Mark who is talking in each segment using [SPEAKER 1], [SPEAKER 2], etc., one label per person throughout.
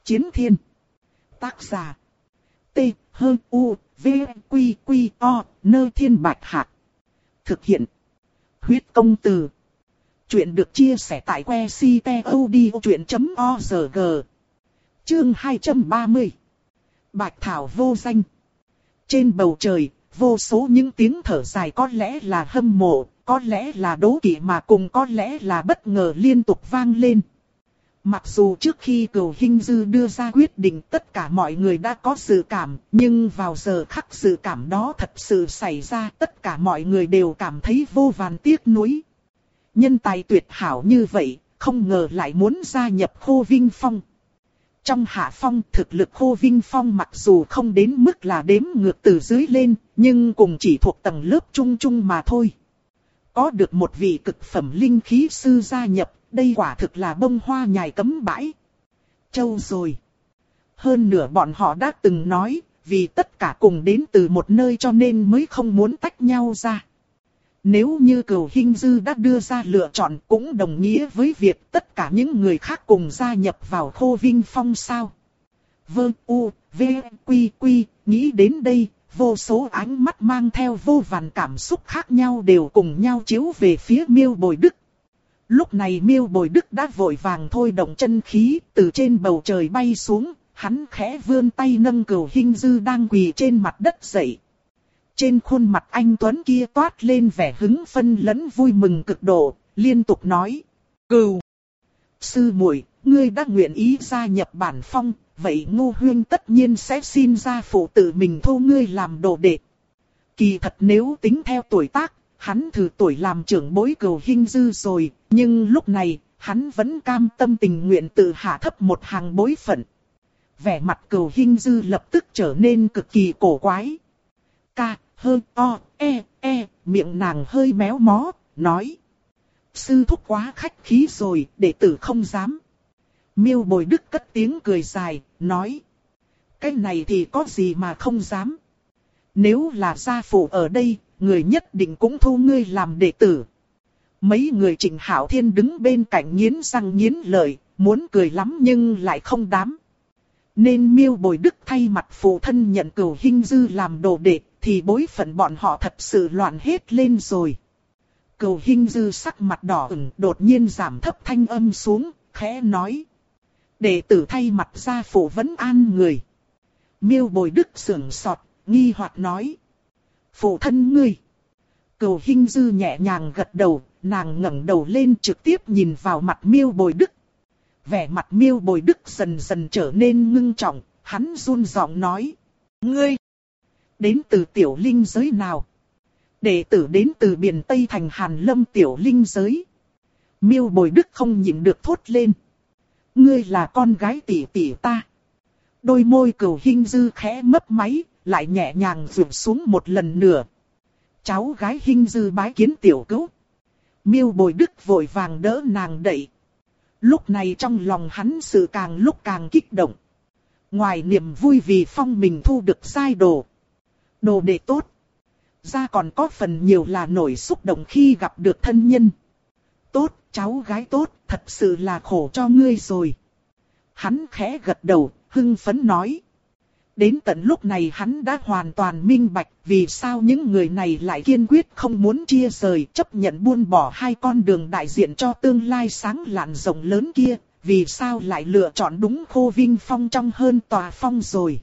[SPEAKER 1] Chiến thiên. Tác giả. T-H-U-V-Q-Q-O, Nơ Thiên Bạch Hạc. Thực hiện. Huyết công từ. Chuyện được chia sẻ tại que ctod.org. Chương 230. Bạch thảo vô danh. Trên bầu trời, vô số những tiếng thở dài có lẽ là hâm mộ, có lẽ là đố kỵ mà cùng có lẽ là bất ngờ liên tục vang lên. Mặc dù trước khi Cửu Hinh Dư đưa ra quyết định tất cả mọi người đã có dự cảm, nhưng vào giờ khắc dự cảm đó thật sự xảy ra, tất cả mọi người đều cảm thấy vô vàn tiếc nuối. Nhân tài tuyệt hảo như vậy, không ngờ lại muốn gia nhập Khô Vinh Phong. Trong hạ phong, thực lực Khô Vinh Phong mặc dù không đến mức là đếm ngược từ dưới lên, nhưng cũng chỉ thuộc tầng lớp trung trung mà thôi. Có được một vị cực phẩm linh khí sư gia nhập, đây quả thực là bông hoa nhài cấm bãi. Châu rồi. Hơn nửa bọn họ đã từng nói, vì tất cả cùng đến từ một nơi cho nên mới không muốn tách nhau ra. Nếu như Cửu Hinh Dư đã đưa ra lựa chọn cũng đồng nghĩa với việc tất cả những người khác cùng gia nhập vào Khô Vinh Phong sao. Vâng, Quy, nghĩ đến đây, vô số ánh mắt mang theo vô vàn cảm xúc khác nhau đều cùng nhau chiếu về phía Miêu Bồi Đức. Lúc này Miêu Bồi Đức đã vội vàng thôi động chân khí, từ trên bầu trời bay xuống, hắn khẽ vươn tay nâng Cửu Hinh Dư đang quỳ trên mặt đất dậy. Trên khuôn mặt anh Tuấn kia toát lên vẻ hứng phân lẫn vui mừng cực độ, liên tục nói: Cửu sư muội, ngươi đã nguyện ý gia nhập bản phong, vậy Ngô huynh tất nhiên sẽ xin gia phụ tự mình thu ngươi làm đồ đệ. Kỳ thật nếu tính theo tuổi tác, hắn thử tuổi làm trưởng bối Cửu Hinh Dư rồi, nhưng lúc này, hắn vẫn cam tâm tình nguyện tự hạ thấp một hàng bối phận. Vẻ mặt Cửu Hinh Dư lập tức trở nên cực kỳ cổ quái. Miệng nàng hơi méo mó, nói: Sư thúc quá khách khí rồi, đệ tử không dám. Miêu Bồi Đức cất tiếng cười dài, nói: Cái này thì có gì mà không dám. Nếu là gia phụ ở đây, người nhất định cũng thu ngươi làm đệ tử. Mấy người Trịnh Hạo Thiên đứng bên cạnh nghiến răng nghiến lợi, muốn cười lắm nhưng lại không dám. Nên Miêu Bồi Đức thay mặt phụ thân nhận Cửu Hinh Dư làm đồ đệ, thì bối phận bọn họ thật sự loạn hết lên rồi. Cửu Hinh Dư sắc mặt đỏ ửng, đột nhiên giảm thấp thanh âm xuống, khẽ nói: Đệ tử thay mặt gia phụ vấn an người. Miêu Bồi Đức sững sốt, nghi hoặc nói: Phụ thân ngươi. Cửu Hinh Dư nhẹ nhàng gật đầu, nàng ngẩng đầu lên trực tiếp nhìn vào mặt Miêu Bồi Đức. Vẻ mặt Miêu Bồi Đức dần dần trở nên ngưng trọng, hắn run giọng nói: Ngươi đến từ tiểu linh giới nào? Đệ tử đến từ biển Tây thành Hàn Lâm tiểu linh giới. Miêu Bồi Đức không nhịn được thốt lên: Ngươi là con gái tỷ tỷ ta. Đôi môi Cửu Hinh Dư khẽ mấp máy, lại nhẹ nhàng rụt xuống một lần nữa. Cháu gái Hinh Dư bái kiến tiểu cữu. Miêu Bồi Đức vội vàng đỡ nàng đẩy. Lúc này trong lòng hắn sự càng lúc càng kích động. Ngoài niềm vui vì phong mình thu được giai đồ đệ tốt, ra còn có phần nhiều là nỗi xúc động khi gặp được thân nhân. Tốt, cháu gái tốt, thật sự là khổ cho ngươi rồi. Hắn khẽ gật đầu, hưng phấn nói. Đến tận lúc này hắn đã hoàn toàn minh bạch vì sao những người này lại kiên quyết không muốn chia rời, chấp nhận buông bỏ hai con đường đại diện cho tương lai sáng lạn rộng lớn kia, vì sao lại lựa chọn đúng Khô Vinh Phong trong hơn tòa phong rồi.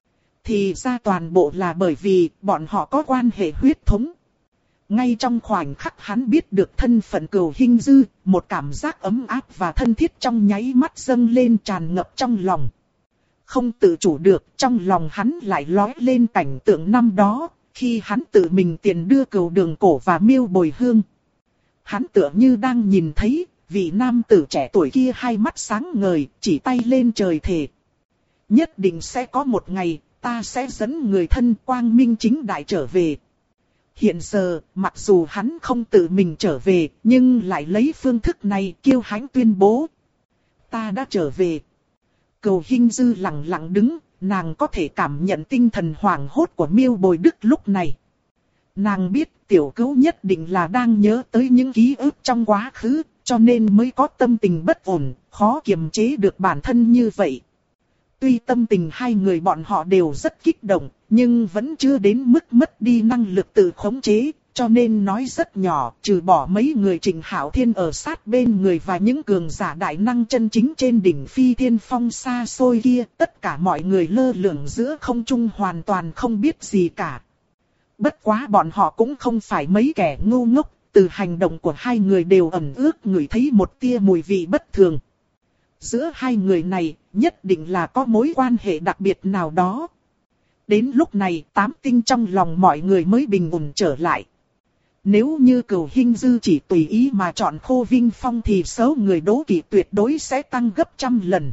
[SPEAKER 1] Thì ra toàn bộ là bởi vì bọn họ có quan hệ huyết thống. Ngay trong khoảnh khắc hắn biết được thân phận Cửu Hinh Dư, một cảm giác ấm áp và thân thiết trong nháy mắt dâng lên tràn ngập trong lòng. Không tự chủ được, trong lòng hắn lại lóe lên cảnh tượng năm đó, khi hắn tự mình tiền đưa Cửu Đường Cổ và Miêu Bồi Hương. Hắn tựa như đang nhìn thấy, vị nam tử trẻ tuổi kia hai mắt sáng ngời, chỉ tay lên trời thề: Nhất định sẽ có một ngày, ta sẽ dẫn người thân quang minh chính đại trở về. Hiện giờ, mặc dù hắn không tự mình trở về, nhưng lại lấy phương thức này kiêu hãnh tuyên bố: Ta đã trở về. Cửu Hinh Dư lặng lặng đứng, nàng có thể cảm nhận tinh thần hoảng hốt của Miêu Bồi Đức lúc này. Nàng biết tiểu cữu nhất định là đang nhớ tới những ký ức trong quá khứ, cho nên mới có tâm tình bất ổn, khó kiềm chế được bản thân như vậy. Tuy tâm tình hai người bọn họ đều rất kích động, nhưng vẫn chưa đến mức mất đi năng lực tự khống chế, cho nên nói rất nhỏ, trừ bỏ mấy người Trịnh Hạo Thiên ở sát bên người và những cường giả đại năng chân chính trên đỉnh Phi Thiên Phong xa xôi kia, tất cả mọi người lơ lửng giữa không trung hoàn toàn không biết gì cả. Bất quá bọn họ cũng không phải mấy kẻ ngu ngốc, từ hành động của hai người đều ẩn ước ngửi thấy một tia mùi vị bất thường. Giữa hai người này, nhất định là có mối quan hệ đặc biệt nào đó. Đến lúc này, tám tinh trong lòng mọi người mới bình ổn trở lại. Nếu như Cửu Hinh Dư chỉ tùy ý mà chọn Khô Vinh Phong thì số người đố kỵ tuyệt đối sẽ tăng gấp trăm lần.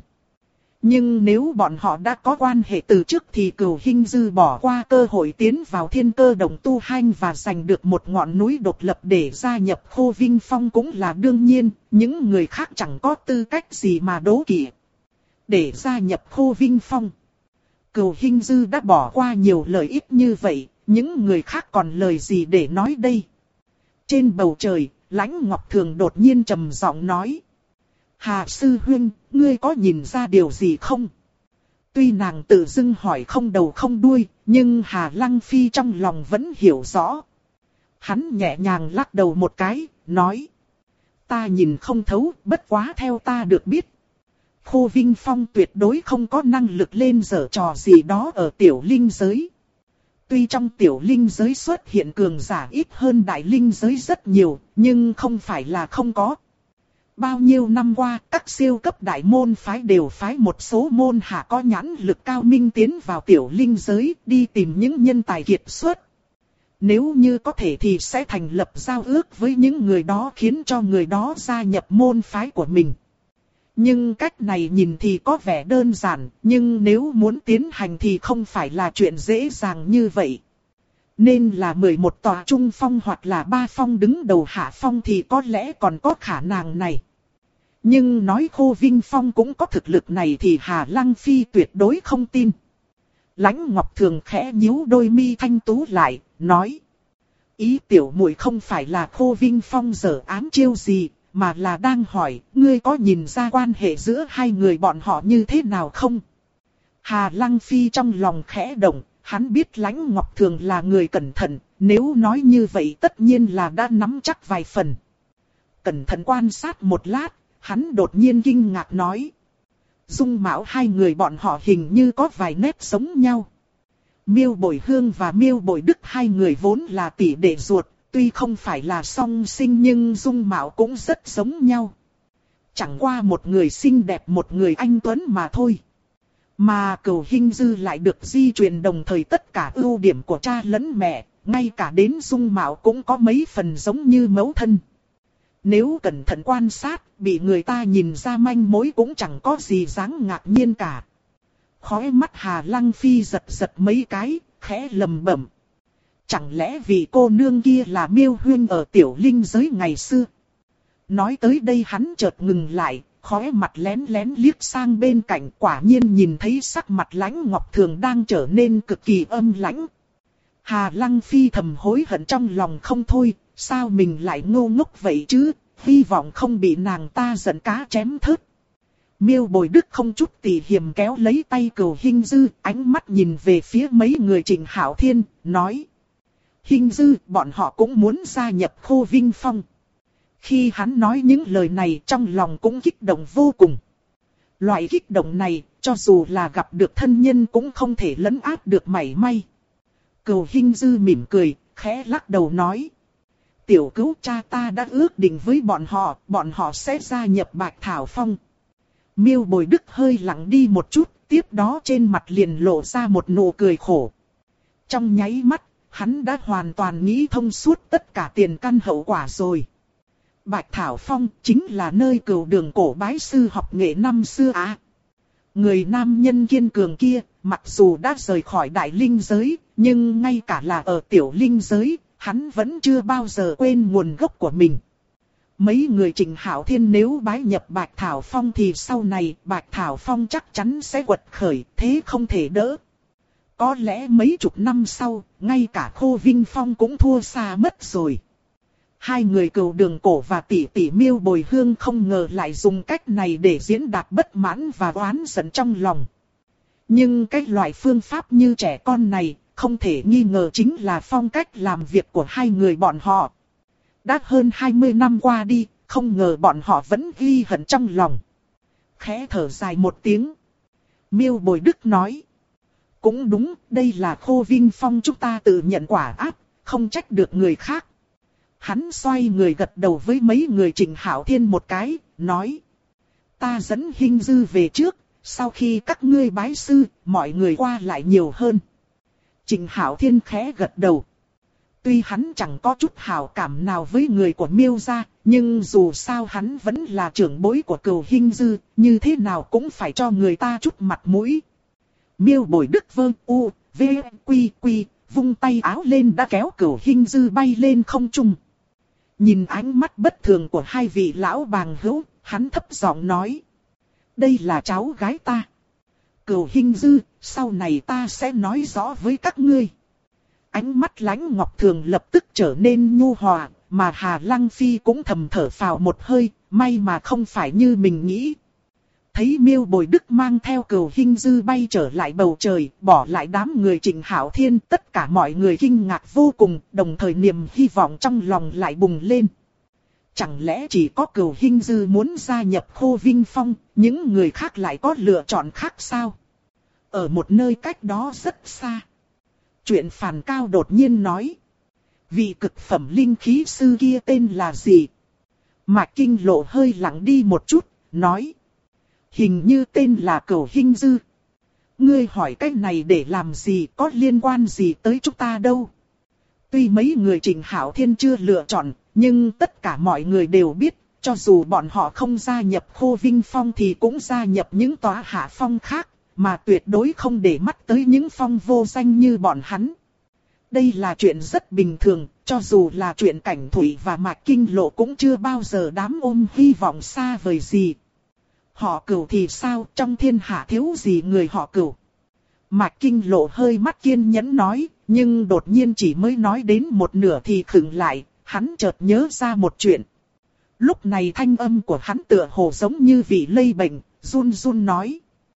[SPEAKER 1] Nhưng nếu bọn họ đã có quan hệ từ trước thì Cửu Hinh Dư bỏ qua cơ hội tiến vào Thiên Cơ Động tu hành và giành được một ngọn núi độc lập để gia nhập Khô Vinh Phong cũng là đương nhiên, những người khác chẳng có tư cách gì mà đố kỵ. Để gia nhập Khô Vinh Phong, Cửu Hinh Dư đã bỏ qua nhiều lợi ích như vậy, những người khác còn lời gì để nói đây? Trên bầu trời, Lãnh Ngọc Thường đột nhiên trầm giọng nói. Hà sư huynh, ngươi có nhìn ra điều gì không? Tuy nàng tự dưng hỏi không đầu không đuôi, nhưng Hà Lăng Phi trong lòng vẫn hiểu rõ. Hắn nhẹ nhàng lắc đầu một cái, nói. Ta nhìn không thấu, bất quá theo ta được biết. Khô Vinh Phong tuyệt đối không có năng lực lên giở trò gì đó ở tiểu linh giới. Tuy trong tiểu linh giới xuất hiện cường giả ít hơn đại linh giới rất nhiều, nhưng không phải là không có. Bao nhiêu năm qua, các siêu cấp đại môn phái đều phái một số môn hạ có nhãn lực cao minh tiến vào tiểu linh giới, đi tìm những nhân tài kiệt xuất. Nếu như có thể thì sẽ thành lập giao ước với những người đó khiến cho người đó gia nhập môn phái của mình. Nhưng cách này nhìn thì có vẻ đơn giản, nhưng nếu muốn tiến hành thì không phải là chuyện dễ dàng như vậy. Nên là 11 tòa trung phong hoặc là 3 phong đứng đầu hạ phong thì có lẽ còn có khả năng này. Nhưng nói Khô Vinh Phong cũng có thực lực này thì Hà Lăng Phi tuyệt đối không tin. Lãnh Ngọc Thường khẽ nhíu đôi mi thanh tú lại, nói. Ý tiểu muội không phải là Khô Vinh Phong giở ám chiêu gì, mà là đang hỏi, ngươi có nhìn ra quan hệ giữa hai người bọn họ như thế nào không? Hà Lăng Phi trong lòng khẽ động, hắn biết Lãnh Ngọc Thường là người cẩn thận, nếu nói như vậy tất nhiên là đã nắm chắc vài phần. Cẩn thận quan sát một lát, hắn đột nhiên kinh ngạc nói. Dung mạo hai người bọn họ hình như có vài nét giống nhau. Miêu Bội Hương và Miêu Bội Đức hai người vốn là tỷ đệ ruột, tuy không phải là song sinh nhưng dung mạo cũng rất giống nhau. Chẳng qua một người xinh đẹp một người anh tuấn mà thôi. Mà Cửu Hinh Dư lại được di truyền đồng thời tất cả ưu điểm của cha lẫn mẹ, ngay cả đến dung mạo cũng có mấy phần giống như mẫu thân. Nếu cẩn thận quan sát, bị người ta nhìn ra manh mối cũng chẳng có gì đáng ngạc nhiên cả. Khóe mắt Hà Lăng Phi giật giật mấy cái, khẽ lầm bẩm. Chẳng lẽ vì cô nương kia là Miêu Huyên ở tiểu linh giới ngày xưa? Nói tới đây hắn chợt ngừng lại, khóe mặt lén lén liếc sang bên cạnh, quả nhiên nhìn thấy sắc mặt Lãnh Ngọc Thường đang trở nên cực kỳ âm lãnh. Hà Lăng Phi thầm hối hận trong lòng không thôi, sao mình lại ngô ngốc vậy chứ, hy vọng không bị nàng ta giận cá chém thớt. Miêu Bội Đức không chút tỉ hiềm kéo lấy tay Cửu Hinh Dư, ánh mắt nhìn về phía mấy người Trịnh Hạo Thiên, nói. Hinh Dư, bọn họ cũng muốn gia nhập Khô Vinh Phong. Khi hắn nói những lời này trong lòng cũng kích động vô cùng. Loại kích động này, cho dù là gặp được thân nhân cũng không thể lấn át được mảy may. Cửu Hinh Dư mỉm cười, khẽ lắc đầu nói. Tiểu cứu cha ta đã ước định với bọn họ sẽ gia nhập Bạch Thảo Phong. Miêu Bội Đức hơi lặng đi một chút, tiếp đó trên mặt liền lộ ra một nụ cười khổ. Trong nháy mắt, hắn đã hoàn toàn nghĩ thông suốt tất cả tiền căn hậu quả rồi. Bạch Thảo Phong chính là nơi Cửu Đường cổ bái sư học nghệ năm xưa à. Người nam nhân kiên cường kia, mặc dù đã rời khỏi đại linh giới, nhưng ngay cả là ở tiểu linh giới, hắn vẫn chưa bao giờ quên nguồn gốc của mình. Mấy người Trịnh Hạo Thiên nếu bái nhập Bạch Thảo Phong thì sau này Bạch Thảo Phong chắc chắn sẽ quật khởi, thế không thể đỡ. Có lẽ mấy chục năm sau, ngay cả Khô Vinh Phong cũng thua xa mất rồi. Hai người Cửu Đường cổ và tỷ tỷ Miêu Bội Hương không ngờ lại dùng cách này để diễn đạt bất mãn và oán giận trong lòng. Nhưng cái loại phương pháp như trẻ con này, không thể nghi ngờ chính là phong cách làm việc của hai người bọn họ. Đã hơn 20 năm qua đi, không ngờ bọn họ vẫn ghi hận trong lòng. Khẽ thở dài một tiếng. Miêu Bồi Đức nói. Cũng đúng, đây là Khô Vinh Phong chúng ta tự nhận quả ác, không trách được người khác. Hắn xoay người gật đầu với mấy người Trịnh Hạo Thiên một cái, nói. Ta dẫn Hinh Dư về trước, sau khi các ngươi bái sư, mọi người qua lại nhiều hơn. Trịnh Hạo Thiên khẽ gật đầu. Tuy hắn chẳng có chút hảo cảm nào với người của Miêu gia, nhưng dù sao hắn vẫn là trưởng bối của Cửu Hinh Dư, như thế nào cũng phải cho người ta chút mặt mũi. Miêu Bồi Đức vơ u, v, quy quy, vung tay áo lên đã kéo Cửu Hinh Dư bay lên không trung. Nhìn ánh mắt bất thường của hai vị lão bàng hữu, hắn thấp giọng nói. Đây là cháu gái ta. Cửu Hinh Dư, sau này ta sẽ nói rõ với các ngươi. Ánh mắt Lãnh Ngọc Thường lập tức trở nên nhu hòa, mà Hà Lăng Phi cũng thầm thở phào một hơi, may mà không phải như mình nghĩ. Thấy Miêu Bồi Đức mang theo Cửu Hinh Dư bay trở lại bầu trời, bỏ lại đám người Trịnh Hạo Thiên, tất cả mọi người kinh ngạc vô cùng, đồng thời niềm hy vọng trong lòng lại bùng lên. Chẳng lẽ chỉ có Cửu Hinh Dư muốn gia nhập Khô Vinh Phong, những người khác lại có lựa chọn khác sao? Ở một nơi cách đó rất xa. Chuyện Phàn Cao đột nhiên nói. Vị cực phẩm linh khí sư kia tên là gì? Mạc Kinh Lộ hơi lặng đi một chút, nói. Hình như tên là Cửu Hinh Dư. Ngươi hỏi cái này để làm gì, có liên quan gì tới chúng ta đâu? Tuy mấy người Trịnh Hạo Thiên chưa lựa chọn, nhưng tất cả mọi người đều biết, cho dù bọn họ không gia nhập Khô Vinh Phong thì cũng gia nhập những tòa hạ phong khác, mà tuyệt đối không để mắt tới những phong vô danh như bọn hắn. Đây là chuyện rất bình thường, cho dù là chuyện Cảnh Thủy và Mạc Kinh Lộ cũng chưa bao giờ dám ôm hy vọng xa vời gì. Họ Cửu thì sao, trong thiên hạ thiếu gì người họ Cửu? Mạc Kinh Lộ hơi mắt kiên nhẫn nói, nhưng đột nhiên chỉ mới nói đến một nửa thì khựng lại, hắn chợt nhớ ra một chuyện. Lúc này thanh âm của hắn tựa hồ giống như vị lây bệnh, run run nói.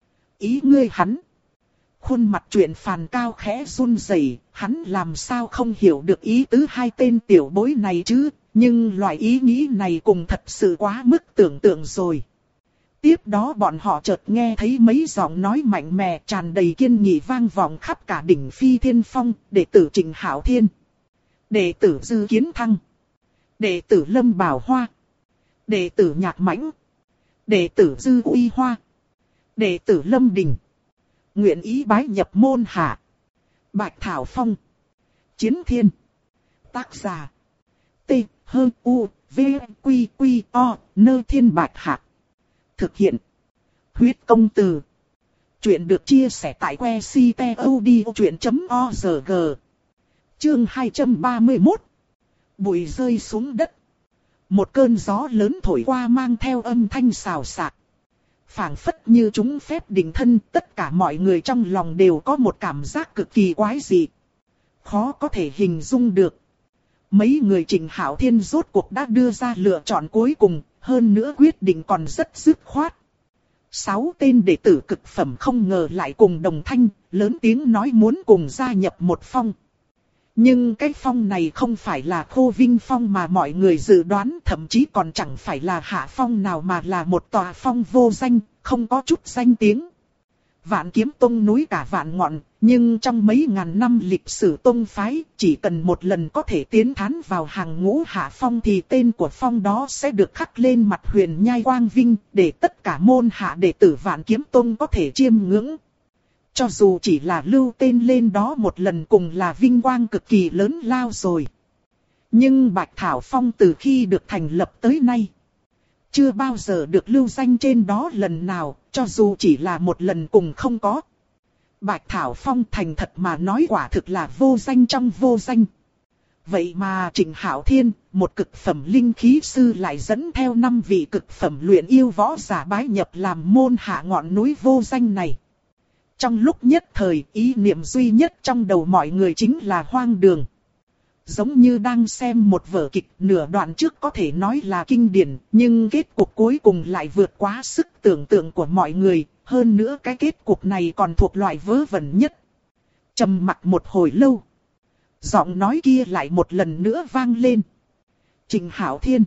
[SPEAKER 1] Ý ngươi hắn. Khuôn mặt Chuyện Phàn Cao khẽ run rẩy, hắn làm sao không hiểu được ý tứ hai tên tiểu bối này chứ, nhưng loại ý nghĩ này cùng thật sự quá mức tưởng tượng rồi. Tiếp đó bọn họ chợt nghe thấy mấy giọng nói mạnh mẽ tràn đầy kiên nghị vang vọng khắp cả đỉnh Phi Thiên Phong, đệ tử Trịnh Hạo Thiên, đệ tử Dư Kiến Thăng, đệ tử Lâm Bảo Hoa, đệ tử Nhạc Mãnh, đệ tử Dư Uy Hoa, đệ tử Lâm Đình, nguyện ý bái nhập môn hạ. Bạch Thảo Phong. Chiến Thiên. Tác giả. T, H, U, V, Quy, Quy, O, Nơ Thiên Bạch Hạc. Thực hiện. Huyết Công Từ. Chuyện được chia sẻ tại que ctod.org. Chương 231. Bụi rơi xuống đất. Một cơn gió lớn thổi qua mang theo âm thanh xào xạc. Phảng phất như chúng phép định thân, tất cả mọi người trong lòng đều có một cảm giác cực kỳ quái dị. Khó có thể hình dung được. Mấy người Trịnh Hạo Thiên rốt cuộc đã đưa ra lựa chọn cuối cùng, hơn nữa quyết định còn rất dứt khoát. 6 tên đệ tử cực phẩm không ngờ lại cùng đồng thanh, lớn tiếng nói muốn cùng gia nhập một phong. Nhưng cái phong này không phải là Khô Vinh Phong mà mọi người dự đoán, thậm chí còn chẳng phải là hạ phong nào mà là một tòa phong vô danh, không có chút danh tiếng. Vạn Kiếm Tông núi cả vạn ngọn, nhưng trong mấy ngàn năm lịch sử tông phái, chỉ cần một lần có thể tiến thán vào hàng ngũ hạ phong thì tên của phong đó sẽ được khắc lên mặt huyền nhai quang vinh, để tất cả môn hạ đệ tử Vạn Kiếm Tông có thể chiêm ngưỡng. Cho dù chỉ là lưu tên lên đó một lần cùng là vinh quang cực kỳ lớn lao rồi. Nhưng Bạch Thảo Phong từ khi được thành lập tới nay, chưa bao giờ được lưu danh trên đó lần nào, cho dù chỉ là một lần cùng không có. Bạch Thảo Phong thành thật mà nói quả thực là vô danh trong vô danh. Vậy mà Trịnh Hạo Thiên, một cực phẩm linh khí sư lại dẫn theo 5 vị cực phẩm luyện yêu võ giả bái nhập làm môn hạ ngọn núi vô danh này. Trong lúc nhất thời, ý niệm duy nhất trong đầu mọi người chính là hoang đường. Giống như đang xem một vở kịch, nửa đoạn trước có thể nói là kinh điển, nhưng kết cục cuối cùng lại vượt quá sức tưởng tượng của mọi người. Hơn nữa cái kết cục này còn thuộc loại vớ vẩn nhất. Trầm mặc một hồi lâu, giọng nói kia lại một lần nữa vang lên. Trình Hạo Thiên,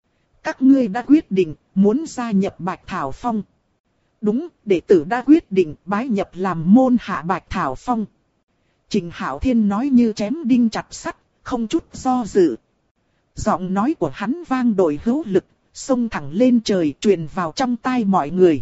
[SPEAKER 1] các ngươi đã quyết định muốn gia nhập Bạch Thảo Phong. Đúng, đệ tử đã quyết định bái nhập làm môn hạ Bạch Thảo Phong. Trình Hạo Thiên nói như chém đinh chặt sắt, không chút do dự. Giọng nói của hắn vang dội hữu lực, xông thẳng lên trời truyền vào trong tai mọi người.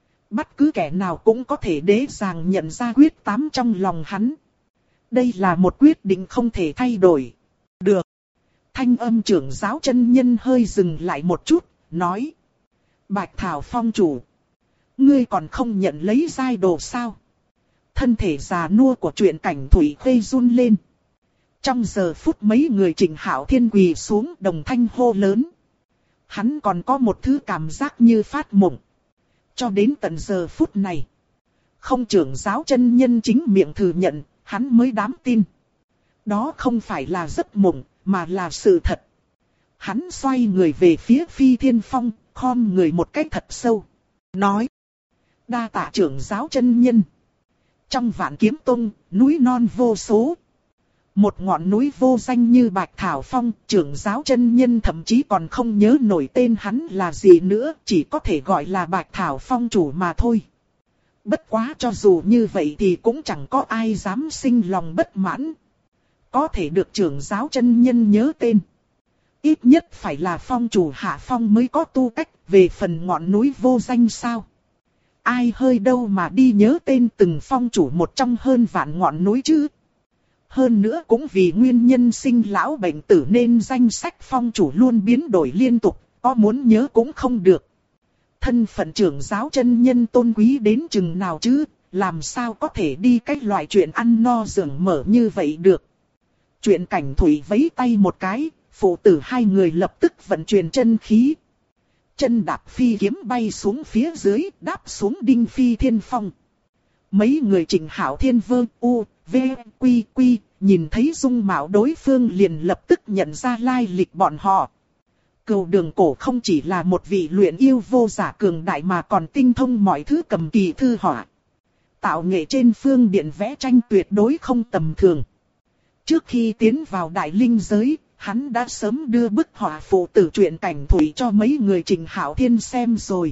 [SPEAKER 1] Bất cứ kẻ nào cũng có thể dễ dàng nhận ra quyết tám trong lòng hắn. Đây là một quyết định không thể thay đổi. Được. Thanh âm trưởng giáo chân nhân hơi dừng lại một chút, nói. Bạch Thảo Phong chủ, ngươi còn không nhận lấy giai đồ sao? Thân thể già nua của Truyện Cảnh Thủy Khê run lên. Trong giờ phút mấy người Trình Hạo Thiên quỳ xuống đồng thanh hô lớn. Hắn còn có một thứ cảm giác như phát mộng. Cho đến tận giờ phút này, không trưởng giáo chân nhân chính miệng thừa nhận, hắn mới dám tin. Đó không phải là giấc mộng, mà là sự thật. Hắn xoay người về phía Phi Thiên Phong, khom người một cách thật sâu. Nói, đa tạ trưởng giáo chân nhân. Trong Vạn Kiếm Tông, núi non vô số. Một ngọn núi vô danh như Bạch Thảo Phong, trưởng giáo chân nhân thậm chí còn không nhớ nổi tên hắn là gì nữa, chỉ có thể gọi là Bạch Thảo Phong chủ mà thôi. Bất quá cho dù như vậy thì cũng chẳng có ai dám sinh lòng bất mãn. Có thể được trưởng giáo chân nhân nhớ tên, ít nhất phải là phong chủ hạ phong mới có tu cách. Về phần ngọn núi vô danh sao? Ai hơi đâu mà đi nhớ tên từng phong chủ một trong hơn vạn ngọn núi chứ. Hơn nữa cũng vì nguyên nhân sinh lão bệnh tử nên danh sách phong chủ luôn biến đổi liên tục, có muốn nhớ cũng không được. Thân phận trưởng giáo chân nhân tôn quý đến chừng nào chứ, làm sao có thể đi cách loại chuyện ăn no giường mở như vậy được. Truyện Cảnh Thủy vẫy tay một cái, phụ tử hai người lập tức vận chuyển chân khí. Chân đạp phi kiếm bay xuống phía dưới, đáp xuống đinh Phi Thiên Phong. Mấy người Trình Hạo Thiên vơ u, v, quy quy, nhìn thấy dung mạo đối phương liền lập tức nhận ra lai lịch bọn họ. Cửu Đường Cổ không chỉ là một vị luyện yêu vô giả cường đại mà còn tinh thông mọi thứ cầm kỳ thư họa. Tạo nghệ trên phương điện vẽ tranh tuyệt đối không tầm thường. Trước khi tiến vào đại linh giới, hắn đã sớm đưa bức họa phụ tử Truyện Cảnh Thủy cho mấy người Trình Hạo Thiên xem rồi.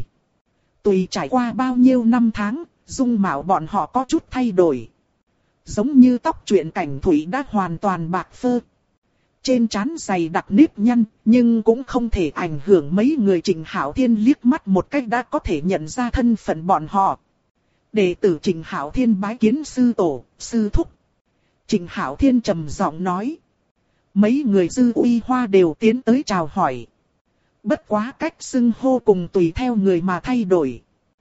[SPEAKER 1] Tùy trải qua bao nhiêu năm tháng, dung mạo bọn họ có chút thay đổi. Giống như tóc Truyện Cảnh Thủy đã hoàn toàn bạc phơ. Trên trán dày đặc nếp nhăn, nhưng cũng không thể ảnh hưởng mấy người Trình Hạo Thiên liếc mắt một cách đã có thể nhận ra thân phận bọn họ. Đệ tử Trình Hạo Thiên bái kiến sư tổ, sư thúc. Trình Hạo Thiên trầm giọng nói. Mấy người Dư Uy Hoa đều tiến tới chào hỏi. Bất quá cách xưng hô cùng tùy theo người mà thay đổi.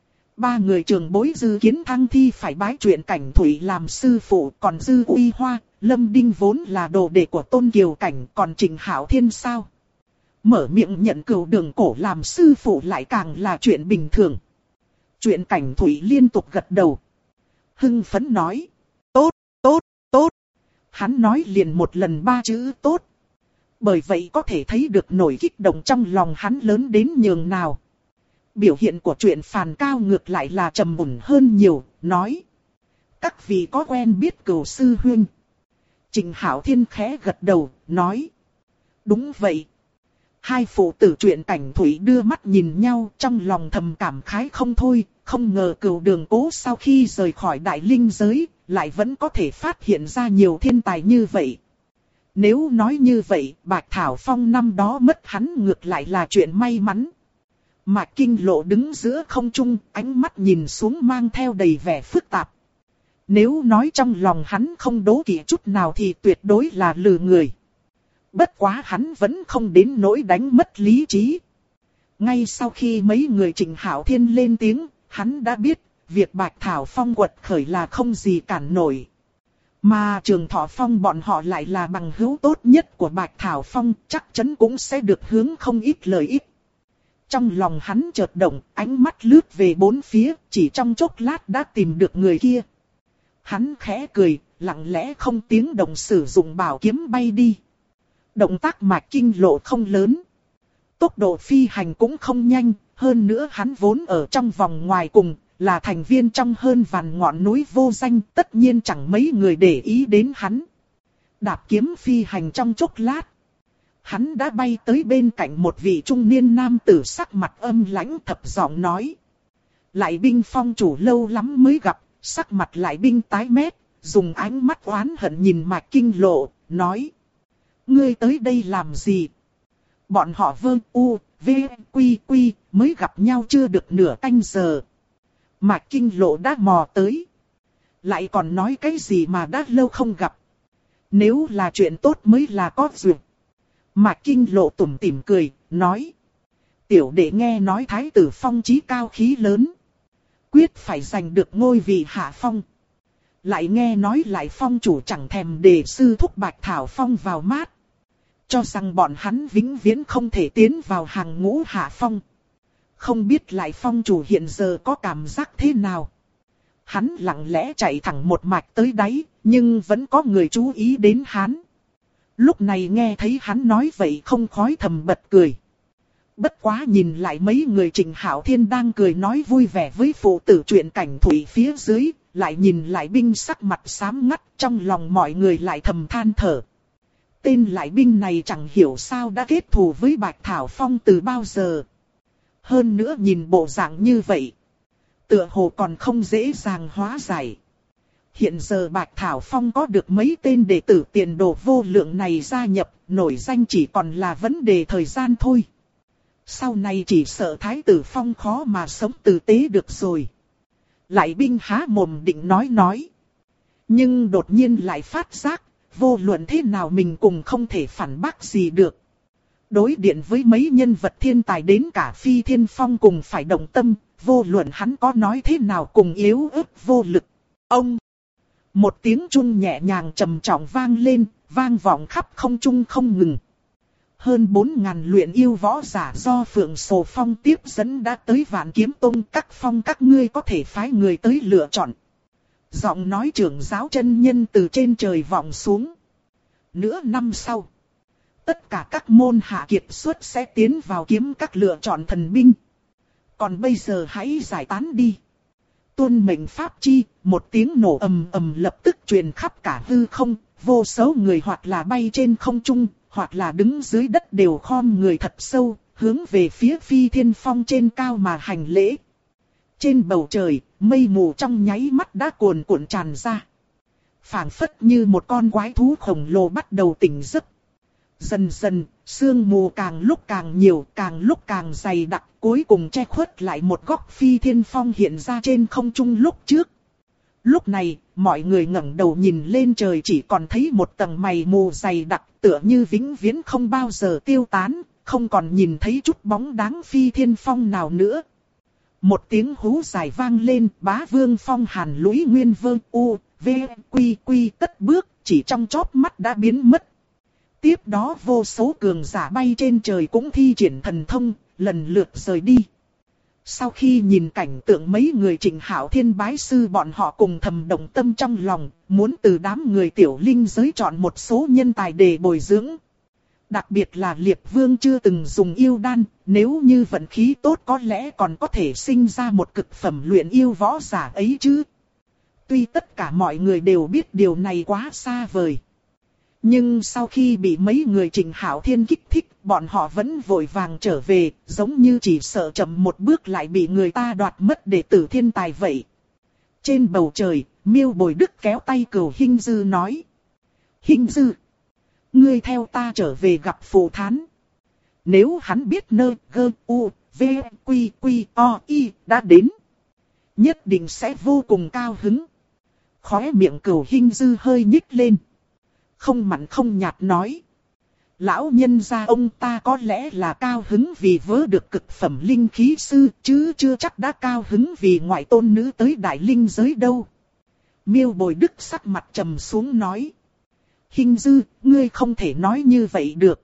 [SPEAKER 1] Ba người trưởng bối Dư Kiến Thăng Thi phải bái Truyện Cảnh Thủy làm sư phụ, còn Dư Uy Hoa, Lâm Đinh vốn là đồ đệ của Tôn Kiều Cảnh, còn Trình Hạo Thiên sao? Mở miệng nhận Cửu Đường Cổ làm sư phụ lại càng là chuyện bình thường. Truyện Cảnh Thủy liên tục gật đầu. Hưng phấn nói. Tốt, tốt, tốt. Hắn nói liền một lần ba chữ tốt. Bởi vậy có thể thấy được nỗi kích động trong lòng hắn lớn đến nhường nào. Biểu hiện của Truyện Phàn Cao ngược lại là trầm mùn hơn nhiều, nói. Các vị có quen biết Cửu sư huynh? Trình Hạo Thiên khẽ gật đầu, nói. Đúng vậy. Hai phụ tử Truyện Cảnh Thủy đưa mắt nhìn nhau, trong lòng thầm cảm khái không thôi. Không ngờ Cửu Đường Cố sau khi rời khỏi đại linh giới, lại vẫn có thể phát hiện ra nhiều thiên tài như vậy. Nếu nói như vậy, Bạch Thảo Phong năm đó mất hắn ngược lại là chuyện may mắn. Mạc Kinh Lộ đứng giữa không trung, ánh mắt nhìn xuống mang theo đầy vẻ phức tạp. Nếu nói trong lòng hắn không đố kỵ chút nào thì tuyệt đối là lừa người. Bất quá hắn vẫn không đến nỗi đánh mất lý trí. Ngay sau khi mấy người Trình Hạo Thiên lên tiếng, hắn đã biết, việc Bạch Thảo Phong quật khởi là không gì cản nổi. Mà Trường Thọ Phong bọn họ lại là bằng hữu tốt nhất của Bạch Thảo Phong, chắc chắn cũng sẽ được hướng không ít lợi ích. Trong lòng hắn chợt động, ánh mắt lướt về bốn phía, chỉ trong chốc lát đã tìm được người kia. Hắn khẽ cười, lặng lẽ không tiếng động sử dụng bảo kiếm bay đi. Động tác Mạch Kinh Lộ không lớn. Tốc độ phi hành cũng không nhanh, hơn nữa hắn vốn ở trong vòng ngoài cùng, là thành viên trong hơn vạn ngọn núi vô danh, tất nhiên chẳng mấy người để ý đến hắn. Đạp kiếm phi hành trong chốc lát. Hắn đã bay tới bên cạnh một vị trung niên nam tử sắc mặt âm lãnh thập giọng nói. Lại binh phong chủ lâu lắm mới gặp, sắc mặt lại binh tái mét, dùng ánh mắt oán hận nhìn Mạch Kinh Lộ, nói. Ngươi tới đây làm gì? Bọn họ Vương U, V, Quy Quy mới gặp nhau chưa được nửa canh giờ. Mạch Kinh Lộ đã mò tới. Lại còn nói cái gì mà đã lâu không gặp. Nếu là chuyện tốt mới là có duyên. Mạch Kinh Lộ tủm tỉm cười, nói. Tiểu đệ nghe nói thái tử phong chí cao khí lớn. Quyết phải giành được ngôi vị hạ phong. Lại nghe nói lại phong chủ chẳng thèm để sư thúc Bạch Thảo Phong vào mát. Cho rằng bọn hắn vĩnh viễn không thể tiến vào hàng ngũ hạ phong. Không biết lại phong chủ hiện giờ có cảm giác thế nào. Hắn lặng lẽ chạy thẳng một mạch tới đáy, nhưng vẫn có người chú ý đến hắn. Lúc này nghe thấy hắn nói vậy không khói thầm bật cười. Bất quá nhìn lại mấy người Trình Hạo Thiên đang cười nói vui vẻ với phụ tử chuyện cảnh thủy phía dưới, lại nhìn lại binh sắc mặt xám ngắt, trong lòng mọi người lại thầm than thở. Tên lại binh này chẳng hiểu sao đã kết thù với Bạch Thảo Phong từ bao giờ. Hơn nữa nhìn bộ dạng như vậy, tựa hồ còn không dễ dàng hóa giải. Hiện giờ Bạch Thảo Phong có được mấy tên đệ tử tiền đồ vô lượng này gia nhập, nổi danh chỉ còn là vấn đề thời gian thôi. Sau này chỉ sợ Thái tử Phong khó mà sống tử tế được rồi. Lại binh há mồm định nói. Nhưng đột nhiên lại phát giác, vô luận thế nào mình cũng không thể phản bác gì được. Đối điện với mấy nhân vật thiên tài đến cả Phi Thiên Phong cùng phải động tâm, vô luận hắn có nói thế nào cùng yếu ớt vô lực. Ông! Một tiếng chuông nhẹ nhàng trầm trọng vang lên, vang vọng khắp không trung không ngừng. Hơn 4.000 luyện yêu võ giả do Phượng Sồ Phong tiếp dẫn đã tới Vạn Kiếm Tông, các phong các ngươi có thể phái người tới lựa chọn. Giọng nói trưởng giáo chân nhân từ trên trời vọng xuống. Nửa năm sau, tất cả các môn hạ kiệt xuất sẽ tiến vào kiếm các lựa chọn thần binh. Còn bây giờ hãy giải tán đi. Tuân mệnh pháp chi, một tiếng nổ ầm ầm lập tức truyền khắp cả hư không, vô số người hoặc là bay trên không trung, hoặc là đứng dưới đất đều khom người thật sâu, hướng về phía Phi Thiên Phong trên cao mà hành lễ. Trên bầu trời, mây mù trong nháy mắt đã cuồn cuộn tràn ra. Phảng phất như một con quái thú khổng lồ bắt đầu tỉnh giấc. Dần dần, sương mù càng lúc càng nhiều, càng lúc càng dày đặc, cuối cùng che khuất lại một góc Phi Thiên Phong hiện ra trên không trung lúc trước. Lúc này, mọi người ngẩng đầu nhìn lên trời chỉ còn thấy một tầng mây mù dày đặc, tựa như vĩnh viễn không bao giờ tiêu tán, không còn nhìn thấy chút bóng dáng Phi Thiên Phong nào nữa. Một tiếng hú dài vang lên, Bá Vương Phong Hàn Lũy Nguyên Vương U, V, Quy Quy tất bước, chỉ trong chóp mắt đã biến mất. Tiếp đó vô số cường giả bay trên trời cũng thi triển thần thông, lần lượt rời đi. Sau khi nhìn cảnh tượng mấy người Trình Hạo Thiên bái sư bọn họ cùng thầm động tâm trong lòng, muốn từ đám người tiểu linh giới chọn một số nhân tài để bồi dưỡng. Đặc biệt là Liệt Vương chưa từng dùng yêu đan, nếu như vận khí tốt có lẽ còn có thể sinh ra một cực phẩm luyện yêu võ giả ấy chứ. Tuy tất cả mọi người đều biết điều này quá xa vời. Nhưng sau khi bị mấy người Trình Hạo Thiên kích thích, bọn họ vẫn vội vàng trở về, giống như chỉ sợ chậm một bước lại bị người ta đoạt mất đệ tử thiên tài vậy. Trên bầu trời, Miêu Bồi Đức kéo tay Cửu Hinh Dư nói. Hinh Dư, ngươi theo ta trở về gặp Phù Thán. Nếu hắn biết nơi Gơ U, V, Quy Quy, O, I đã đến, nhất định sẽ vô cùng cao hứng. Khóe miệng Cửu Hinh Dư hơi nhích lên. Không mặn không nhạt nói. Lão nhân gia ông ta có lẽ là cao hứng vì vớ được cực phẩm linh khí sư, chứ chưa chắc đã cao hứng vì ngoại tôn nữ tới đại linh giới đâu. Miêu Bồi Đức sắc mặt trầm xuống nói. Hinh Dư, ngươi không thể nói như vậy được.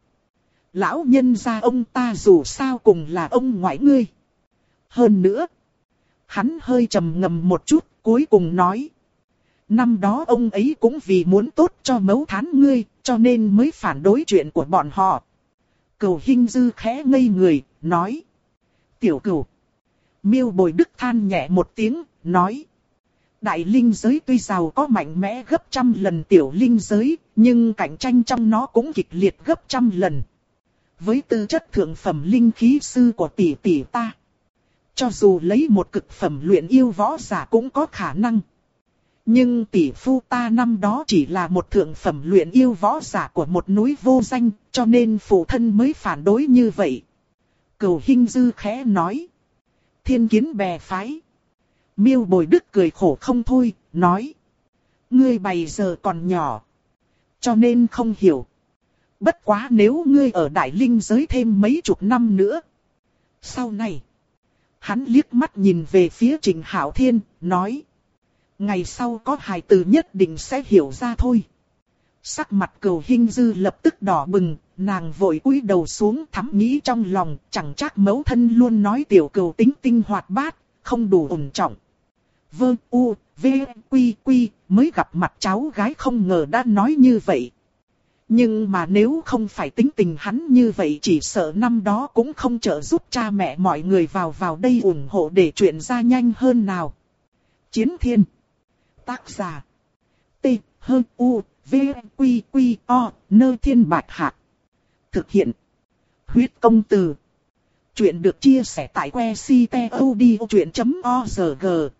[SPEAKER 1] Lão nhân gia ông ta dù sao cùng là ông ngoại ngươi. Hơn nữa, hắn hơi trầm ngâm một chút, cuối cùng nói. Năm đó ông ấy cũng vì muốn tốt cho Mấu Thán ngươi, cho nên mới phản đối chuyện của bọn họ. Cửu Hinh Dư khẽ ngây người, nói. Tiểu Cửu. Miêu Bồi Đức than nhẹ một tiếng, nói. Đại linh giới tuy giàu có mạnh mẽ gấp trăm lần tiểu linh giới, nhưng cạnh tranh trong nó cũng kịch liệt gấp trăm lần. Với tư chất thượng phẩm linh khí sư của tỷ tỷ ta, cho dù lấy một cực phẩm luyện yêu võ giả cũng có khả năng. Nhưng tỷ phu ta năm đó chỉ là một thượng phẩm luyện yêu võ giả của một núi vô danh, cho nên phụ thân mới phản đối như vậy. Cửu Hinh Dư khẽ nói. Thiên kiến bè phái. Miêu Bồi Đức cười khổ không thôi, nói. Ngươi bây giờ còn nhỏ, cho nên không hiểu. Bất quá nếu ngươi ở Đại Linh giới thêm mấy chục năm nữa. Sau này, hắn liếc mắt nhìn về phía Trình Hạo Thiên, nói. Ngày sau có hài tử nhất định sẽ hiểu ra thôi. Sắc mặt Cửu Hinh Dư lập tức đỏ bừng, nàng vội cúi đầu xuống thắm nghĩ trong lòng, chẳng trách mẫu thân luôn nói tiểu Cửu tính tinh hoạt bát, không đủ ổn trọng. Vâng, u, v, quy, quy, mới gặp mặt cháu gái không ngờ đã nói như vậy. Nhưng mà nếu không phải tính tình hắn như vậy chỉ sợ năm đó cũng không trợ giúp cha mẹ mọi người vào đây ủng hộ để chuyện ra nhanh hơn nào. Chiến Thiên. Tác giả. T, H, U, V, Quy, Quy, O, Nơ Thiên Bạch Hạc. Thực hiện. Huyết Công Từ. Chuyện được chia sẻ tại que ctod.org.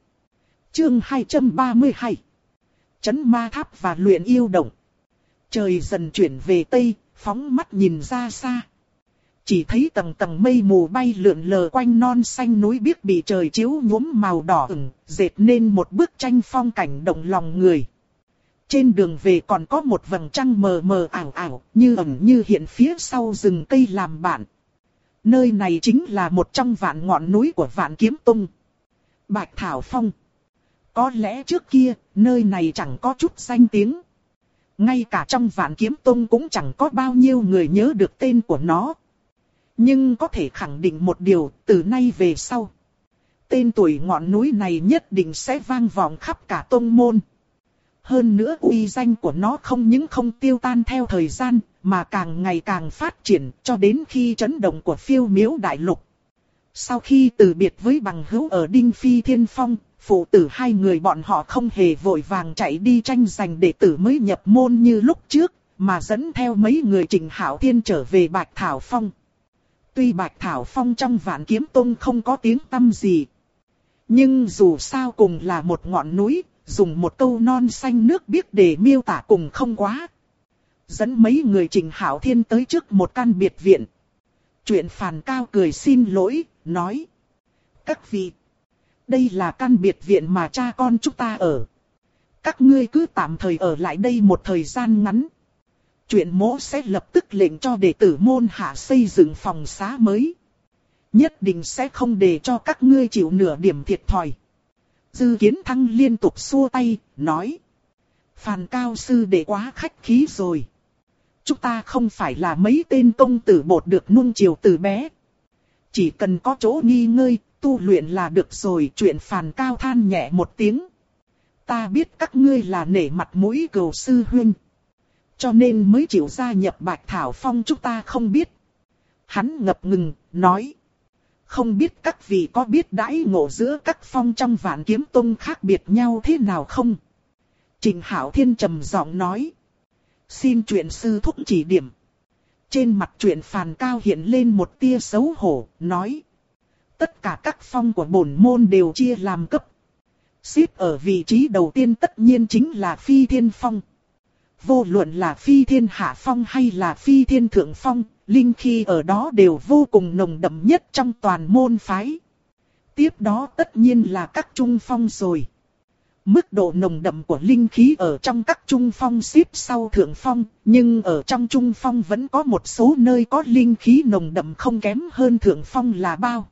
[SPEAKER 1] Chương 232. Chấn Ma Tháp và Luyện Yêu Động. Trời dần chuyển về Tây, phóng mắt nhìn ra xa. Chỉ thấy tầng tầng mây mù bay lượn lờ quanh non xanh núi biếc bị trời chiếu nhuốm màu đỏ ửng, dệt nên một bức tranh phong cảnh động lòng người. Trên đường về còn có một vầng trăng mờ mờ ảo ảo, như ẩn như hiện phía sau rừng cây làm bạn. Nơi này chính là một trong vạn ngọn núi của Vạn Kiếm Tông. Bạch Thảo Phong. Có lẽ trước kia, nơi này chẳng có chút danh tiếng. Ngay cả trong Vạn Kiếm Tông cũng chẳng có bao nhiêu người nhớ được tên của nó. Nhưng có thể khẳng định một điều, từ nay về sau, tên tuổi ngọn núi này nhất định sẽ vang vọng khắp cả tông môn. Hơn nữa uy danh của nó không những không tiêu tan theo thời gian, mà càng ngày càng phát triển cho đến khi chấn động của Phiêu Miếu Đại Lục. Sau khi từ biệt với bằng hữu ở Đinh Phi Thiên Phong, phụ tử hai người bọn họ không hề vội vàng chạy đi tranh giành đệ tử mới nhập môn như lúc trước, mà dẫn theo mấy người Trình Hạo Thiên trở về Bạch Thảo Phong. Tuy Bạch Thảo Phong trong Vạn Kiếm Tông không có tiếng tăm gì, nhưng dù sao cùng là một ngọn núi, dùng một câu non xanh nước biếc để miêu tả cùng không quá. Dẫn mấy người Trình Hạo Thiên tới trước một căn biệt viện. Chuyện Phàn Cao cười xin lỗi, nói. Các vị, đây là căn biệt viện mà cha con chúng ta ở. Các ngươi cứ tạm thời ở lại đây một thời gian ngắn. Chuyện mỗ sẽ lập tức lệnh cho đệ tử môn hạ xây dựng phòng xá mới. Nhất định sẽ không để cho các ngươi chịu nửa điểm thiệt thòi. Dư Kiến Thăng liên tục xua tay, nói. Phàn Cao sư đệ quá khách khí rồi. Chúng ta không phải là mấy tên công tử bột được nuông chiều từ bé. Chỉ cần có chỗ nghỉ ngơi, tu luyện là được rồi. Chuyện Phàn Cao than nhẹ một tiếng. Ta biết các ngươi là nể mặt mũi Cửu sư huynh, cho nên mới chịu gia nhập Bạch Thảo Phong, chúng ta không biết. Hắn ngập ngừng, nói. Không biết các vị có biết đãi ngộ giữa các phong trong Vạn Kiếm Tông khác biệt nhau thế nào không? Trình Hạo Thiên trầm giọng nói. Xin chuyện sư thúc chỉ điểm. Trên mặt chuyện Phàn Cao hiện lên một tia xấu hổ, nói. Tất cả các phong của bổn môn đều chia làm cấp. Xếp ở vị trí đầu tiên tất nhiên chính là Phi Thiên Phong. Vô luận là Phi Thiên Hạ Phong hay là Phi Thiên Thượng Phong, linh khí ở đó đều vô cùng nồng đậm nhất trong toàn môn phái. Tiếp đó tất nhiên là các trung phong rồi. Mức độ nồng đậm của linh khí ở trong các trung phong xếp sau thượng phong, nhưng ở trong trung phong vẫn có một số nơi có linh khí nồng đậm không kém hơn thượng phong là bao.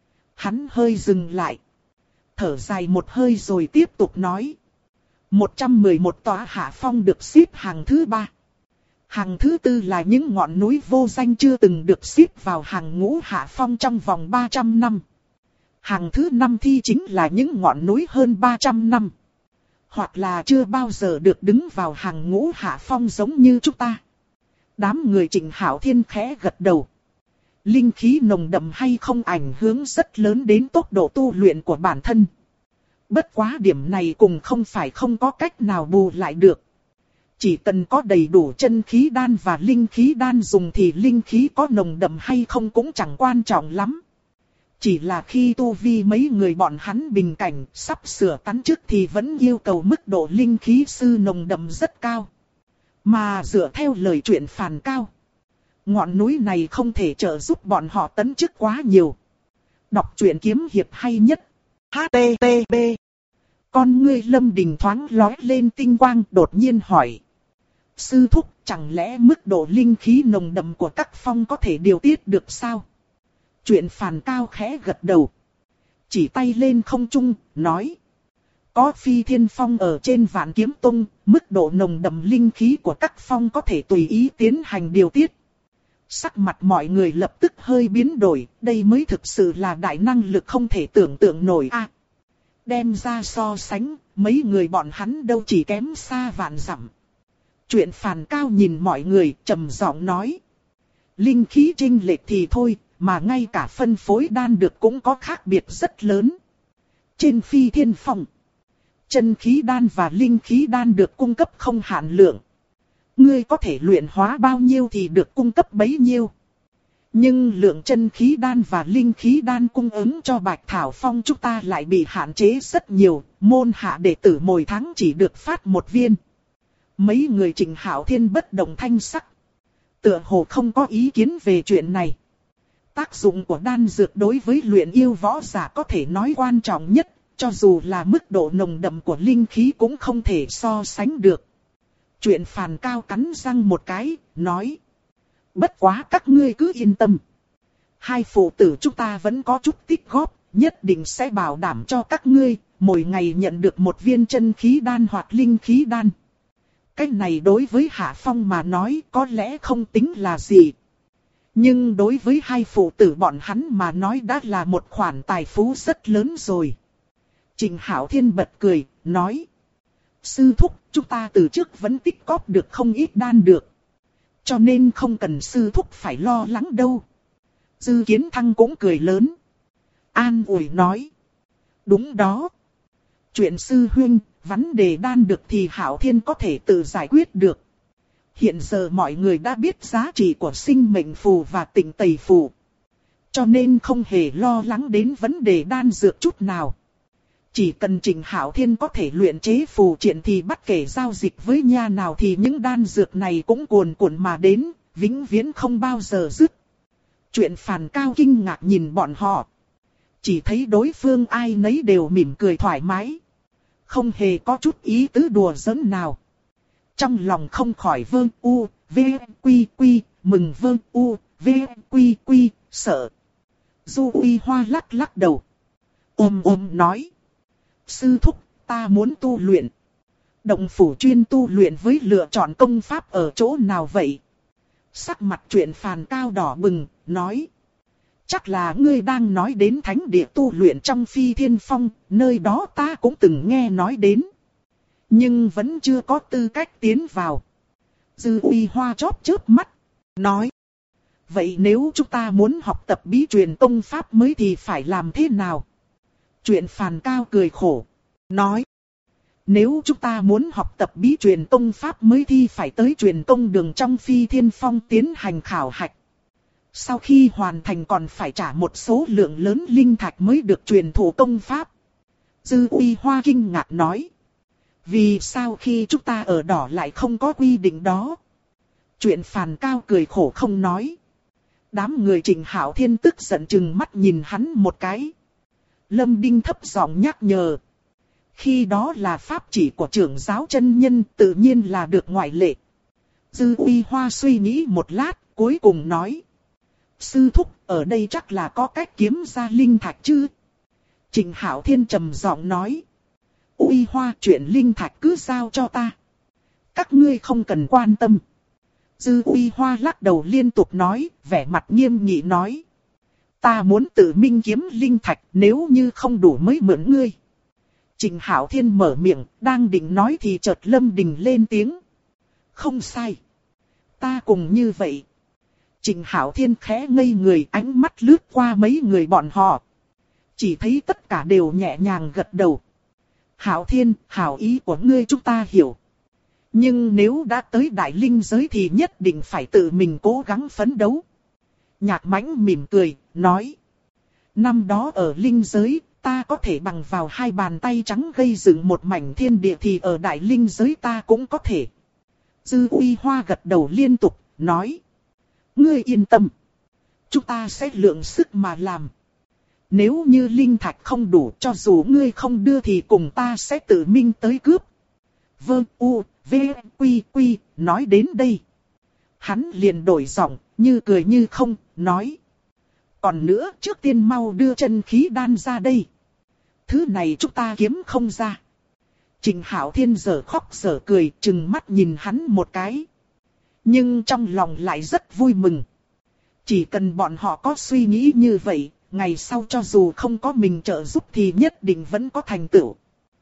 [SPEAKER 1] Hắn hơi dừng lại, thở dài một hơi rồi tiếp tục nói. 111 tòa hạ phong được xếp hàng thứ 3. Hàng thứ 4 là những ngọn núi vô danh chưa từng được xếp vào hàng ngũ hạ phong trong vòng 300 năm. Hàng thứ 5 thì chính là những ngọn núi hơn 300 năm. Hoặc là chưa bao giờ được đứng vào hàng ngũ hạ phong giống như chúng ta. Đám người Trịnh Hạo Thiên khẽ gật đầu. Linh khí nồng đậm hay không ảnh hưởng rất lớn đến tốc độ tu luyện của bản thân. Bất quá điểm này cũng không phải không có cách nào bù lại được. Chỉ cần có đầy đủ chân khí đan và linh khí đan dùng thì linh khí có nồng đậm hay không cũng chẳng quan trọng lắm. Chỉ là khi tu vi mấy người bọn hắn bình cảnh sắp sửa tán chức thì vẫn yêu cầu mức độ linh khí sư nồng đậm rất cao. Mà dựa theo lời chuyện Phàn Cao, ngọn núi này không thể trợ giúp bọn họ tấn chức quá nhiều. Đọc truyện kiếm hiệp hay nhất. HTTP. Con ngươi Lâm Đình thoáng lóe lên tinh quang, đột nhiên hỏi. Sư thúc, chẳng lẽ mức độ linh khí nồng đậm của các phong có thể điều tiết được sao? Chuyện Phàn Cao khẽ gật đầu. Chỉ tay lên không trung, nói. Có Phi Thiên Phong ở trên Vạn Kiếm Tông, mức độ nồng đậm linh khí của các phong có thể tùy ý tiến hành điều tiết. Sắc mặt mọi người lập tức hơi biến đổi, đây mới thực sự là đại năng lực không thể tưởng tượng nổi a. Đem ra so sánh, mấy người bọn hắn đâu chỉ kém xa vạn dặm. Chuyện Phàn Cao nhìn mọi người, trầm giọng nói. Linh khí chênh lệch thì thôi, mà ngay cả phân phối đan được cũng có khác biệt rất lớn. Trên Phi Thiên Phong, chân khí đan và linh khí đan được cung cấp không hạn lượng. Ngươi có thể luyện hóa bao nhiêu thì được cung cấp bấy nhiêu. Nhưng lượng chân khí đan và linh khí đan cung ứng cho Bạch Thảo Phong chúng ta lại bị hạn chế rất nhiều. Môn hạ đệ tử mỗi tháng chỉ được phát một viên. Mấy người Trịnh Hạo Thiên bất động thanh sắc, tựa hồ không có ý kiến về chuyện này. Tác dụng của đan dược đối với luyện yêu võ giả có thể nói quan trọng nhất, cho dù là mức độ nồng đậm của linh khí cũng không thể so sánh được. Chuyện Phàn Cao cắn răng một cái, nói. Bất quá các ngươi cứ yên tâm. Hai phụ tử chúng ta vẫn có chút tích góp, nhất định sẽ bảo đảm cho các ngươi, mỗi ngày nhận được một viên chân khí đan hoặc linh khí đan. Cái này đối với Hạ Phong mà nói có lẽ không tính là gì. Nhưng đối với hai phụ tử bọn hắn mà nói đã là một khoản tài phú rất lớn rồi. Trịnh Hạo Thiên bật cười, nói. Sư thúc, chúng ta từ trước vẫn tích cóp được không ít đan được. Cho nên không cần sư thúc phải lo lắng đâu. Dư Kiến Thăng cũng cười lớn. An ủi nói. Đúng đó. Chuyện sư huynh, vấn đề đan được thì Hạo Thiên có thể tự giải quyết được. Hiện giờ mọi người đã biết giá trị của sinh mệnh phù và tịnh tẩy phù. Cho nên không hề lo lắng đến vấn đề đan dược chút nào. Chỉ cần Trịnh Hạo Thiên có thể luyện chế phù triện thì bất kể giao dịch với nhà nào thì những đan dược này cũng cuồn cuộn mà đến, vĩnh viễn không bao giờ dứt. Chuyện Phàn Cao kinh ngạc nhìn bọn họ. Chỉ thấy đối phương ai nấy đều mỉm cười thoải mái. Không hề có chút ý tứ đùa giỡn nào. Trong lòng không khỏi vương u, v, quy quy, mừng vương u, v, quy quy, sợ. Du Uy Hoa lắc lắc đầu. Ôm nói. Sư thúc, ta muốn tu luyện. Động phủ chuyên tu luyện với lựa chọn công pháp ở chỗ nào vậy? Sắc mặt Chuyện Phàn Cao đỏ bừng, nói. Chắc là ngươi đang nói đến thánh địa tu luyện trong Phi Thiên Phong, nơi đó ta cũng từng nghe nói đến. Nhưng vẫn chưa có tư cách tiến vào. Dư Uy Hoa chóp chớp mắt, nói. Vậy nếu chúng ta muốn học tập bí truyền tông pháp mới thì phải làm thế nào? Chuyện Phàn Cao cười khổ, nói. Nếu chúng ta muốn học tập bí truyền tông pháp mới thì phải tới truyền tông đường trong Phi Thiên Phong tiến hành khảo hạch. Sau khi hoàn thành còn phải trả một số lượng lớn linh thạch mới được truyền thụ công pháp. Dư Uy Hoa kinh ngạc nói. Vì sao khi chúng ta ở đỏ lại không có quy định đó? Chuyện Phàn Cao cười khổ không nói. Đám người Trịnh Hạo Thiên tức giận chừng mắt nhìn hắn một cái. Lâm Đinh thấp giọng nhắc nhở. Khi đó là pháp chỉ của trưởng giáo chân nhân tự nhiên là được ngoại lệ. Dư Uy Hoa suy nghĩ một lát, cuối cùng nói. Sư thúc, ở đây chắc là có cách kiếm ra linh thạch chứ? Trịnh Hạo Thiên trầm giọng nói. Uy Hoa, chuyện linh thạch cứ giao cho ta. Các ngươi không cần quan tâm. Dư Uy Hoa lắc đầu liên tục nói, vẻ mặt nghiêm nghị nói. Ta muốn tự minh kiếm linh thạch, nếu như không đủ mới mượn ngươi. Trịnh Hạo Thiên mở miệng, đang định nói thì chợt Lâm Đình lên tiếng. Không sai. Ta cùng như vậy. Trịnh Hạo Thiên khẽ ngây người, ánh mắt lướt qua mấy người bọn họ. Chỉ thấy tất cả đều nhẹ nhàng gật đầu. Hạo Thiên, hảo ý của ngươi chúng ta hiểu. Nhưng nếu đã tới đại linh giới thì nhất định phải tự mình cố gắng phấn đấu. Nhạc Mãnh mỉm cười, nói. Năm đó ở linh giới, ta có thể bằng vào hai bàn tay trắng gây dựng một mảnh thiên địa thì ở đại linh giới ta cũng có thể. Dư Uy Hoa gật đầu liên tục, nói. Ngươi yên tâm. Chúng ta sẽ lượng sức mà làm. Nếu như linh thạch không đủ cho dù ngươi không đưa thì cùng ta sẽ tự mình tới cướp. Vâng, U, V, Quy, Quy, nói đến đây. Hắn liền đổi giọng, như cười như không, nói. Còn nữa, trước tiên mau đưa chân khí đan ra đây. Thứ này chúng ta kiếm không ra. Trịnh Hạo Thiên giờ khóc giờ cười, trừng mắt nhìn hắn một cái. Nhưng trong lòng lại rất vui mừng. Chỉ cần bọn họ có suy nghĩ như vậy, ngày sau cho dù không có mình trợ giúp thì nhất định vẫn có thành tựu.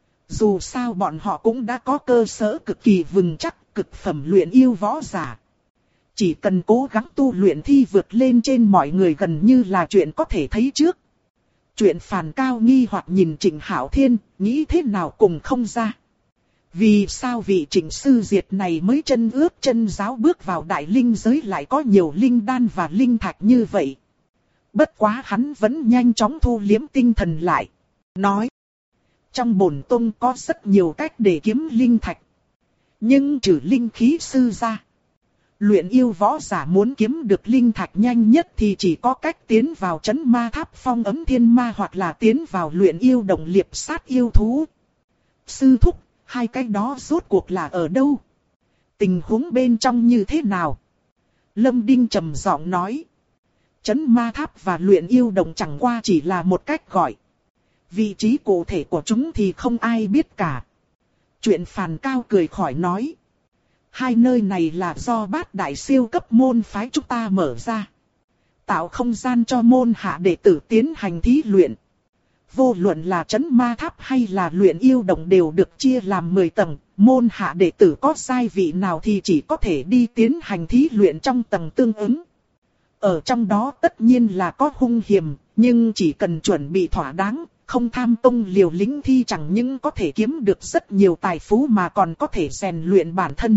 [SPEAKER 1] Dù sao bọn họ cũng đã có cơ sở cực kỳ vững chắc, cực phẩm luyện yêu võ giả. Chỉ cần cố gắng tu luyện thi vượt lên trên mọi người gần như là chuyện có thể thấy trước. Chuyện Phàn Cao nghi hoặc nhìn Trịnh Hạo Thiên, nghĩ thế nào cùng không ra. Vì sao vị Trịnh sư diệt này mới chân ướp chân giáo bước vào đại linh giới lại có nhiều linh đan và linh thạch như vậy. Bất quá hắn vẫn nhanh chóng thu liếm tinh thần lại. Nói. Trong bổn tông có rất nhiều cách để kiếm linh thạch. Nhưng trừ linh khí sư ra. Luyện yêu võ giả muốn kiếm được linh thạch nhanh nhất thì chỉ có cách tiến vào trấn ma tháp phong ấm thiên ma hoặc là tiến vào luyện yêu đồng liệp sát yêu thú. Sư thúc, hai cái đó rốt cuộc là ở đâu? Tình huống bên trong như thế nào? Lâm Đinh trầm giọng nói. Trấn ma tháp và luyện yêu đồng chẳng qua chỉ là một cách gọi. Vị trí cụ thể của chúng thì không ai biết cả. Chuyện Phàn Cao cười khỏi nói. Hai nơi này là do Bát Đại siêu cấp môn phái chúng ta mở ra. Tạo không gian cho môn hạ đệ tử tiến hành thí luyện. Vô luận là trấn ma tháp hay là luyện yêu đồng đều được chia làm 10 tầng. Môn hạ đệ tử có giai vị nào thì chỉ có thể đi tiến hành thí luyện trong tầng tương ứng. Ở trong đó tất nhiên là có hung hiểm, nhưng chỉ cần chuẩn bị thỏa đáng, không tham tông liều lĩnh thì chẳng những có thể kiếm được rất nhiều tài phú mà còn có thể rèn luyện bản thân.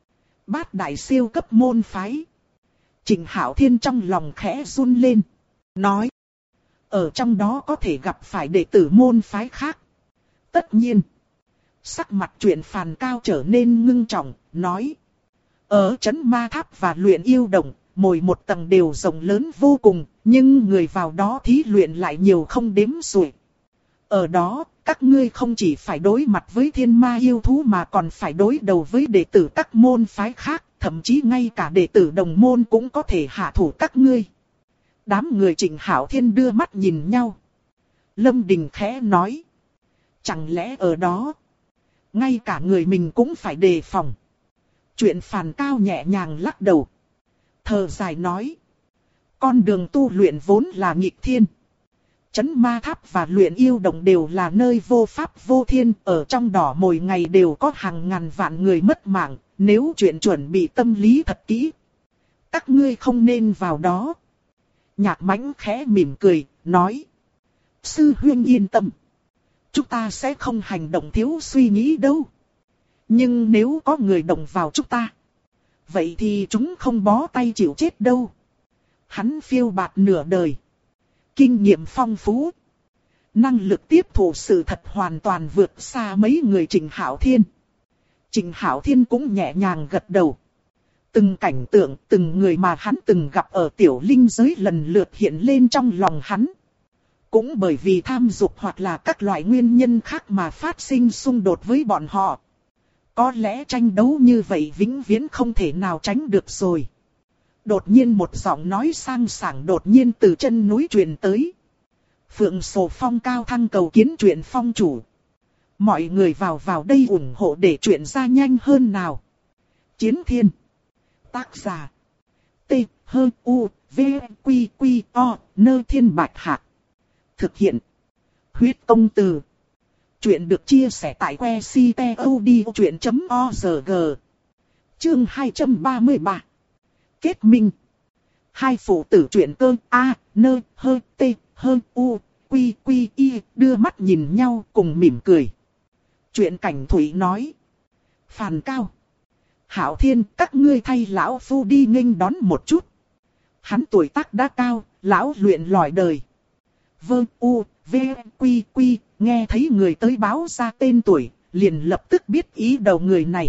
[SPEAKER 1] Bát Đại siêu cấp môn phái. Trịnh Hạo Thiên trong lòng khẽ run lên. Nói. Ở trong đó có thể gặp phải đệ tử môn phái khác. Tất nhiên. Sắc mặt chuyện Phàn Cao trở nên ngưng trọng. Nói. Ở trấn ma tháp và luyện yêu đồng. Mỗi một tầng đều rộng lớn vô cùng. Nhưng người vào đó thí luyện lại nhiều không đếm xuể. Ở đó, các ngươi không chỉ phải đối mặt với thiên ma yêu thú mà còn phải đối đầu với đệ tử các môn phái khác, thậm chí ngay cả đệ tử đồng môn cũng có thể hạ thủ các ngươi. Đám người Trịnh Hạo Thiên đưa mắt nhìn nhau. Lâm Đình khẽ nói. Chẳng lẽ ở đó, ngay cả người mình cũng phải đề phòng. Chuyện Phàn Cao nhẹ nhàng lắc đầu. Thở dài nói. Con đường tu luyện vốn là nghịch thiên. Trấn ma tháp và luyện yêu đồng đều là nơi vô pháp vô thiên, ở trong đỏ mỗi ngày đều có hàng ngàn vạn người mất mạng, nếu chuyện chuẩn bị tâm lý thật kỹ. Các ngươi không nên vào đó. Nhạc Mãnh khẽ mỉm cười, nói. Sư huynh yên tâm. Chúng ta sẽ không hành động thiếu suy nghĩ đâu. Nhưng nếu có người động vào chúng ta, vậy thì chúng không bó tay chịu chết đâu. Hắn phiêu bạt nửa đời. Kinh nghiệm phong phú. Năng lực tiếp thu sự thật hoàn toàn vượt xa mấy người Trịnh Hạo Thiên. Trịnh Hạo Thiên cũng nhẹ nhàng gật đầu. Từng cảnh tượng, từng người mà hắn từng gặp ở tiểu linh giới lần lượt hiện lên trong lòng hắn. Cũng bởi vì tham dục hoặc là các loại nguyên nhân khác mà phát sinh xung đột với bọn họ. Có lẽ tranh đấu như vậy vĩnh viễn không thể nào tránh được rồi. Đột nhiên một giọng nói sang sảng đột nhiên từ chân núi truyền tới. Phượng Sổ Phong cao thăng cầu kiến chuyện phong chủ. Mọi người vào đây ủng hộ để chuyện ra nhanh hơn nào. Chiến Thiên. Tác giả. T, H, U, V, Quy, Quy, O, Nơ Thiên Bạch Hạc. Thực hiện. Huyết Công Từ. Chuyện được chia sẻ tại que ctod.org. Chương 233. kết minh. Hai phụ tử truyện cơ A, nơ, hơ, tê, hơ, u, quy, quy, y, đưa mắt nhìn nhau cùng mỉm cười. Truyện Cảnh Thủy nói. Phàn Cao, Hạo Thiên, các ngươi thay lão phu đi nghênh đón một chút. Hắn tuổi tác đã cao, lão luyện lỏi đời. Vâng, u, v, quy, quy, nghe thấy người tới báo ra tên tuổi, liền lập tức biết ý đầu người này.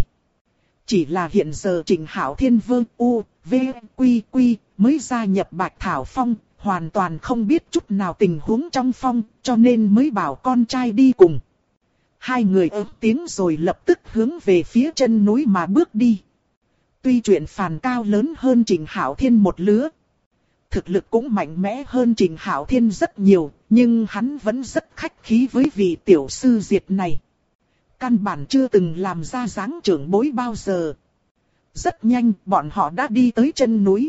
[SPEAKER 1] Chỉ là hiện giờ Trịnh Hạo Thiên Vương U, V, Quy, Quy mới gia nhập Bạch Thảo Phong, hoàn toàn không biết chút nào tình huống trong phong, cho nên mới bảo con trai đi cùng. Hai người ớt tiếng rồi lập tức hướng về phía chân núi mà bước đi. Tuy chuyện Phàn Cao lớn hơn Trịnh Hạo Thiên một lứa, thực lực cũng mạnh mẽ hơn Trịnh Hạo Thiên rất nhiều, nhưng hắn vẫn rất khách khí với vị tiểu sư diệt này. Căn bản chưa từng làm ra dáng trưởng bối bao giờ. Rất nhanh bọn họ đã đi tới chân núi.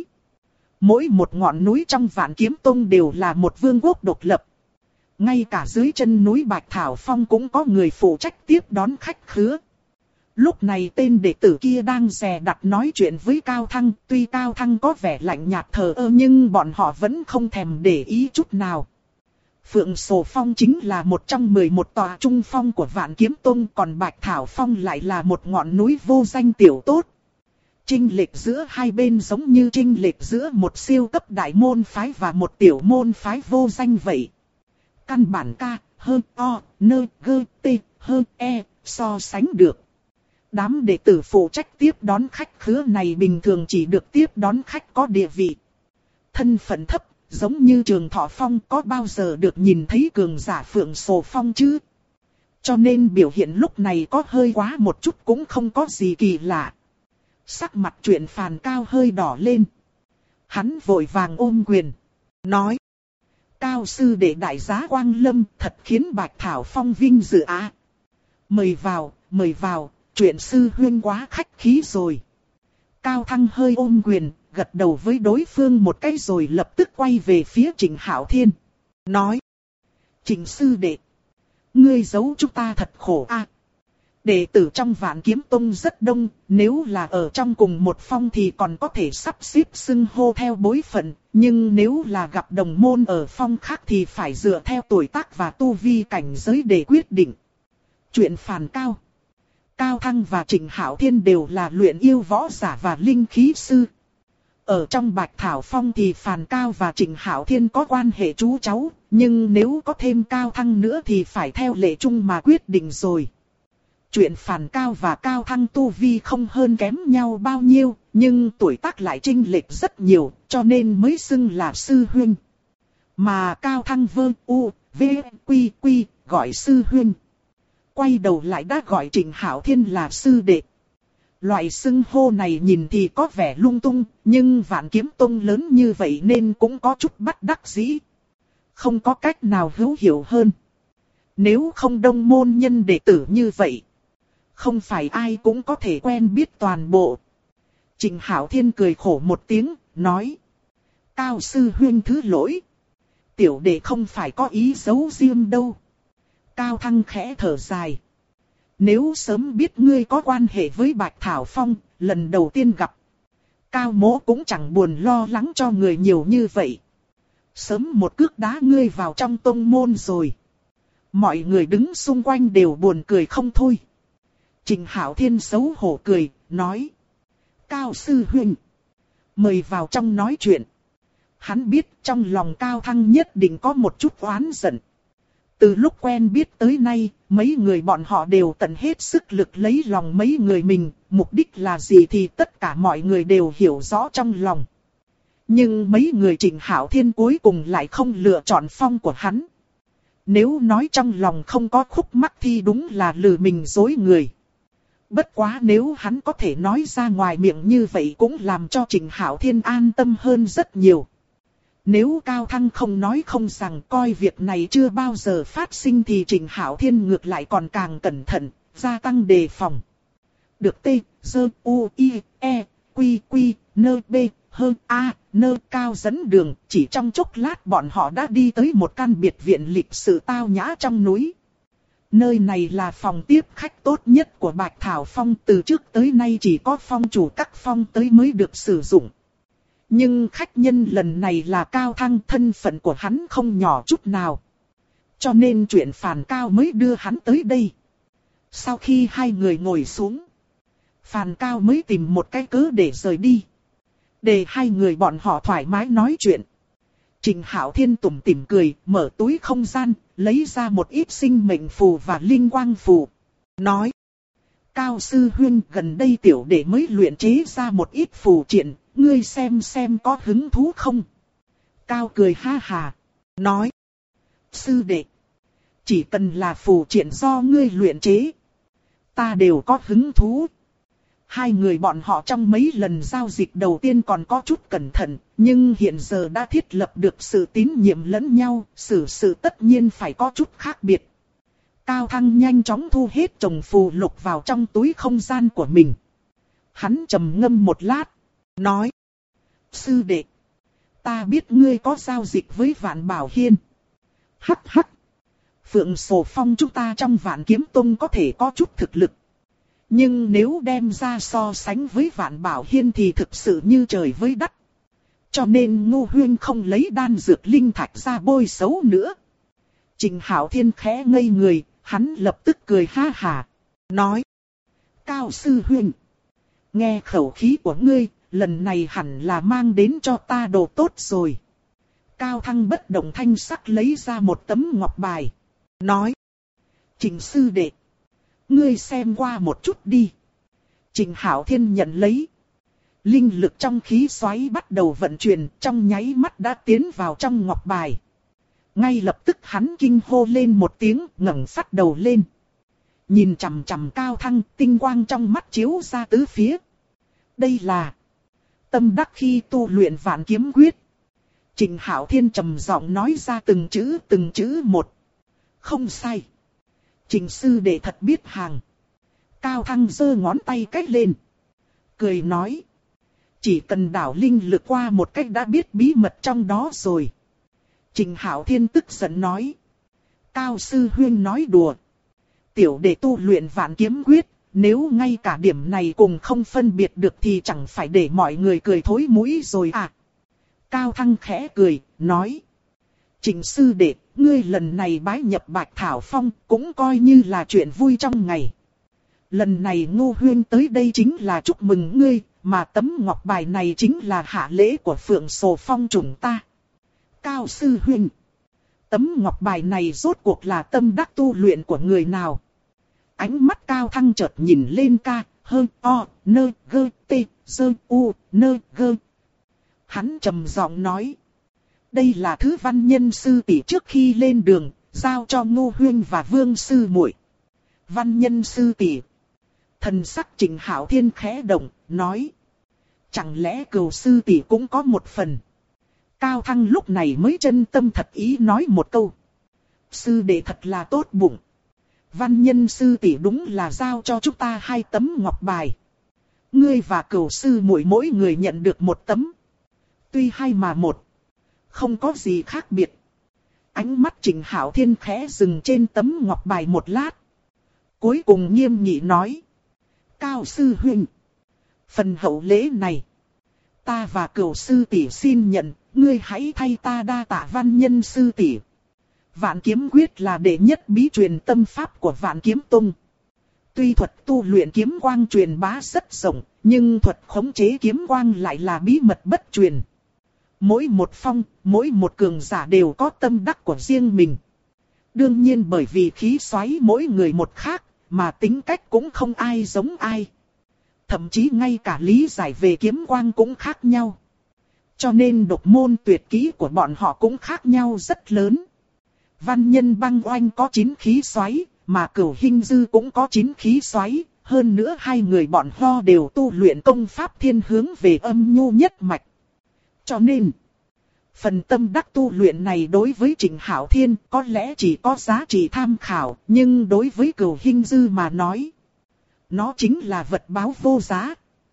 [SPEAKER 1] Mỗi một ngọn núi trong Vạn Kiếm Tông đều là một vương quốc độc lập. Ngay cả dưới chân núi Bạch Thảo Phong cũng có người phụ trách tiếp đón khách khứa. Lúc này tên đệ tử kia đang dè đặt nói chuyện với Cao Thăng. Tuy Cao Thăng có vẻ lạnh nhạt thờ ơ nhưng bọn họ vẫn không thèm để ý chút nào. Phượng Sổ Phong chính là một trong 11 tòa trung phong của Vạn Kiếm Tông, còn Bạch Thảo Phong lại là một ngọn núi vô danh tiểu tốt. Chênh lệch giữa hai bên giống như chênh lệch giữa một siêu cấp đại môn phái và một tiểu môn phái vô danh vậy. Căn bản ca, hơn o, nơ, gơ, tê, hơn e, so sánh được. Đám đệ tử phụ trách tiếp đón khách khứa này bình thường chỉ được tiếp đón khách có địa vị. Thân phận thấp. Giống như Trường Thọ Phong có bao giờ được nhìn thấy cường giả Phượng Sổ Phong chứ? Cho nên biểu hiện lúc này có hơi quá một chút cũng không có gì kỳ lạ. Sắc mặt Truyện Phàn Cao hơi đỏ lên. Hắn vội vàng ôm quyền. Nói. Cao sư đệ đại giá quang lâm thật khiến Bạch Thảo Phong vinh dự á. Mời vào, Truyện sư huynh quá khách khí rồi. Cao Thăng hơi ôm quyền. Gật đầu với đối phương một cái rồi lập tức quay về phía Trịnh Hạo Thiên. Nói. Trịnh sư đệ. Ngươi giấu chúng ta thật khổ a. Đệ tử trong Vạn Kiếm Tông rất đông. Nếu là ở trong cùng một phong thì còn có thể sắp xếp xưng hô theo bối phận. Nhưng nếu là gặp đồng môn ở phong khác thì phải dựa theo tuổi tác và tu vi cảnh giới để quyết định. Truyện Phàn Cao, Cao Thăng và Trịnh Hạo Thiên đều là luyện yêu võ giả và linh khí sư. Ở trong Bạch Thảo Phong thì Phàn Cao và Trịnh Hạo Thiên có quan hệ chú cháu, nhưng nếu có thêm Cao Thăng nữa thì phải theo lệ chung mà quyết định rồi. Chuyện Phàn Cao và Cao Thăng tu vi không hơn kém nhau bao nhiêu, nhưng tuổi tác lại chênh lệch rất nhiều, cho nên mới xưng là sư huynh. Mà Cao Thăng Vương U, V, Quy, Quy, gọi sư huynh. Quay đầu lại đã gọi Trịnh Hạo Thiên là sư đệ. Loại xưng hô này nhìn thì có vẻ lung tung, nhưng Vạn Kiếm Tông lớn như vậy nên cũng có chút bất đắc dĩ. Không có cách nào hữu hiệu hơn. Nếu không đông môn nhân đệ tử như vậy, không phải ai cũng có thể quen biết toàn bộ. Trịnh Hạo Thiên cười khổ một tiếng, nói. Cao sư huynh thứ lỗi. Tiểu đệ không phải có ý giấu riêng đâu. Cao Thăng khẽ thở dài. Nếu sớm biết ngươi có quan hệ với Bạch Thảo Phong, lần đầu tiên gặp. Cao mỗ cũng chẳng buồn lo lắng cho người nhiều như vậy. Sớm một cước đá ngươi vào trong tông môn rồi. Mọi người đứng xung quanh đều buồn cười không thôi. Trịnh Hạo Thiên xấu hổ cười, nói. Cao sư huynh, mời vào trong nói chuyện. Hắn biết trong lòng Cao Thăng nhất định có một chút oán giận. Từ lúc quen biết tới nay, mấy người bọn họ đều tận hết sức lực lấy lòng mấy người mình, mục đích là gì thì tất cả mọi người đều hiểu rõ trong lòng. Nhưng mấy người Trịnh Hạo Thiên cuối cùng lại không lựa chọn phong của hắn. Nếu nói trong lòng không có khúc mắc thì đúng là lừa mình dối người. Bất quá nếu hắn có thể nói ra ngoài miệng như vậy cũng làm cho Trịnh Hạo Thiên an tâm hơn rất nhiều. Nếu Cao Thăng không nói không rằng coi việc này chưa bao giờ phát sinh thì Trịnh Hạo Thiên ngược lại còn càng cẩn thận, gia tăng đề phòng. Được T, Dơ, U, I, E, Quy, Quy, Nơ, B, Hơ, A, Nơ Cao dẫn đường. Chỉ trong chốc lát bọn họ đã đi tới một căn biệt viện lịch sự tao nhã trong núi. Nơi này là phòng tiếp khách tốt nhất của Bạch Thảo Phong, từ trước tới nay chỉ có phong chủ các phong tới mới được sử dụng. Nhưng khách nhân lần này là Cao Thăng, thân phận của hắn không nhỏ chút nào. Cho nên chuyện Phàn Cao mới đưa hắn tới đây. Sau khi hai người ngồi xuống, Phàn Cao mới tìm một cái cớ để rời đi. Để hai người bọn họ thoải mái nói chuyện. Trình Hạo Thiên tủm tỉm cười, mở túi không gian, lấy ra một ít sinh mệnh phù và linh quang phù. Nói, Cao sư huynh, gần đây tiểu đệ mới luyện chế ra một ít phù triện, ngươi xem có hứng thú không? Cao cười ha hà, nói, sư đệ, chỉ cần là phù triện do ngươi luyện chế, ta đều có hứng thú. Hai người bọn họ trong mấy lần giao dịch đầu tiên còn có chút cẩn thận, nhưng hiện giờ đã thiết lập được sự tín nhiệm lẫn nhau, xử sự tất nhiên phải có chút khác biệt. Cao Thăng nhanh chóng thu hết chồng phù lục vào trong túi không gian của mình. Hắn trầm ngâm một lát, nói, sư đệ, ta biết ngươi có giao dịch với Vạn Bảo Hiên. Hắc hắc, Phượng Sổ Phong chúng ta trong Vạn Kiếm Tông có thể có chút thực lực. Nhưng nếu đem ra so sánh với Vạn Bảo Hiên thì thực sự như trời với đất. Cho nên Ngô Huyên không lấy đan dược linh thạch ra bôi xấu nữa. Trình Hạo Thiên khẽ ngây người, hắn lập tức cười ha hà, nói, Cao sư huynh, nghe khẩu khí của ngươi, lần này hẳn là mang đến cho ta đồ tốt rồi. Cao Thăng bất động thanh sắc lấy ra một tấm ngọc bài, nói, Trình sư đệ, ngươi xem qua một chút đi. Trình Hạo Thiên nhận lấy. Linh lực trong khí xoáy bắt đầu vận chuyển, trong nháy mắt đã tiến vào trong ngọc bài. Ngay lập tức hắn kinh hô lên một tiếng, ngẩng phát đầu lên. Nhìn chằm chằm Cao Thăng, tinh quang trong mắt chiếu ra tứ phía. Đây là tâm đắc khi tu luyện Vạn Kiếm Quyết. Trình Hạo Thiên trầm giọng nói ra từng chữ một. Không sai. Trình sư đệ thật biết hàng. Cao Thăng giơ ngón tay cách lên, cười nói, chỉ cần đảo linh lực qua một cách đã biết bí mật trong đó rồi. Trình Hạo Thiên tức giận nói, Cao sư huynh nói đùa. Tiểu đệ tu luyện Vạn Kiếm Quyết, nếu ngay cả điểm này cùng không phân biệt được thì chẳng phải để mọi người cười thối mũi rồi à. Cao Thăng khẽ cười, nói, Trình sư đệ, ngươi lần này bái nhập Bạch Thảo Phong cũng coi như là chuyện vui trong ngày. Lần này Ngô Huyên tới đây chính là chúc mừng ngươi, mà tấm ngọc bài này chính là hạ lễ của Phượng Sổ Phong chúng ta. Cao sư huynh, tấm ngọc bài này rốt cuộc là tâm đắc tu luyện của người nào? Ánh mắt Cao Thăng chợt nhìn lên ca, hơn o, nơ, gơ, tê, dơ, u, nơ, gơ. Hắn trầm giọng nói, đây là thứ Văn Nhân sư tỷ trước khi lên đường, giao cho Ngô Huyên và Vương sư muội. Văn Nhân sư tỷ. Thần sắc Trình Hạo Thiên khẽ động, nói, chẳng lẽ Cửu sư tỷ cũng có một phần? Cao Thăng lúc này mới chân tâm thật ý nói một câu, sư đệ thật là tốt bụng. Văn Nhân sư tỷ đúng là giao cho chúng ta 2 tấm ngọc bài. Ngươi và Cửu sư muội mỗi người nhận được 1 tấm. Tuy 2 mà 1, không có gì khác biệt. Ánh mắt Trình Hạo Thiên khẽ dừng trên tấm ngọc bài một lát. Cuối cùng nghiêm nghị nói, Cao sư huynh, phần hậu lễ này, ta và Cửu sư tỷ xin nhận, ngươi hãy thay ta đa tạ Văn Nhân sư tỷ. Vạn Kiếm Quyết là đệ nhất bí truyền tâm pháp của Vạn Kiếm Tông. Tuy thuật tu luyện kiếm quang truyền bá rất rộng, nhưng thuật khống chế kiếm quang lại là bí mật bất truyền. Mỗi một phong, mỗi một cường giả đều có tâm đắc của riêng mình. Đương nhiên bởi vì khí xoáy mỗi người một khác, mà tính cách cũng không ai giống ai. Thậm chí ngay cả lý giải về kiếm quang cũng khác nhau. Cho nên độc môn tuyệt kỹ của bọn họ cũng khác nhau rất lớn. Văn Nhân Băng Oanh có 9 khí xoáy, mà Cửu Hinh Dư cũng có 9 khí xoáy. Hơn nữa 2 người bọn họ đều tu luyện công pháp thiên hướng về âm nhu nhất mạch. Cho nên, phần tâm đắc tu luyện này đối với Trình Hạo Thiên có lẽ chỉ có giá trị tham khảo, nhưng đối với Cửu Hinh Dư mà nói, nó chính là vật báo vô giá.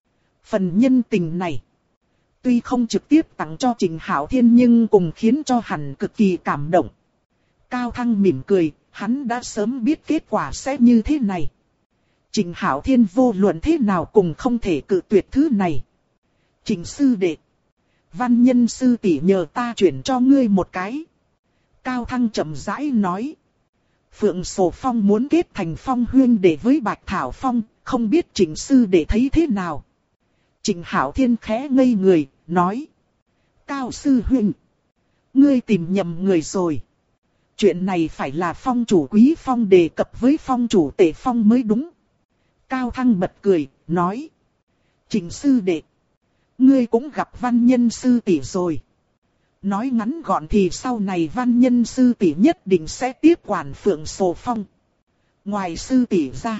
[SPEAKER 1] Phần nhân tình này, tuy không trực tiếp tặng cho Trình Hạo Thiên nhưng cũng khiến cho hắn cực kỳ cảm động. Cao Thăng mỉm cười, hắn đã sớm biết kết quả sẽ như thế này. Trình Hạo Thiên vô luận thế nào cũng không thể cự tuyệt thứ này. Trình sư đệ, Văn Nhân sư tỷ nhờ ta chuyển cho ngươi một cái. Cao Thăng chậm rãi nói. Phượng Sổ Phong muốn kết thành phong huyên đệ với Bạch Thảo Phong, không biết Trịnh sư đệ thấy thế nào. Trịnh Hạo Thiên khẽ ngây người, nói. Cao sư huynh, ngươi tìm nhầm người rồi. Chuyện này phải là phong chủ Quý Phong đề cập với phong chủ Tề Phong mới đúng. Cao Thăng bật cười, nói. Trịnh sư đệ, ngươi cũng gặp Văn Nhân sư tỷ rồi. Nói ngắn gọn thì sau này Văn Nhân sư tỷ nhất định sẽ tiếp quản Phượng Sổ Phong. Ngoài sư tỷ ra,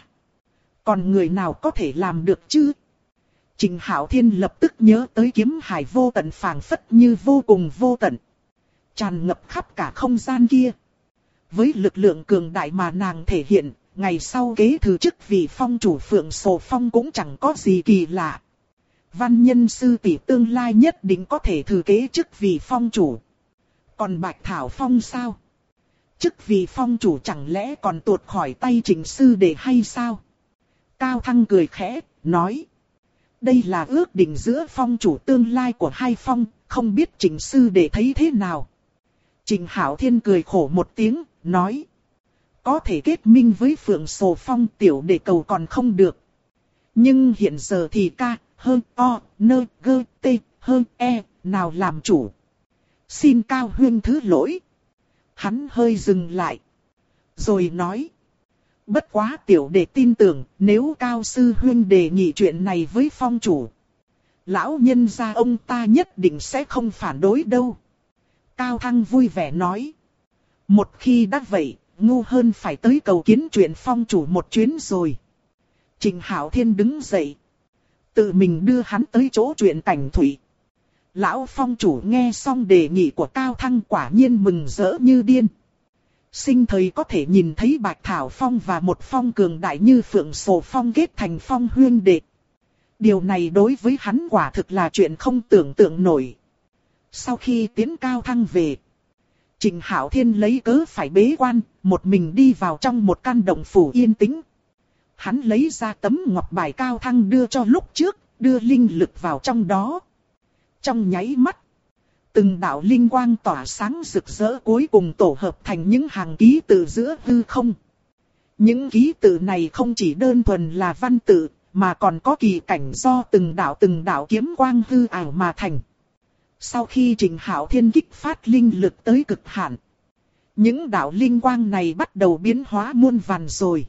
[SPEAKER 1] còn người nào có thể làm được chứ? Trịnh Hạo Thiên lập tức nhớ tới kiếm hải vô tận phảng phất như vô cùng vô tận, tràn ngập khắp cả không gian kia. Với lực lượng cường đại mà nàng thể hiện, ngày sau kế thừa chức vị phong chủ Phượng Sổ Phong cũng chẳng có gì kỳ lạ. Văn Nhân sư tỷ tương lai nhất định có thể thừa kế chức vị phong chủ. Còn Bạch Thảo Phong sao? Chức vị phong chủ chẳng lẽ còn tuột khỏi tay Trịnh sư đệ hay sao? Cao Thăng cười khẽ, nói. Đây là ước định giữa phong chủ tương lai của hai phong, không biết Trịnh sư đệ thấy thế nào? Trịnh Hạo Thiên cười khổ một tiếng, nói. Có thể kết minh với Phượng Sổ Phong tiểu đệ cầu còn không được. Nhưng hiện giờ thì ca, hơn o, nơ, gơ, tê, hơn e, nào làm chủ. Xin Cao huynh thứ lỗi. Hắn hơi dừng lại. Rồi nói. Bất quá tiểu đệ tin tưởng nếu Cao sư huynh đề nghị chuyện này với phong chủ, lão nhân gia ông ta nhất định sẽ không phản đối đâu. Cao Thăng vui vẻ nói. Một khi đã vậy, ngu hơn phải tới cầu kiến chuyện phong chủ một chuyến rồi. Trịnh Hạo Thiên đứng dậy, tự mình đưa hắn tới chỗ chuyện Cảnh Thủy. Lão phong chủ nghe xong đề nghị của Cao Thăng quả nhiên mừng rỡ như điên. Sinh thời có thể nhìn thấy Bạch Thảo Phong và một phong cường đại như Phượng Sổ Phong kết thành phong huyên đệ. Điều này đối với hắn quả thực là chuyện không tưởng tượng nổi. Sau khi tiến Cao Thăng về, Trịnh Hạo Thiên lấy cớ phải bế quan, một mình đi vào trong một căn động phủ yên tĩnh. Hắn lấy ra tấm ngọc bài Cao Thăng đưa cho lúc trước, đưa linh lực vào trong đó. Trong nháy mắt, từng đạo linh quang tỏa sáng rực rỡ cuối cùng tổ hợp thành những hàng ký tự giữa hư không. Những ký tự này không chỉ đơn thuần là văn tự, mà còn có kỳ cảnh do từng đạo kiếm quang hư ảo mà thành. Sau khi Trịnh Hạo Thiên kích phát linh lực tới cực hạn, những đạo linh quang này bắt đầu biến hóa muôn vàn rồi.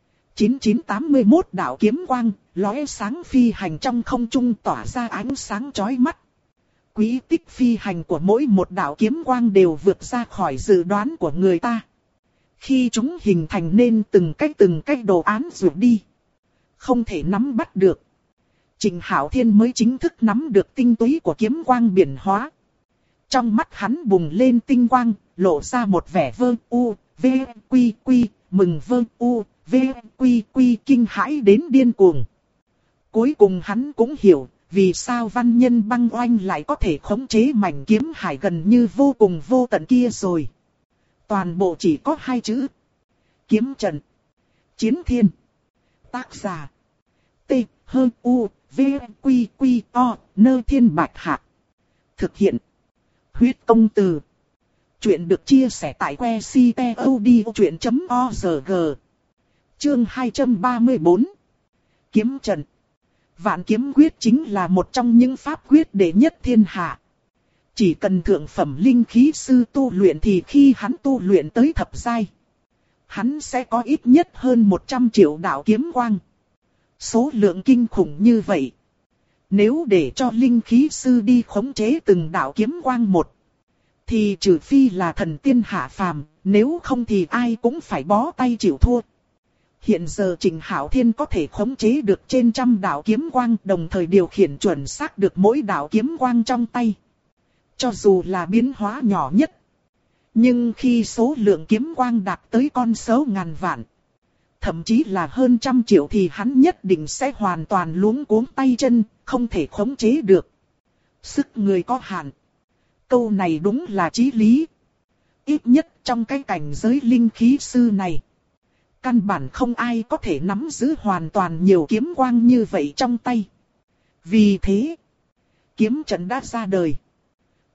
[SPEAKER 1] 9981 đạo kiếm quang, lóe sáng phi hành trong không trung tỏa ra ánh sáng chói mắt. Quỹ tích phi hành của mỗi một đạo kiếm quang đều vượt ra khỏi dự đoán của người ta. Khi chúng hình thành nên từng cách đồ án rượt đi, không thể nắm bắt được. Trịnh Hạo Thiên mới chính thức nắm được tinh túy của kiếm quang biển hóa. Trong mắt hắn bùng lên tinh quang, lộ ra một vẻ vơ u, v, quy quy, mừng vơ u, v, quy quy kinh hãi đến điên cuồng. Cuối cùng hắn cũng hiểu, vì sao Văn Nhân Băng Oanh lại có thể khống chế mảnh kiếm hải gần như vô cùng vô tận kia rồi. Toàn bộ chỉ có hai chữ. Kiếm trận. Chiến thiên. Tác giả. T, H, U, V, Quy, Quy, O, Nơ Thiên Bạch Hạc. Thực hiện. Huyết Công Từ. Chuyện được chia sẻ tại website.odchuyện.org. Chương 234. Kiếm trận. Vạn kiếm quyết chính là một trong những pháp quyết đệ nhất thiên hạ. Chỉ cần thượng phẩm linh khí sư tu luyện thì khi hắn tu luyện tới thập giai, hắn sẽ có ít nhất hơn 100 triệu đạo kiếm quang. Số lượng kinh khủng như vậy. Nếu để cho linh khí sư đi khống chế từng đạo kiếm quang một, thì trừ phi là thần tiên hạ phàm, nếu không thì ai cũng phải bó tay chịu thua. Hiện giờ Trịnh Hạo Thiên có thể khống chế được trên 100 đạo kiếm quang, đồng thời điều khiển chuẩn xác được mỗi đạo kiếm quang trong tay. Cho dù là biến hóa nhỏ nhất, nhưng khi số lượng kiếm quang đạt tới con số ngàn vạn, thậm chí là hơn 100 triệu thì hắn nhất định sẽ hoàn toàn luống cuống tay chân, không thể khống chế được. Sức người có hạn. Câu này đúng là chí lý. Ít nhất trong cái cảnh giới linh khí sư này, căn bản không ai có thể nắm giữ hoàn toàn nhiều kiếm quang như vậy trong tay. Vì thế, kiếm trận đã ra đời.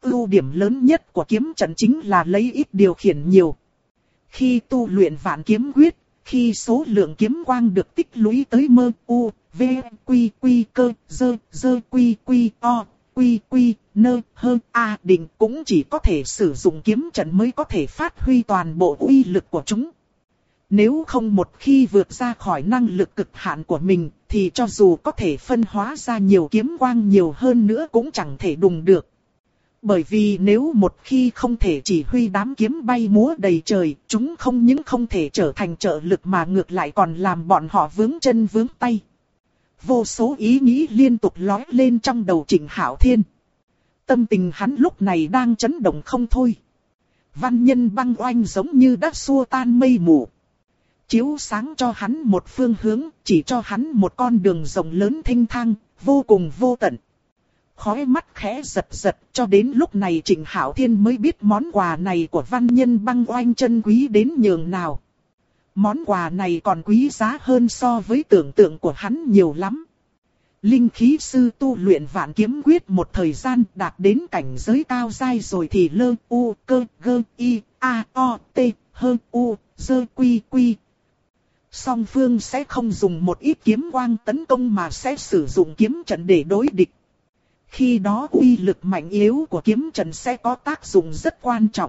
[SPEAKER 1] ưu điểm lớn nhất của kiếm trận chính là lấy ít điều khiển nhiều. Khi tu luyện vạn kiếm quyết, khi số lượng kiếm quang được tích lũy tới mơ u, v, quy quy cơ, dơ quy quy o, quy quy nơ hơn a định cũng chỉ có thể sử dụng kiếm trận mới có thể phát huy toàn bộ uy lực của chúng. Nếu không một khi vượt ra khỏi năng lực cực hạn của mình, thì cho dù có thể phân hóa ra nhiều kiếm quang nhiều hơn nữa cũng chẳng thể đùng được. Bởi vì nếu một khi không thể chỉ huy đám kiếm bay múa đầy trời, chúng không những không thể trở thành trợ lực mà ngược lại còn làm bọn họ vướng chân vướng tay. Vô số ý nghĩ liên tục lóe lên trong đầu Trịnh Hạo Thiên. Tâm tình hắn lúc này đang chấn động không thôi. Văn nhân băng oanh giống như đã xua tan mây mù, chiếu sáng cho hắn một phương hướng, chỉ cho hắn một con đường rộng lớn thênh thang, vô cùng vô tận. Khóe mắt khẽ giật giật, cho đến lúc này Trịnh Hạo Thiên mới biết món quà này của văn nhân băng oanh chân quý đến nhường nào. Món quà này còn quý giá hơn so với tưởng tượng của hắn nhiều lắm. Linh khí sư tu luyện vạn kiếm quyết một thời gian đạt đến cảnh giới cao giai rồi thì lơ u cơ gơ y a o t hơ u dơ quy quy. Song phương sẽ không dùng một ít kiếm quang tấn công mà sẽ sử dụng kiếm trận để đối địch. Khi đó uy lực mạnh yếu của kiếm trận sẽ có tác dụng rất quan trọng.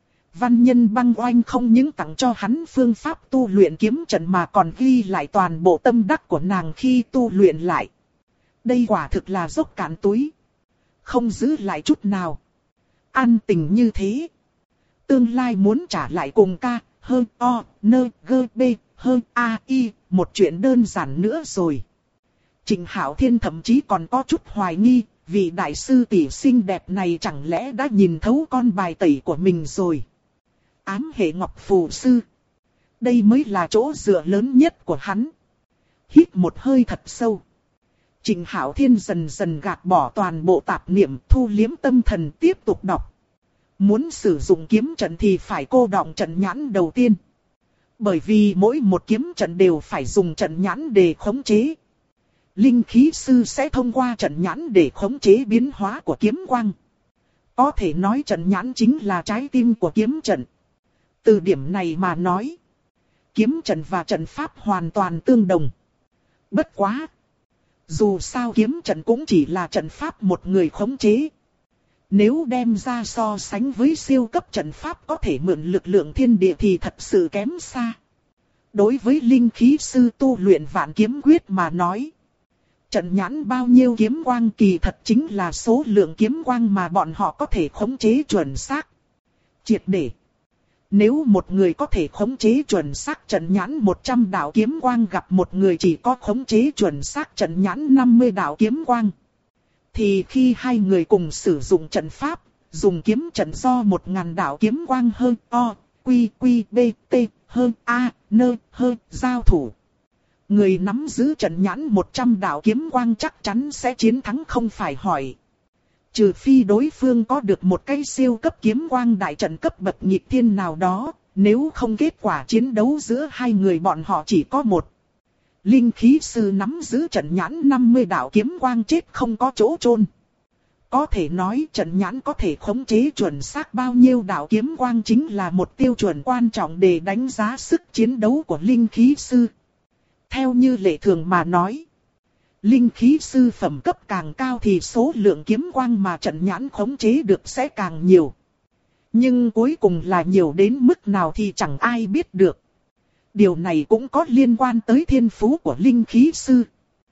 [SPEAKER 1] Văn nhân băng oanh không những tặng cho hắn phương pháp tu luyện kiếm trận mà còn ghi lại toàn bộ tâm đắc của nàng khi tu luyện lại. Đây quả thực là dốc cạn túi, không giữ lại chút nào. An tình như thế, tương lai muốn trả lại cùng ca, hơn o, nơ, gơ, bê, hơn a, y, một chuyện đơn giản nữa rồi. Trịnh Hạo Thiên thậm chí còn có chút hoài nghi, vị đại sư tỷ xinh đẹp này chẳng lẽ đã nhìn thấu con bài tẩy của mình rồi. Ám hệ ngọc phù sư. Đây mới là chỗ dựa lớn nhất của hắn. Hít một hơi thật sâu, Trịnh Hạo Thiên dần dần gạt bỏ toàn bộ tạp niệm, thu liếm tâm thần tiếp tục đọc. Muốn sử dụng kiếm trận thì phải cô đọng trận nhãn đầu tiên. Bởi vì mỗi một kiếm trận đều phải dùng trận nhãn để khống chế. Linh khí sư sẽ thông qua trận nhãn để khống chế biến hóa của kiếm quang. Có thể nói trận nhãn chính là trái tim của kiếm trận. Từ điểm này mà nói, kiếm trận và trận pháp hoàn toàn tương đồng. Bất quá, dù sao kiếm trận cũng chỉ là trận pháp một người khống chế. Nếu đem ra so sánh với siêu cấp trận pháp có thể mượn lực lượng thiên địa thì thật sự kém xa. Đối với linh khí sư tu luyện vạn kiếm quyết mà nói, trận nhãn bao nhiêu kiếm quang kỳ thật chính là số lượng kiếm quang mà bọn họ có thể khống chế chuẩn xác, triệt để. Nếu một người có thể khống chế chuẩn xác trận nhãn 100 đạo kiếm quang gặp một người chỉ có khống chế chuẩn xác trận nhãn 50 đạo kiếm quang, thì khi hai người cùng sử dụng trận pháp, dùng kiếm trận do 1000 đạo kiếm quang hơn o, quy quy b, t, hơn a, nơ, hơn giao thủ, người nắm giữ trận nhãn 100 đạo kiếm quang chắc chắn sẽ chiến thắng không phải hỏi. Trừ phi đối phương có được một cái siêu cấp kiếm quang đại trận cấp bậc nghịch thiên nào đó, nếu không kết quả chiến đấu giữa hai người bọn họ chỉ có một. Linh khí sư nắm giữ trận nhãn 50 đạo kiếm quang chết không có chỗ chôn. Có thể nói trận nhãn có thể khống chế chuẩn xác bao nhiêu đạo kiếm quang chính là một tiêu chuẩn quan trọng để đánh giá sức chiến đấu của linh khí sư. Theo như lệ thường mà nói, linh khí sư phẩm cấp càng cao thì số lượng kiếm quang mà trận nhãn khống chế được sẽ càng nhiều. Nhưng cuối cùng là nhiều đến mức nào thì chẳng ai biết được. Điều này cũng có liên quan tới thiên phú của linh khí sư.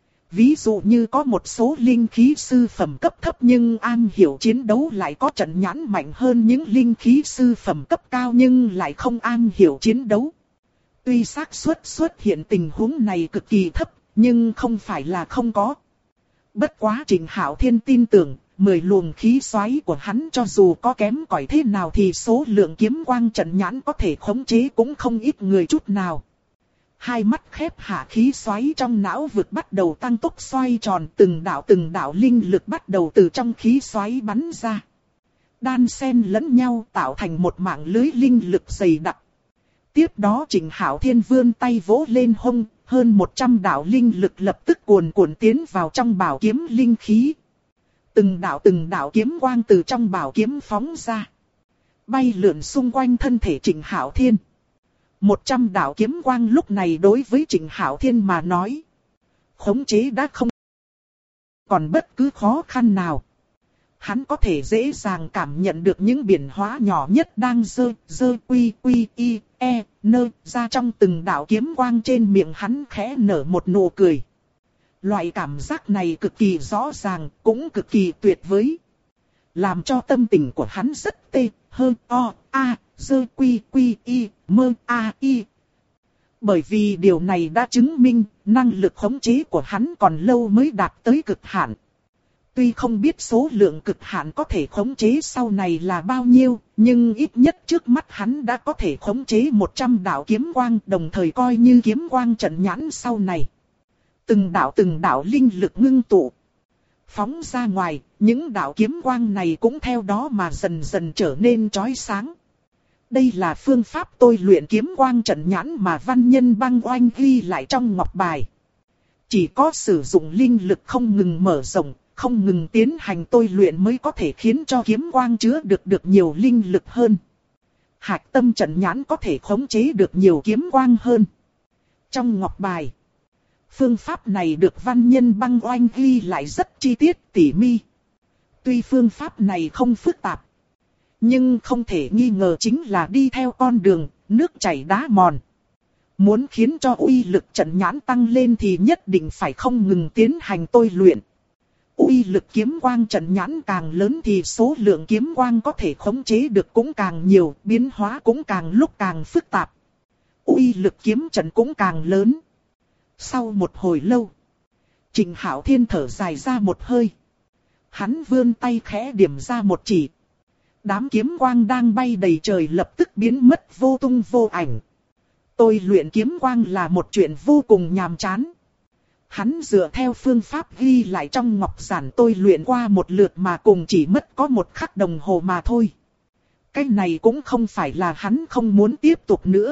[SPEAKER 1] Ví dụ như có một số linh khí sư phẩm cấp thấp nhưng am hiểu chiến đấu lại có trận nhãn mạnh hơn những linh khí sư phẩm cấp cao nhưng lại không am hiểu chiến đấu. Tuy xác suất xuất hiện tình huống này cực kỳ thấp, nhưng không phải là không có. Bất quá Trịnh Hạo Thiên tin tưởng, 10 luồng khí xoáy của hắn cho dù có kém cỏi thế nào thì số lượng kiếm quang trận nhãn có thể khống chế cũng không ít người chút nào. Hai mắt khép hạ khí xoáy trong não vực bắt đầu tăng tốc xoay tròn, từng đạo linh lực bắt đầu từ trong khí xoáy bắn ra. Đan xen lẫn nhau tạo thành một mạng lưới linh lực dày đặc. Tiếp đó Trịnh Hạo Thiên vươn tay vỗ lên hông, hơn 100 đạo linh lực lập tức cuồn cuộn tiến vào trong bảo kiếm linh khí. Từng đạo kiếm quang từ trong bảo kiếm phóng ra. Bay lượn xung quanh thân thể Trịnh Hạo Thiên. 100 đạo kiếm quang lúc này đối với Trịnh Hạo Thiên mà nói. Khống chế đã không còn bất cứ khó khăn nào. Hắn có thể dễ dàng cảm nhận được những biến hóa nhỏ nhất đang ra trong từng đạo kiếm quang trên miệng hắn khẽ nở một nụ cười. Loại cảm giác này cực kỳ rõ ràng, cũng cực kỳ tuyệt vời. Làm cho tâm tình của hắn rất Bởi vì điều này đã chứng minh, năng lực khống chế của hắn còn lâu mới đạt tới cực hạn. Tuy không biết số lượng cực hạn có thể khống chế sau này là bao nhiêu, nhưng ít nhất trước mắt hắn đã có thể khống chế 100 đạo kiếm quang, đồng thời coi như kiếm quang trận nhãn sau này. Từng đạo linh lực ngưng tụ. Phóng ra ngoài, những đạo kiếm quang này cũng theo đó mà dần dần trở nên chói sáng. Đây là phương pháp tôi luyện kiếm quang trận nhãn mà văn nhân Băng Oanh ghi lại trong ngọc bài. Chỉ có sử dụng linh lực không ngừng mở rộng, không ngừng tiến hành tôi luyện mới có thể khiến cho kiếm quang chứa được nhiều linh lực hơn. Hạch tâm trận nhãn có thể khống chế được nhiều kiếm quang hơn. Trong ngọc bài, phương pháp này được văn nhân Băng Oanh ghi lại rất chi tiết tỉ mỉ. Tuy phương pháp này không phức tạp, nhưng không thể nghi ngờ chính là đi theo con đường nước chảy đá mòn. Muốn khiến cho uy lực trận nhãn tăng lên thì nhất định phải không ngừng tiến hành tôi luyện. Uy lực kiếm quang trận nhãn càng lớn thì số lượng kiếm quang có thể khống chế được cũng càng nhiều, biến hóa cũng càng lúc càng phức tạp. Uy lực kiếm trận cũng càng lớn. Sau một hồi lâu, Trịnh Hạo Thiên thở dài ra một hơi. Hắn vươn tay khẽ điểm ra một chỉ. Đám kiếm quang đang bay đầy trời lập tức biến mất vô tung vô ảnh. Tôi luyện kiếm quang là một chuyện vô cùng nhàm chán. Hắn dựa theo phương pháp ghi lại trong ngọc giản tôi luyện qua một lượt mà cùng chỉ mất có 1 khắc đồng hồ mà thôi. Cái này cũng không phải là hắn không muốn tiếp tục nữa,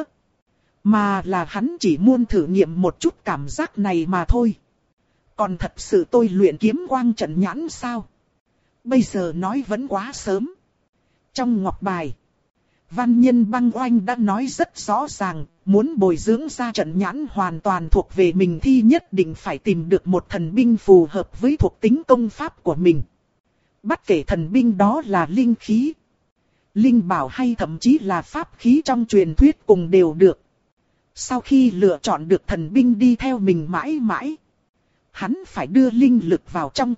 [SPEAKER 1] mà là hắn chỉ muốn thử nghiệm một chút cảm giác này mà thôi. Còn thật sự tôi luyện kiếm quang trận nhãn sao? Bây giờ nói vẫn quá sớm. Trong ngọc bài, văn nhân Băng Oanh đã nói rất rõ ràng, muốn bồi dưỡng ra trận nhãn hoàn toàn thuộc về mình thì nhất định phải tìm được một thần binh phù hợp với thuộc tính công pháp của mình. Bất kể thần binh đó là linh khí, linh bảo hay thậm chí là pháp khí trong truyền thuyết cùng đều được. Sau khi lựa chọn được thần binh đi theo mình mãi mãi, hắn phải đưa linh lực vào trong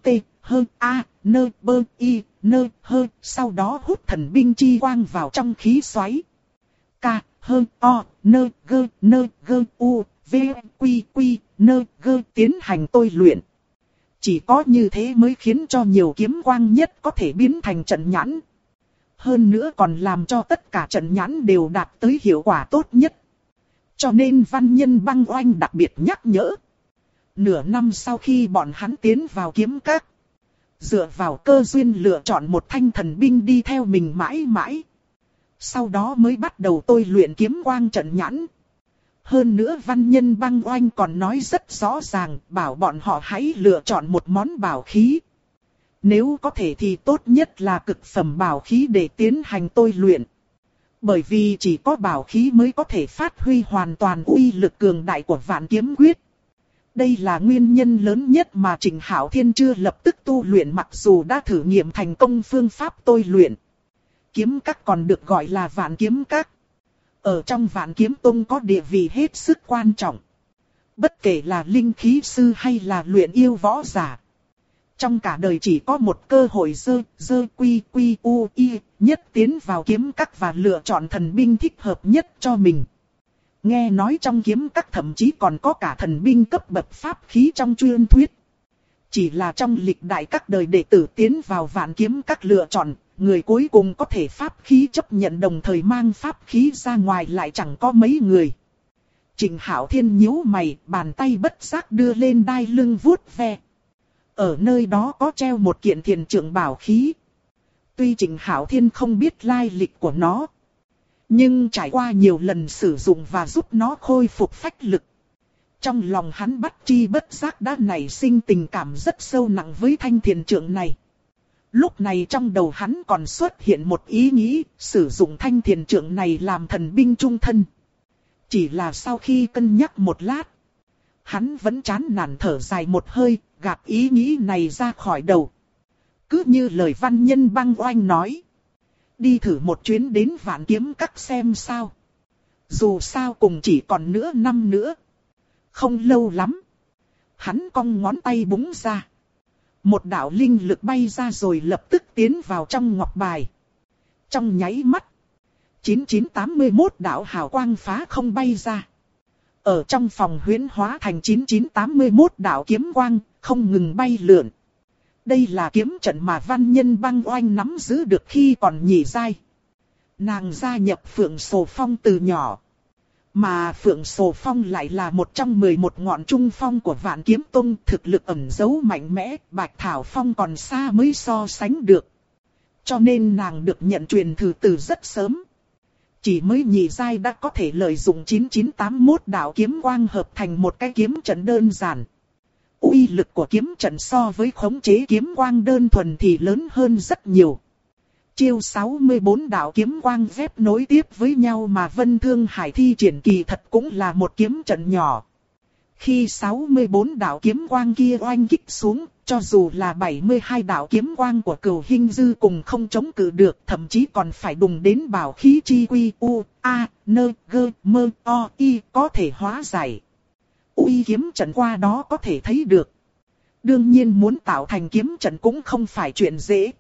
[SPEAKER 1] sau đó hút thần binh chi quang vào trong khí xoáy. Tiến hành tôi luyện. Chỉ có như thế mới khiến cho nhiều kiếm quang nhất có thể biến thành trận nhãn. Hơn nữa còn làm cho tất cả trận nhãn đều đạt tới hiệu quả tốt nhất. Cho nên văn nhân Băng Oanh đặc biệt nhắc nhở. Nửa năm sau khi bọn hắn tiến vào kiếm các, dựa vào cơ duyên lựa chọn một thanh thần binh đi theo mình mãi mãi. Sau đó mới bắt đầu tôi luyện kiếm quang trận nhãn. Hơn nữa văn nhân Băng Oanh còn nói rất rõ ràng, bảo bọn họ hãy lựa chọn một món bảo khí. Nếu có thể thì tốt nhất là cực phẩm bảo khí để tiến hành tôi luyện. Bởi vì chỉ có bảo khí mới có thể phát huy hoàn toàn uy lực cường đại của Vạn Kiếm Quyết. Đây là nguyên nhân lớn nhất mà Trịnh Hạo Thiên chưa lập tức tu luyện, mặc dù đã thử nghiệm thành công phương pháp tôi luyện. Kiếm các còn được gọi là Vạn Kiếm Các. Ở trong Vạn Kiếm Tông có địa vị hết sức quan trọng. Bất kể là linh khí sư hay là luyện yêu võ giả, trong cả đời chỉ có một cơ hội nhất tiến vào kiếm các và lựa chọn thần binh thích hợp nhất cho mình. Nghe nói trong kiếm các thậm chí còn có cả thần binh cấp bậc pháp khí trong truyền thuyết. Chỉ là trong lịch đại các đời đệ tử tiến vào Vạn Kiếm các lựa chọn, người cuối cùng có thể pháp khí chấp nhận đồng thời mang pháp khí ra ngoài lại chẳng có mấy người. Trịnh Hạo Thiên nhíu mày, bàn tay bất giác đưa lên đai lưng vuốt ve. Ở nơi đó có treo một kiện thiền trượng bảo khí. Tuy Trịnh Hạo Thiên không biết lai lịch của nó, nhưng trải qua nhiều lần sử dụng và giúp nó khôi phục phách lực, trong lòng hắn bất chi bất giác đã nảy sinh tình cảm rất sâu nặng với thanh thiền trượng này. Lúc này trong đầu hắn còn xuất hiện một ý nghĩ, sử dụng thanh thiền trượng này làm thần binh trung thân. Chỉ là sau khi cân nhắc một lát, hắn vẫn chán nản thở dài một hơi, gạt ý nghĩ này ra khỏi đầu. Cứ như lời văn nhân băng oanh nói. Đi thử một chuyến đến Vạn Kiếm Các xem sao. Dù sao cùng chỉ còn nửa năm nữa. Không lâu lắm. Hắn cong ngón tay búng ra. Một đạo linh lực bay ra rồi lập tức tiến vào trong ngọc bài. Trong nháy mắt. 9981 đạo hào quang phá không bay ra. Ở trong phòng huyễn hóa thành 9981 đạo kiếm quang, không ngừng bay lượn. Đây là kiếm trận mà văn nhân băng oanh nắm giữ được khi còn nhị giai. Nàng gia nhập Phượng Sồ Phong từ nhỏ. Mà Phượng Sồ Phong lại là một trong 11 ngọn trung phong của Vạn Kiếm Tông, thực lực ẩn giấu mạnh mẽ, Bạch Thảo Phong còn xa mới so sánh được. Cho nên nàng được nhận truyền thừa từ rất sớm. Chỉ mới nhị giai đã có thể lợi dụng 9981 đạo kiếm quang hợp thành một cái kiếm trận đơn giản. Uy lực của kiếm trận so với khống chế kiếm quang đơn thuần thì lớn hơn rất nhiều. Chiêu 64 đạo kiếm quang ghép nối tiếp với nhau mà Vân Thương Hải thi triển kỳ thật cũng là một kiếm trận nhỏ. Khi 64 đạo kiếm quang kia oanh kích xuống, cho dù là 72 đạo kiếm quang của Cửu Hinh Dư cùng không chống cự được, thậm chí còn phải đùng đến bảo khí chi quy u, a, nơ, gơ, mơ, o, y có thể hóa giải. Uy kiếm trận qua đó có thể thấy được. Đương nhiên muốn tạo thành kiếm trận cũng không phải chuyện dễ.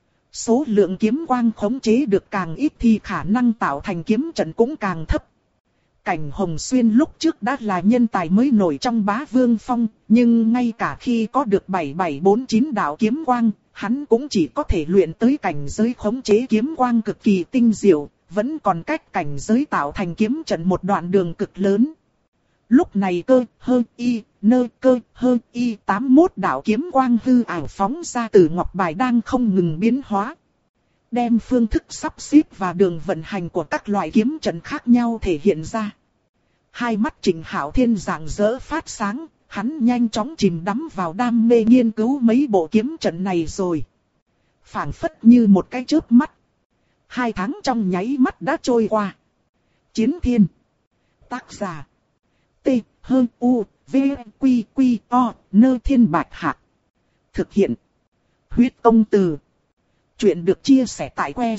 [SPEAKER 1] Số lượng kiếm quang khống chế được càng ít thì khả năng tạo thành kiếm trận cũng càng thấp. Cảnh Hồng Xuyên lúc trước đã là nhân tài mới nổi trong Bá Vương Phong, nhưng ngay cả khi có được 7749 đạo kiếm quang, hắn cũng chỉ có thể luyện tới cảnh giới khống chế kiếm quang cực kỳ tinh diệu, vẫn còn cách cảnh giới tạo thành kiếm trận một đoạn đường cực lớn. Lúc này cơ, hơ, y, nơ, cơ, hơ, y 81 đạo kiếm quang hư ảo phóng ra từ ngọc bài đang không ngừng biến hóa. Đem phương thức sắp xếp và đường vận hành của các loại kiếm trận khác nhau thể hiện ra. Hai mắt Trịnh Hạo Thiên rạng rỡ phát sáng, hắn nhanh chóng chìm đắm vào đam mê nghiên cứu mấy bộ kiếm trận này rồi. Phảng phất như một cái chớp mắt. 2 tháng trong nháy mắt đã trôi qua. Chiến Thiên. Tác giả. T, H, U, V, Quy, Quy, O, Nơ Thiên Bạch Hạc. Thực hiện. Huyết Công Từ. Chuyện được chia sẻ tại que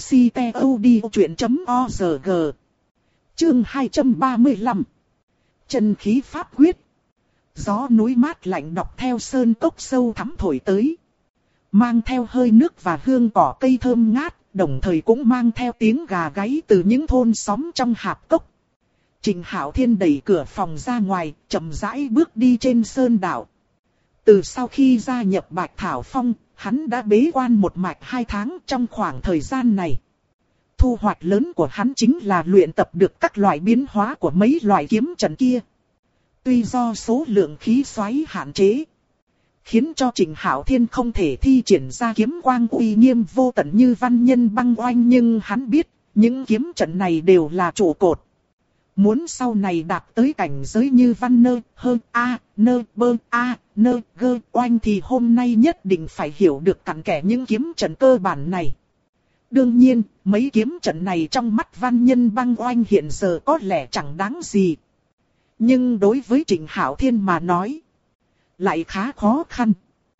[SPEAKER 1] ctod.org. Chương 235. Chân khí pháp quyết. Gió núi mát lạnh đọc theo sơn cốc sâu thẳm thổi tới. Mang theo hơi nước và hương cỏ cây thơm ngát, đồng thời cũng mang theo tiếng gà gáy từ những thôn xóm trong hạp cốc. Trịnh Hạo Thiên đẩy cửa phòng ra ngoài, chậm rãi bước đi trên sơn đạo. Từ sau khi gia nhập Bạch Thảo Phong, hắn đã bế quan một mạch 2 tháng. Trong khoảng thời gian này, thu hoạch lớn của hắn chính là luyện tập được các loại biến hóa của mấy loại kiếm trận kia. Tuy do số lượng khí xoáy hạn chế, khiến cho Trịnh Hạo Thiên không thể thi triển ra kiếm quang uy nghiêm vô tận như văn nhân băng oanh, nhưng hắn biết, những kiếm trận này đều là trụ cột. Muốn sau này đạt tới cảnh giới như văn nơ, hơ, a, nơ, bơ, a, nơ, gơ, oanh thì hôm nay nhất định phải hiểu được cặn kẽ những kiếm trận cơ bản này. Đương nhiên, mấy kiếm trận này trong mắt văn nhân băng oanh hiện giờ có lẽ chẳng đáng gì. Nhưng đối với Trịnh Hạo Thiên mà nói, lại khá khó khăn.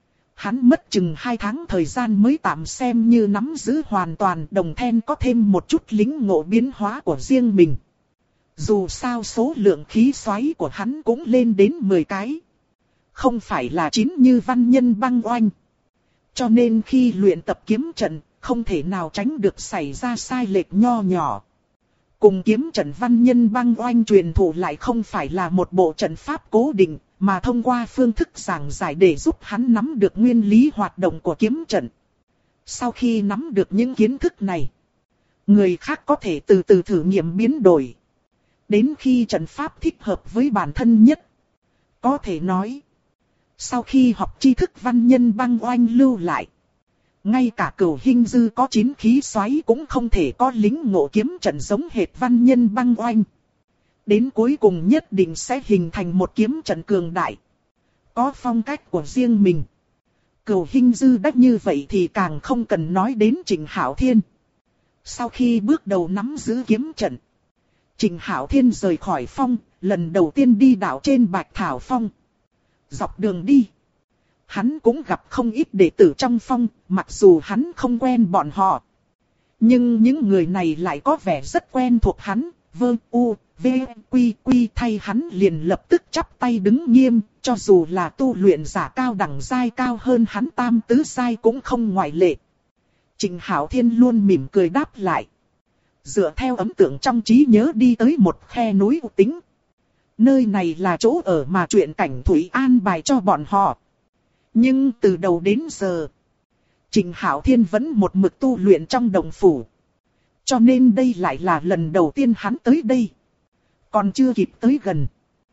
[SPEAKER 1] Hắn mất chừng 2 tháng thời gian mới tạm xem như nắm giữ hoàn toàn, đồng then có thêm một chút lính ngộ biến hóa của riêng mình. Dù sao số lượng khí xoáy của hắn cũng lên đến 10 cái. Không phải là 9 như văn nhân băng oanh. Cho nên khi luyện tập kiếm trận, không thể nào tránh được xảy ra sai lệch nho nhỏ. Cùng kiếm trận văn nhân băng oanh truyền thụ lại không phải là một bộ trận pháp cố định, mà thông qua phương thức giảng giải để giúp hắn nắm được nguyên lý hoạt động của kiếm trận. Sau khi nắm được những kiến thức này, người khác có thể từ từ thử nghiệm biến đổi. Đến khi trận pháp thích hợp với bản thân nhất. Có thể nói, sau khi học tri thức văn nhân băng oanh lưu lại, ngay cả Cửu Hinh Dư có 9 khí xoáy cũng không thể có lính ngộ kiếm trận giống hệt văn nhân băng oanh. Đến cuối cùng nhất định sẽ hình thành một kiếm trận cường đại, có phong cách của riêng mình. Cửu Hinh Dư đắc như vậy thì càng không cần nói đến Trịnh Hạo Thiên. Sau khi bước đầu nắm giữ kiếm trận, Trịnh Hạo Thiên rời khỏi phong, lần đầu tiên đi đảo trên Bạch Thảo Phong. Dọc đường đi, hắn cũng gặp không ít đệ tử trong phong, mặc dù hắn không quen bọn họ. Nhưng những người này lại có vẻ rất quen thuộc hắn, thay hắn liền lập tức chắp tay đứng nghiêm, cho dù là tu luyện giả cao đẳng giai cao hơn hắn tam tứ giai cũng không ngoại lệ. Trịnh Hạo Thiên luôn mỉm cười đáp lại. Dựa theo ấn tượng trong trí nhớ đi tới một khe núi u tĩnh. Nơi này là chỗ ở mà truyện cảnh Thủy an bài cho bọn họ. Nhưng từ đầu đến giờ, Trịnh Hạo Thiên vẫn một mực tu luyện trong động phủ. Cho nên đây lại là lần đầu tiên hắn tới đây. Còn chưa kịp tới gần,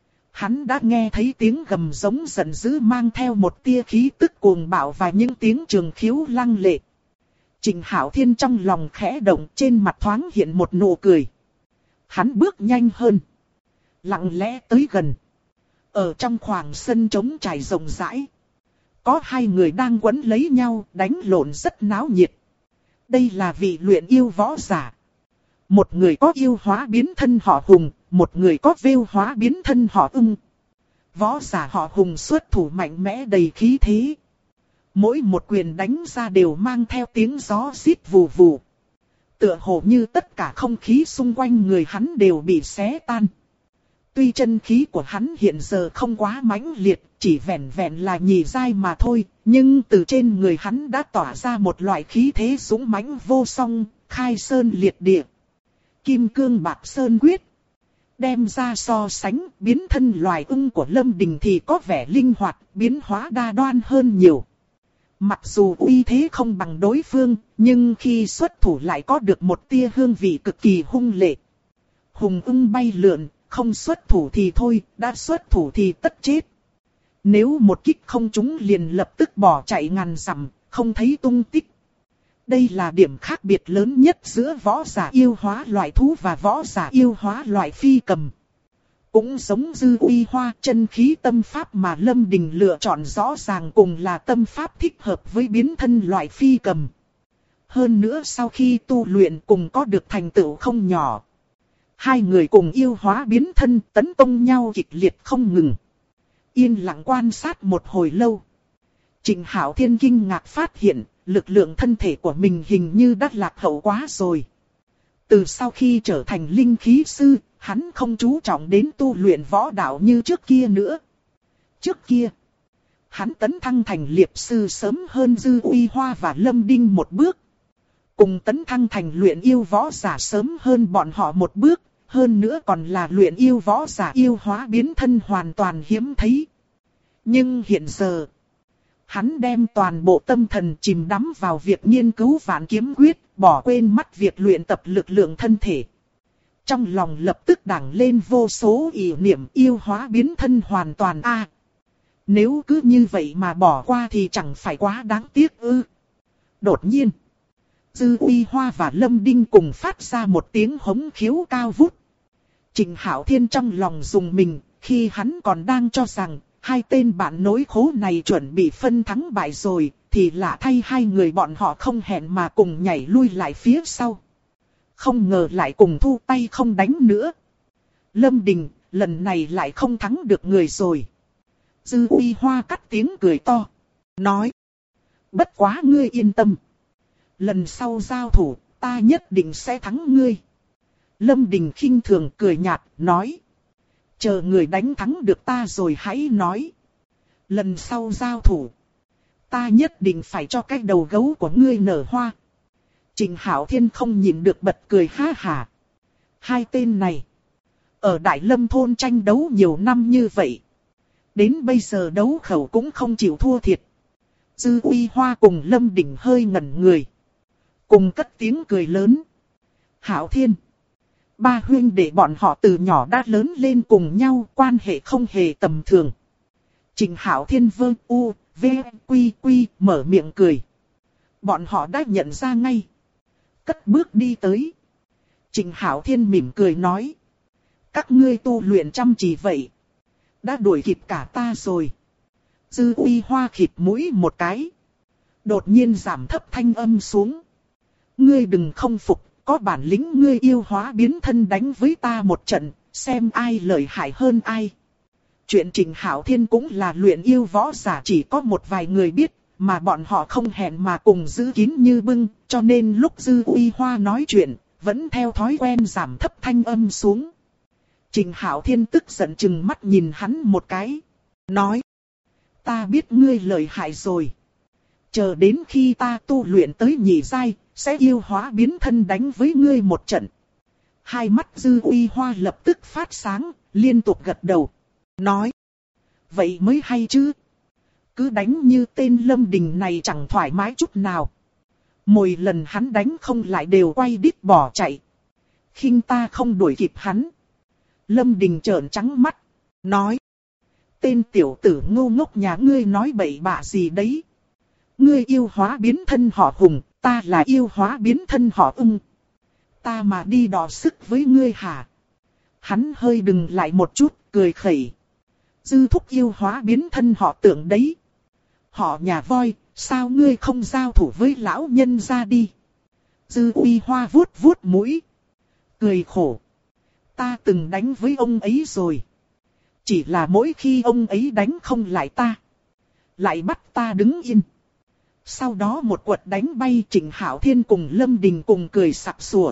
[SPEAKER 1] hắn đã nghe thấy tiếng gầm giống giận dữ mang theo một tia khí tức cuồng bạo và những tiếng trường khiếu lăng lệ. Trịnh Hạo Thiên trong lòng khẽ động, trên mặt thoáng hiện một nụ cười. Hắn bước nhanh hơn, lặng lẽ tới gần. Ở trong khoảng sân trống trải rộng rãi, có hai người đang quấn lấy nhau, đánh lộn rất náo nhiệt. Đây là vị luyện yêu võ giả. Một người có yêu hóa biến thân họ Hùng, một người có vêu hóa biến thân họ Ưng. Võ giả họ Hùng xuất thủ mạnh mẽ đầy khí thế. Mỗi một quyền đánh ra đều mang theo tiếng gió rít vù vù. Tựa hồ như tất cả không khí xung quanh người hắn đều bị xé tan. Tuy chân khí của hắn hiện giờ không quá mãnh liệt, chỉ vẹn vẹn là nhị giai mà thôi, nhưng từ trên người hắn đã tỏa ra một loại khí thế dũng mãnh vô song, khai sơn liệt địa. Kim cương bạc sơn quyết. Đem ra so sánh, biến thân loài ưng của Lâm Đình thì có vẻ linh hoạt, biến hóa đa đoan hơn nhiều. Mặc dù uy thế không bằng đối phương, nhưng khi xuất thủ lại có được một tia hương vị cực kỳ hung lệ. Hùng ưng bay lượn, không xuất thủ thì thôi, đã xuất thủ thì tất chết. Nếu một kích không trúng liền lập tức bỏ chạy ngàn dặm, không thấy tung tích. Đây là điểm khác biệt lớn nhất giữa võ giả yêu hóa loại thú và võ giả yêu hóa loại phi cầm. Cũng giống Dư Uy Hoa, chân khí tâm pháp mà Lâm Đình lựa chọn rõ ràng cùng là tâm pháp thích hợp với biến thân loại phi cầm. Hơn nữa sau khi tu luyện cùng có được thành tựu không nhỏ. Hai người cùng yêu hóa biến thân tấn công nhau kịch liệt không ngừng. Yên lặng quan sát một hồi lâu. Trịnh Hạo Thiên kinh ngạc phát hiện, lực lượng thân thể của mình hình như đã lạc hậu quá rồi. Từ sau khi trở thành linh khí sư, hắn không chú trọng đến tu luyện võ đạo như trước kia nữa. Trước kia, hắn tấn thăng thành liệp sư sớm hơn Dư Uy Hoa và Lâm Đinh một bước. Cùng tấn thăng thành luyện yêu võ giả sớm hơn bọn họ một bước, hơn nữa còn là luyện yêu võ giả yêu hóa biến thân hoàn toàn hiếm thấy. Nhưng hiện giờ, hắn đem toàn bộ tâm thần chìm đắm vào việc nghiên cứu Vạn Kiếm Quyết, bỏ quên mất việc luyện tập lực lượng thân thể. Trong lòng lập tức đằng lên vô số ý niệm yêu hóa biến thân hoàn toàn nếu cứ như vậy mà bỏ qua thì chẳng phải quá đáng tiếc ư. Đột nhiên, Dư Uy Hoa và Lâm Đinh cùng phát ra một tiếng hống khiếu cao vút. Trịnh Hạo Thiên trong lòng rùng mình, khi hắn còn đang cho rằng hai tên bạn nối khố này chuẩn bị phân thắng bại rồi, thì lạ thay hai người bọn họ không hẹn mà cùng nhảy lui lại phía sau. Không ngờ lại cùng thu tay không đánh nữa. Lâm Đình, lần này lại không thắng được người rồi. Dư Uy Hoa cắt tiếng cười to, nói: bất quá ngươi yên tâm. Lần sau giao thủ, ta nhất định sẽ thắng ngươi. Lâm Đình khinh thường cười nhạt, nói: chờ người đánh thắng được ta rồi hãy nói. Lần sau giao thủ, ta nhất định phải cho cái đầu gấu của ngươi nở hoa. Trịnh Hạo Thiên không nhịn được bật cười ha hả. Hai tên này, ở Đại Lâm thôn tranh đấu nhiều năm như vậy, đến bây giờ đấu khẩu cũng không chịu thua thiệt. Dư Uy Hoa cùng Lâm Đình hơi ngẩn người, cùng cất tiếng cười lớn. Hạo Thiên, ba huynh đệ bọn họ từ nhỏ đã lớn lên cùng nhau, quan hệ không hề tầm thường. Trịnh Hạo Thiên mở miệng cười. Bọn họ đã nhận ra ngay, cất bước đi tới. Trịnh Hạo Thiên mỉm cười nói: các ngươi tu luyện chăm chỉ vậy, đã đuổi kịp cả ta rồi. Dư Uy Hoa khịt mũi một cái, Đột nhiên giảm thấp thanh âm xuống. Ngươi đừng không phục, có bản lĩnh ngươi yêu hóa biến thân đánh với ta một trận, xem ai lợi hại hơn ai. Chuyện Trình Hạo Thiên cũng là luyện yêu võ giả, chỉ có một vài người biết, mà bọn họ không hẹn mà cùng giữ kín như bưng, cho nên lúc Dư Uy Hoa nói chuyện, vẫn theo thói quen giảm thấp thanh âm xuống. Trình Hạo Thiên tức giận chừng mắt nhìn hắn một cái, nói: ta biết ngươi lợi hại rồi. Chờ đến khi ta tu luyện tới nhị giai, sẽ yêu hóa biến thân đánh với ngươi một trận. Hai mắt Dư Uy Hoa lập tức phát sáng, liên tục gật đầu, nói: vậy mới hay chứ. Cứ đánh như tên Lâm Đình này chẳng thoải mái chút nào. Mỗi lần hắn đánh không lại đều quay đít bỏ chạy. Khinh ta không đuổi kịp hắn. Lâm Đình trợn trắng mắt, nói: tên tiểu tử ngu ngốc nhà ngươi nói bậy bạ gì đấy. Ngươi yêu hóa biến thân họ Hùng, ta là yêu hóa biến thân họ Ưng. Ta mà đi đọ sức với ngươi hả? Hắn hơi đừng lại một chút, cười khẩy. Dư thúc yêu hóa biến thân họ Tưởng đấy. Họ nhà Voi, sao ngươi không giao thủ với lão nhân ra đi? Dư Uy Hoa vuốt vuốt mũi, cười khổ. Ta từng đánh với ông ấy rồi. Chỉ là mỗi khi ông ấy đánh không lại ta, lại bắt ta đứng yên. Sau đó một quật đánh bay Trình Hạo Thiên cùng Lâm Đình cùng cười sặc sủa.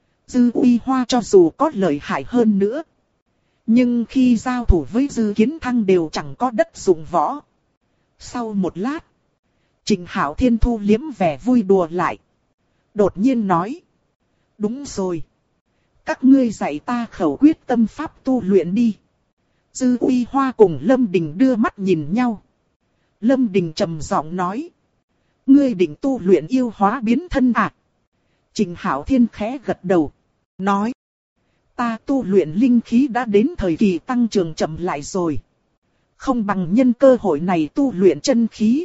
[SPEAKER 1] Dư Uy Hoa cho dù có lợi hại hơn nữa, nhưng khi giao thủ với Dư Kiến Thăng đều chẳng có đất dụng võ. Sau một lát, Trình Hạo Thiên thu liếm vẻ vui đùa lại. Đột nhiên nói: đúng rồi. Các ngươi dạy ta khẩu quyết tâm pháp tu luyện đi. Dư Uy Hoa cùng Lâm Đình đưa mắt nhìn nhau. Lâm Đình trầm giọng nói: ngươi định tu luyện yêu hóa biến thân à? Trình Hạo Thiên khẽ gật đầu, nói: ta tu luyện linh khí đã đến thời kỳ tăng trưởng chậm lại rồi. Không bằng nhân cơ hội này tu luyện chân khí.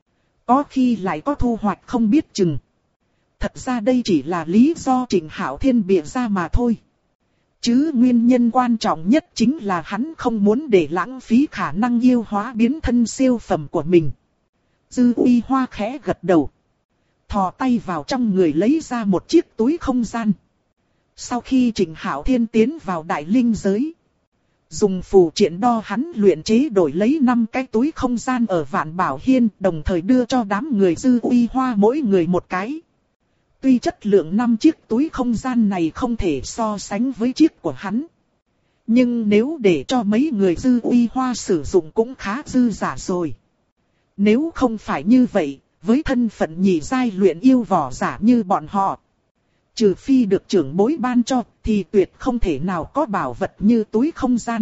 [SPEAKER 1] Có khi lại có thu hoạch không biết chừng. Thật ra đây chỉ là lý do Trình Hạo Thiên bịa ra mà thôi. Chứ nguyên nhân quan trọng nhất chính là hắn không muốn để lãng phí khả năng yêu hóa biến thân siêu phẩm của mình. Dư Uy Hoa khẽ gật đầu, thò tay vào trong người lấy ra một chiếc túi không gian. Sau khi Trình Hạo Thiên tiến vào đại linh giới, dùng phù triện đo hắn luyện chế đổi lấy 5 cái túi không gian ở Vạn Bảo Hiên, đồng thời đưa cho đám người Dư Uy Hoa mỗi người một cái. Tuy chất lượng 5 chiếc túi không gian này không thể so sánh với chiếc của hắn, nhưng nếu để cho mấy người Dư Uy Hoa sử dụng cũng khá dư giả rồi. Nếu không phải như vậy, với thân phận nhị giai luyện yêu võ giả như bọn họ, trừ phi được trưởng bối ban cho, thì tuyệt không thể nào có bảo vật như túi không gian.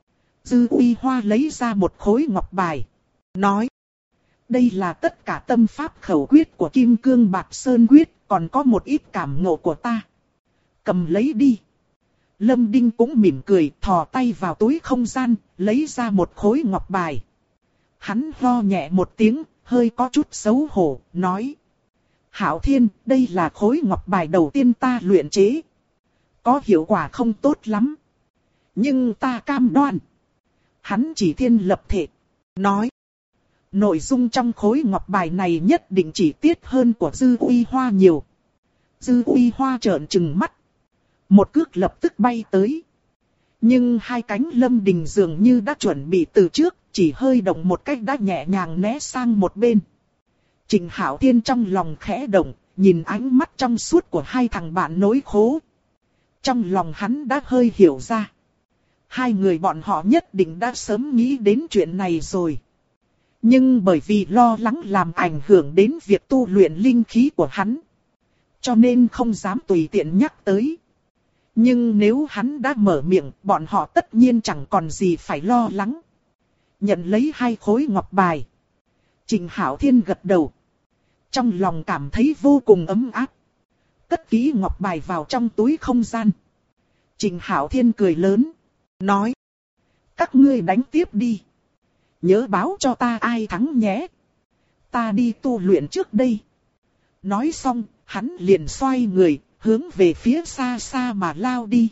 [SPEAKER 1] Dư Uy Hoa lấy ra một khối ngọc bài, nói: đây là tất cả tâm pháp khẩu quyết của Kim Cương Bạt Sơn Quyết, còn có một ít cảm ngộ của ta. Cầm lấy đi. Lâm Đinh cũng mỉm cười, thò tay vào túi không gian, lấy ra một khối ngọc bài. Hắn ho nhẹ một tiếng, hơi có chút xấu hổ, nói: Hạo Thiên, đây là khối ngọc bài đầu tiên ta luyện chế. Có hiệu quả không tốt lắm, nhưng ta cam đoan. Hắn chỉ thiên lập thể, nói: nội dung trong khối ngọc bài này nhất định chỉ tiết hơn của Dư Uy Hoa nhiều. Dư Uy Hoa trợn trừng mắt, một cước lập tức bay tới. Nhưng hai cánh Lâm Đình dường như đã chuẩn bị từ trước, chỉ hơi động một cách đã nhẹ nhàng né sang một bên. Trình Hạo Thiên trong lòng khẽ động, nhìn ánh mắt trong suốt của hai thằng bạn nối khố. Trong lòng hắn đã hơi hiểu ra. Hai người bọn họ nhất định đã sớm nghĩ đến chuyện này rồi. Nhưng bởi vì lo lắng làm ảnh hưởng đến việc tu luyện linh khí của hắn, cho nên không dám tùy tiện nhắc tới. Nhưng nếu hắn đã mở miệng, bọn họ tất nhiên chẳng còn gì phải lo lắng. Nhận lấy hai khối ngọc bài, Trình Hạo Thiên gật đầu. Trong lòng cảm thấy vô cùng ấm áp. Cất kỹ ngọc bài vào trong túi không gian. Trình Hạo Thiên cười lớn, nói: các ngươi đánh tiếp đi. Nhớ báo cho ta ai thắng nhé. Ta đi tu luyện trước đây. Nói xong, hắn liền xoay người, hướng về phía xa xa mà lao đi.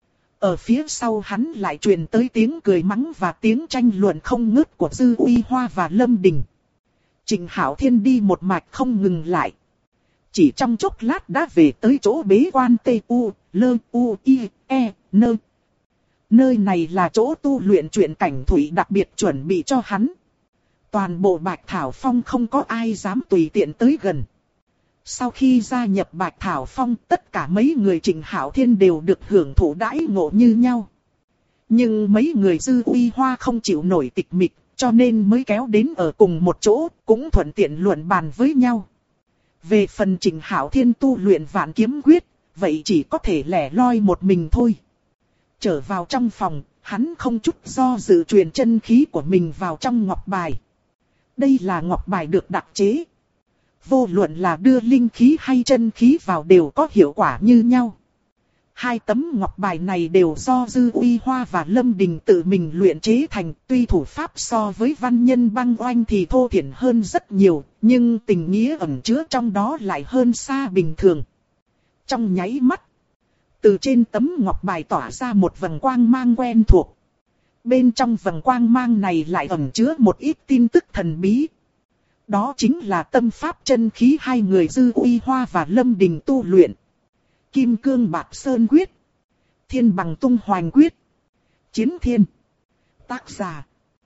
[SPEAKER 1] Ở phía sau hắn lại truyền tới tiếng cười mắng và tiếng tranh luận không ngớt của Dư Uy Hoa và Lâm Đình. Trình Hạo Thiên đi một mạch không ngừng lại. Chỉ trong chốc lát đã về tới chỗ bế quan T.U.L.U.I.E. Nơi này là chỗ tu luyện truyện cảnh thủy đặc biệt chuẩn bị cho hắn. Toàn bộ Bạch Thảo Phong không có ai dám tùy tiện tới gần. Sau khi gia nhập Bạch Thảo Phong, tất cả mấy người Trình Hạo Thiên đều được hưởng thụ đãi ngộ như nhau. Nhưng mấy người Dư Uy Hoa không chịu nổi tịch mịch, cho nên mới kéo đến ở cùng một chỗ, cũng thuận tiện luận bàn với nhau. Về phần Trình Hạo Thiên tu luyện Vạn Kiếm Quyết, vậy chỉ có thể lẻ loi một mình thôi. Trở vào trong phòng, hắn không chút do dự truyền chân khí của mình vào trong ngọc bài. Đây là ngọc bài được đặc chế. Vô luận là đưa linh khí hay chân khí vào đều có hiệu quả như nhau. Hai tấm ngọc bài này đều do Dư Uy Hoa và Lâm Đình tự mình luyện chế thành. Tuy thủ pháp so với văn nhân băng oanh thì thô thiển hơn rất nhiều, nhưng tình nghĩa ẩn chứa trong đó lại hơn xa bình thường. Trong nháy mắt, từ trên tấm ngọc bài tỏa ra một vầng quang mang quen thuộc. Bên trong vầng quang mang này lại ẩn chứa một ít tin tức thần bí. Đó chính là tâm pháp chân khí hai người Dư Uy Hoa và Lâm Đình tu luyện. Kim Cương Bạt Sơn Quyết, Thiên Bằng Tung Hoành Quyết, Chiến Thiên. Tác giả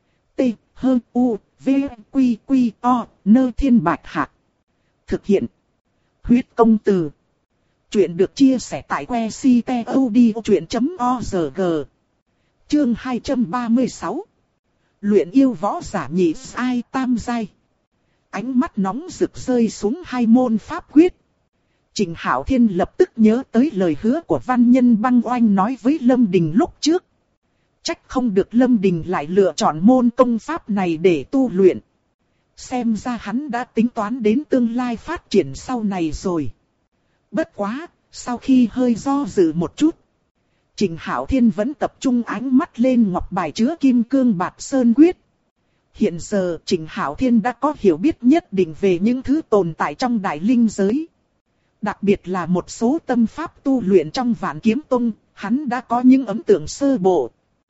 [SPEAKER 1] T.H.U.V.Q.Q.O. Nơ Thiên Bạch Hạc. Thực hiện Huyết Công Từ. Chuyện được chia sẻ tại website.odchuyện.org. Chương 236. Luyện yêu võ giả nhị sai tam giai. Ánh mắt nóng rực rơi xuống hai môn pháp quyết. Trình Hạo Thiên lập tức nhớ tới lời hứa của văn nhân băng oanh nói với Lâm Đình lúc trước. Trách không được Lâm Đình lại lựa chọn môn công pháp này để tu luyện. Xem ra hắn đã tính toán đến tương lai phát triển sau này rồi. Bất quá, sau khi hơi do dự một chút, Trình Hạo Thiên vẫn tập trung ánh mắt lên ngọc bài chứa Kim Cương Bạt Sơn Quyết. Hiện giờ Trình Hạo Thiên đã có hiểu biết nhất định về những thứ tồn tại trong Đại Linh giới. Đặc biệt là một số tâm pháp tu luyện trong Vạn Kiếm Tông, hắn đã có những ấn tượng sơ bộ.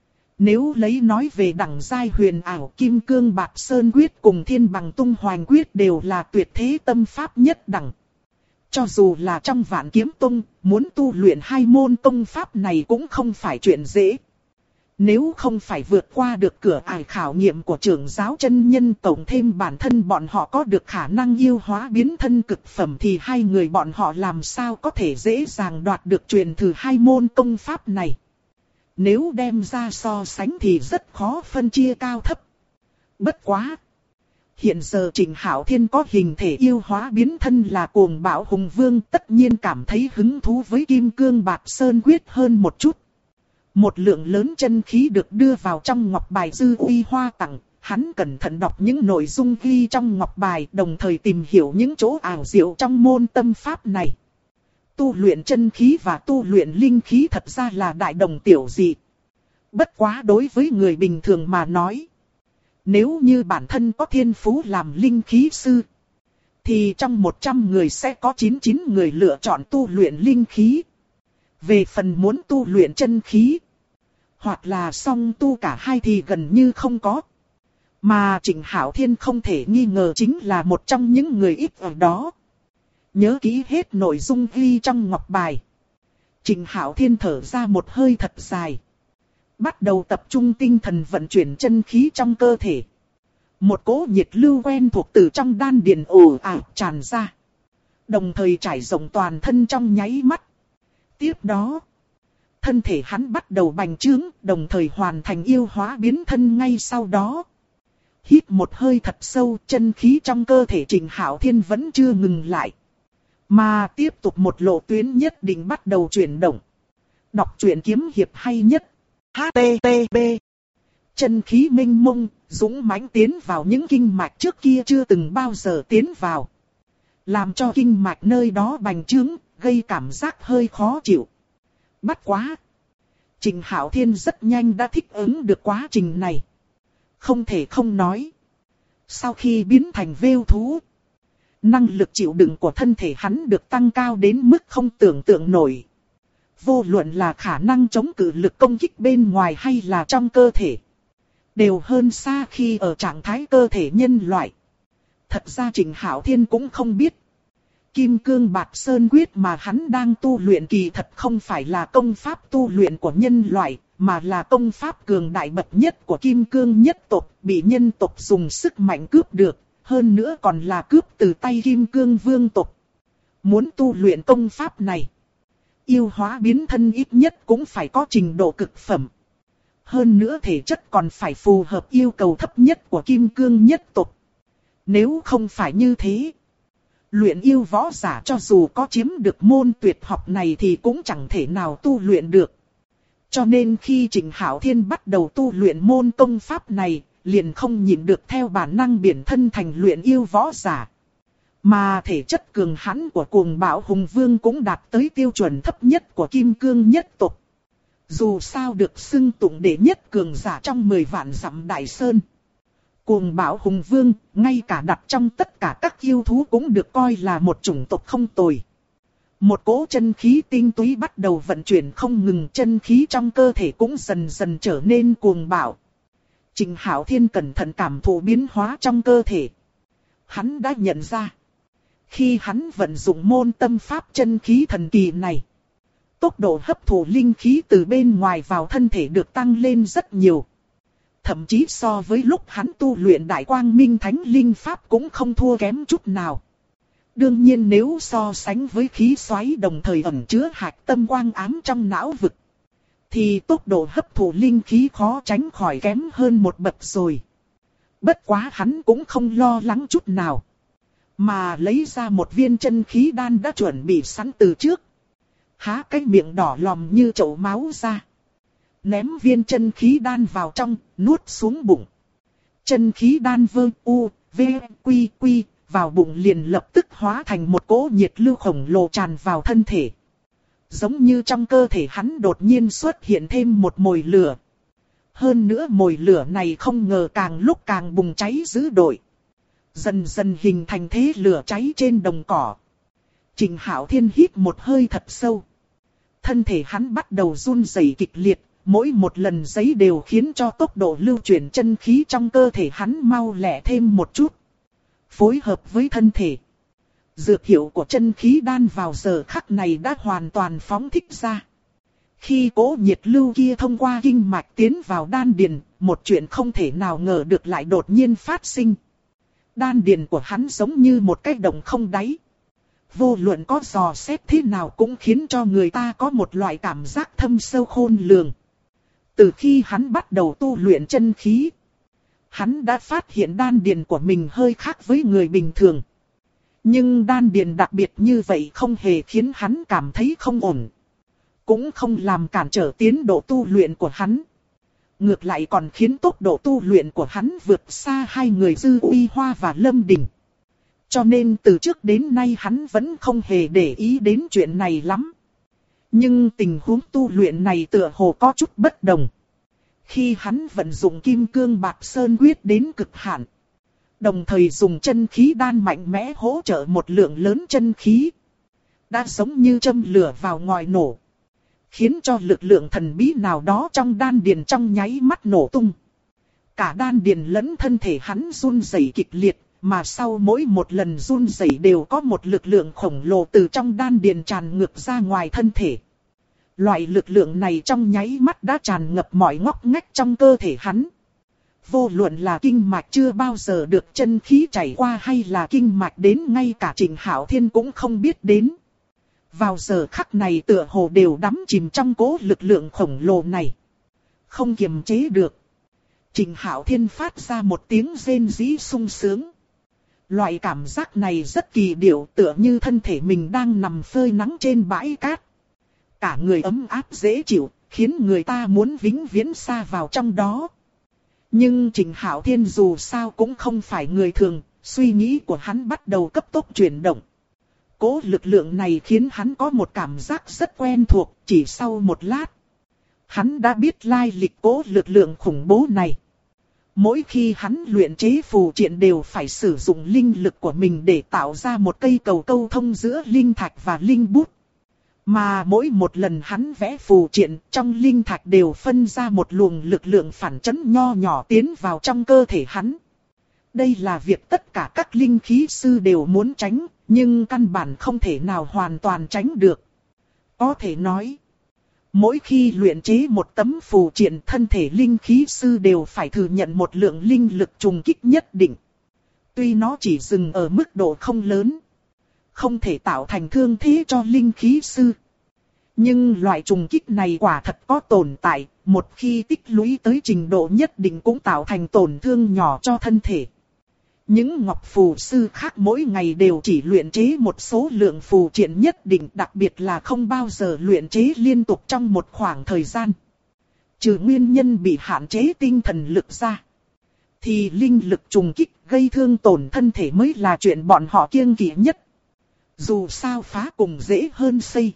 [SPEAKER 1] Nếu lấy nói về đẳng giai huyền ảo, Kim Cương Bạt Sơn Quyết cùng Thiên Bằng Tung Hoành Quyết đều là tuyệt thế tâm pháp nhất đẳng. Cho dù là trong Vạn Kiếm Tông, muốn tu luyện hai môn công pháp này cũng không phải chuyện dễ. Nếu không phải vượt qua được cửa ải khảo nghiệm của trưởng giáo chân nhân, tổng thêm bản thân bọn họ có được khả năng yêu hóa biến thân cực phẩm, thì hai người bọn họ làm sao có thể dễ dàng đoạt được truyền thụ hai môn công pháp này. Nếu đem ra so sánh thì rất khó phân chia cao thấp. Bất quá! Hiện giờ Trình Hạo Thiên có hình thể yêu hóa biến thân là Cuồng Bạo Hùng Vương, tất nhiên cảm thấy hứng thú với Kim Cương Bạt Sơn Quyết hơn một chút. Một lượng lớn chân khí được đưa vào trong ngọc bài Dư Uy Hoa tặng, hắn cẩn thận đọc những nội dung ghi trong ngọc bài, đồng thời tìm hiểu những chỗ ảo diệu trong môn tâm pháp này. Tu luyện chân khí và tu luyện linh khí thật ra là đại đồng tiểu dị. Bất quá đối với người bình thường mà nói, nếu như bản thân có thiên phú làm linh khí sư, thì trong 100 người sẽ có 99 người lựa chọn tu luyện linh khí. Về phần muốn tu luyện chân khí, hoặc là song tu cả hai thì gần như không có. Mà Trình Hạo Thiên không thể nghi ngờ chính là một trong những người ít ở đó. Nhớ kỹ hết nội dung ghi trong ngọc bài, Trình Hạo Thiên thở ra một hơi thật dài. Bắt đầu tập trung tinh thần vận chuyển chân khí trong cơ thể. Một cỗ nhiệt lưu quen thuộc từ trong đan điền ồ ạt tràn ra, đồng thời trải rộng toàn thân trong nháy mắt. Tiếp đó, thân thể hắn bắt đầu bành trướng, đồng thời hoàn thành yêu hóa biến thân ngay sau đó. Hít một hơi thật sâu, chân khí trong cơ thể Trình Hạo Thiên vẫn chưa ngừng lại, mà tiếp tục một lộ tuyến nhất định bắt đầu chuyển động. Đọc truyện kiếm hiệp hay nhất. HTTP. Chân khí minh mông, dũng mãnh tiến vào những kinh mạch trước kia chưa từng bao giờ tiến vào, làm cho kinh mạch nơi đó bành trướng, gây cảm giác hơi khó chịu. Bất quá, Trình Hạo Thiên rất nhanh đã thích ứng được quá trình này. Không thể không nói, sau khi biến thành vêu thú, năng lực chịu đựng của thân thể hắn được tăng cao đến mức không tưởng tượng nổi. Vô luận là khả năng chống cự lực công kích bên ngoài hay là trong cơ thể, đều hơn xa khi ở trạng thái cơ thể nhân loại. Thật ra Trịnh Hạo Thiên cũng không biết. Kim Cương Bạt Sơn Quyết mà hắn đang tu luyện kỳ thật không phải là công pháp tu luyện của nhân loại, mà là công pháp cường đại bậc nhất của Kim Cương nhất tộc, bị nhân tộc dùng sức mạnh cướp được, hơn nữa còn là cướp từ tay Kim Cương vương tộc. Muốn tu luyện công pháp này, yêu hóa biến thân ít nhất cũng phải có trình độ cực phẩm. Hơn nữa thể chất còn phải phù hợp yêu cầu thấp nhất của Kim Cương nhất tộc. Nếu không phải như thế, luyện yêu võ giả cho dù có chiếm được môn tuyệt học này thì cũng chẳng thể nào tu luyện được. Cho nên khi Trịnh Hạo Thiên bắt đầu tu luyện môn công pháp này, liền không nhịn được theo bản năng biến thân thành luyện yêu võ giả. Mà thể chất cường hãn của Cuồng Bạo Hùng Vương cũng đạt tới tiêu chuẩn thấp nhất của Kim Cương nhất tộc. Dù sao được xưng tụng đệ nhất cường giả trong 10 vạn dặm Đại Sơn. Cuồng Bạo Hùng Vương, ngay cả đặt trong tất cả các yêu thú cũng được coi là một chủng tộc không tồi. Một cỗ chân khí tinh túy bắt đầu vận chuyển không ngừng, chân khí trong cơ thể cũng dần dần trở nên cuồng bạo. Trịnh Hạo Thiên cẩn thận cảm thụ biến hóa trong cơ thể. Hắn đã nhận ra, khi hắn vận dụng môn tâm pháp chân khí thần kỳ này, tốc độ hấp thụ linh khí từ bên ngoài vào thân thể được tăng lên rất nhiều. Thậm chí so với lúc hắn tu luyện Đại Quang Minh Thánh Linh Pháp cũng không thua kém chút nào. Đương nhiên nếu so sánh với khí xoáy đồng thời ẩn chứa hạch tâm quang ám trong não vực, thì tốc độ hấp thụ linh khí khó tránh khỏi kém hơn một bậc rồi. Bất quá hắn cũng không lo lắng chút nào, mà lấy ra một viên chân khí đan đã chuẩn bị sẵn từ trước. Há cái miệng đỏ lòm như chậu máu ra, ném viên chân khí đan vào trong, nuốt xuống bụng. Chân khí đan vơ u, v, quy quy, vào bụng liền lập tức hóa thành một cỗ nhiệt lưu khổng lồ tràn vào thân thể. Giống như trong cơ thể hắn đột nhiên xuất hiện thêm một mồi lửa. Hơn nữa mồi lửa này không ngờ càng lúc càng bùng cháy dữ dội. Dần dần hình thành thế lửa cháy trên đồng cỏ. Trịnh Hạo Thiên hít một hơi thật sâu. Thân thể hắn bắt đầu run rẩy kịch liệt, mỗi một lần giấy đều khiến cho tốc độ lưu chuyển chân khí trong cơ thể hắn mau lẹ thêm một chút. Phối hợp với thân thể, dược hiệu của chân khí đan vào giờ khắc này đã hoàn toàn phóng thích ra. Khi cỗ nhiệt lưu kia thông qua kinh mạch tiến vào đan điền, một chuyện không thể nào ngờ được lại đột nhiên phát sinh. Đan điền của hắn giống như một cái động không đáy. Vô luận có dò xét thế nào cũng khiến cho người ta có một loại cảm giác thâm sâu khôn lường. Từ khi hắn bắt đầu tu luyện chân khí, hắn đã phát hiện đan điền của mình hơi khác với người bình thường. Nhưng đan điền đặc biệt như vậy không hề khiến hắn cảm thấy không ổn. Cũng không làm cản trở tiến độ tu luyện của hắn. Ngược lại còn khiến tốc độ tu luyện của hắn vượt xa hai người Dư Uy Hoa và Lâm Đình. Cho nên từ trước đến nay hắn vẫn không hề để ý đến chuyện này lắm. Nhưng tình huống tu luyện này tựa hồ có chút bất đồng. Khi hắn vận dụng Kim Cương Bạt Sơn Quyết đến cực hạn, đồng thời dùng chân khí đan mạnh mẽ hỗ trợ một lượng lớn chân khí, đã giống như châm lửa vào ngòi nổ, khiến cho lực lượng thần bí nào đó trong đan điền trong nháy mắt nổ tung. Cả đan điền lẫn thân thể hắn run rẩy kịch liệt, mà sau mỗi một lần run rẩy đều có một lực lượng khổng lồ từ trong đan điền tràn ngược ra ngoài thân thể. Loại lực lượng này trong nháy mắt đã tràn ngập mọi ngóc ngách trong cơ thể hắn. Vô luận là kinh mạch chưa bao giờ được chân khí chảy qua hay là kinh mạch đến ngay cả Trịnh Hạo Thiên cũng không biết đến. Vào giờ khắc này tựa hồ đều đắm chìm trong cỗ lực lượng khổng lồ này. Không kiềm chế được. Trịnh Hạo Thiên phát ra một tiếng rên rỉ sung sướng. Loại cảm giác này rất kỳ diệu, tựa như thân thể mình đang nằm phơi nắng trên bãi cát. Cả người ấm áp dễ chịu, khiến người ta muốn vĩnh viễn xa vào trong đó. Nhưng Trịnh Hạo Thiên dù sao cũng không phải người thường, suy nghĩ của hắn bắt đầu cấp tốc chuyển động. Cố lực lượng này khiến hắn có một cảm giác rất quen thuộc, chỉ sau một lát. Hắn đã biết lai lịch cố lực lượng khủng bố này. Mỗi khi hắn luyện chế phù triện đều phải sử dụng linh lực của mình để tạo ra một cây cầu câu thông giữa linh thạch và linh bút. Mà mỗi một lần hắn vẽ phù triện, trong linh thạch đều phân ra một luồng lực lượng phản chấn nho nhỏ tiến vào trong cơ thể hắn. Đây là việc tất cả các linh khí sư đều muốn tránh, nhưng căn bản không thể nào hoàn toàn tránh được. Có thể nói, mỗi khi luyện chế một tấm phù triện, thân thể linh khí sư đều phải thừa nhận một lượng linh lực trùng kích nhất định. Tuy nó chỉ dừng ở mức độ không lớn, không thể tạo thành thương thế cho linh khí sư. Nhưng loại trùng kích này quả thật có tồn tại, một khi tích lũy tới trình độ nhất định cũng tạo thành tổn thương nhỏ cho thân thể. Những ngọc phù sư khác mỗi ngày đều chỉ luyện chế một số lượng phù triện nhất định, đặc biệt là không bao giờ luyện chế liên tục trong một khoảng thời gian. Trừ nguyên nhân bị hạn chế tinh thần lực ra, thì linh lực trùng kích gây thương tổn thân thể mới là chuyện bọn họ kiêng kỵ nhất. Dù sao phá cùng dễ hơn xây.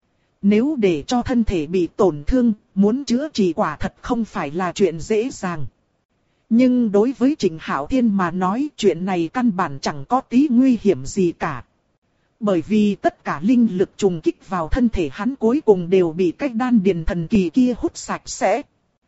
[SPEAKER 1] Nếu để cho thân thể bị tổn thương, muốn chữa trị quả thật không phải là chuyện dễ dàng. Nhưng đối với Trịnh Hạo Thiên mà nói, chuyện này căn bản chẳng có tí nguy hiểm gì cả. Bởi vì tất cả linh lực trùng kích vào thân thể hắn cuối cùng đều bị cái đan điền thần kỳ kia hút sạch sẽ.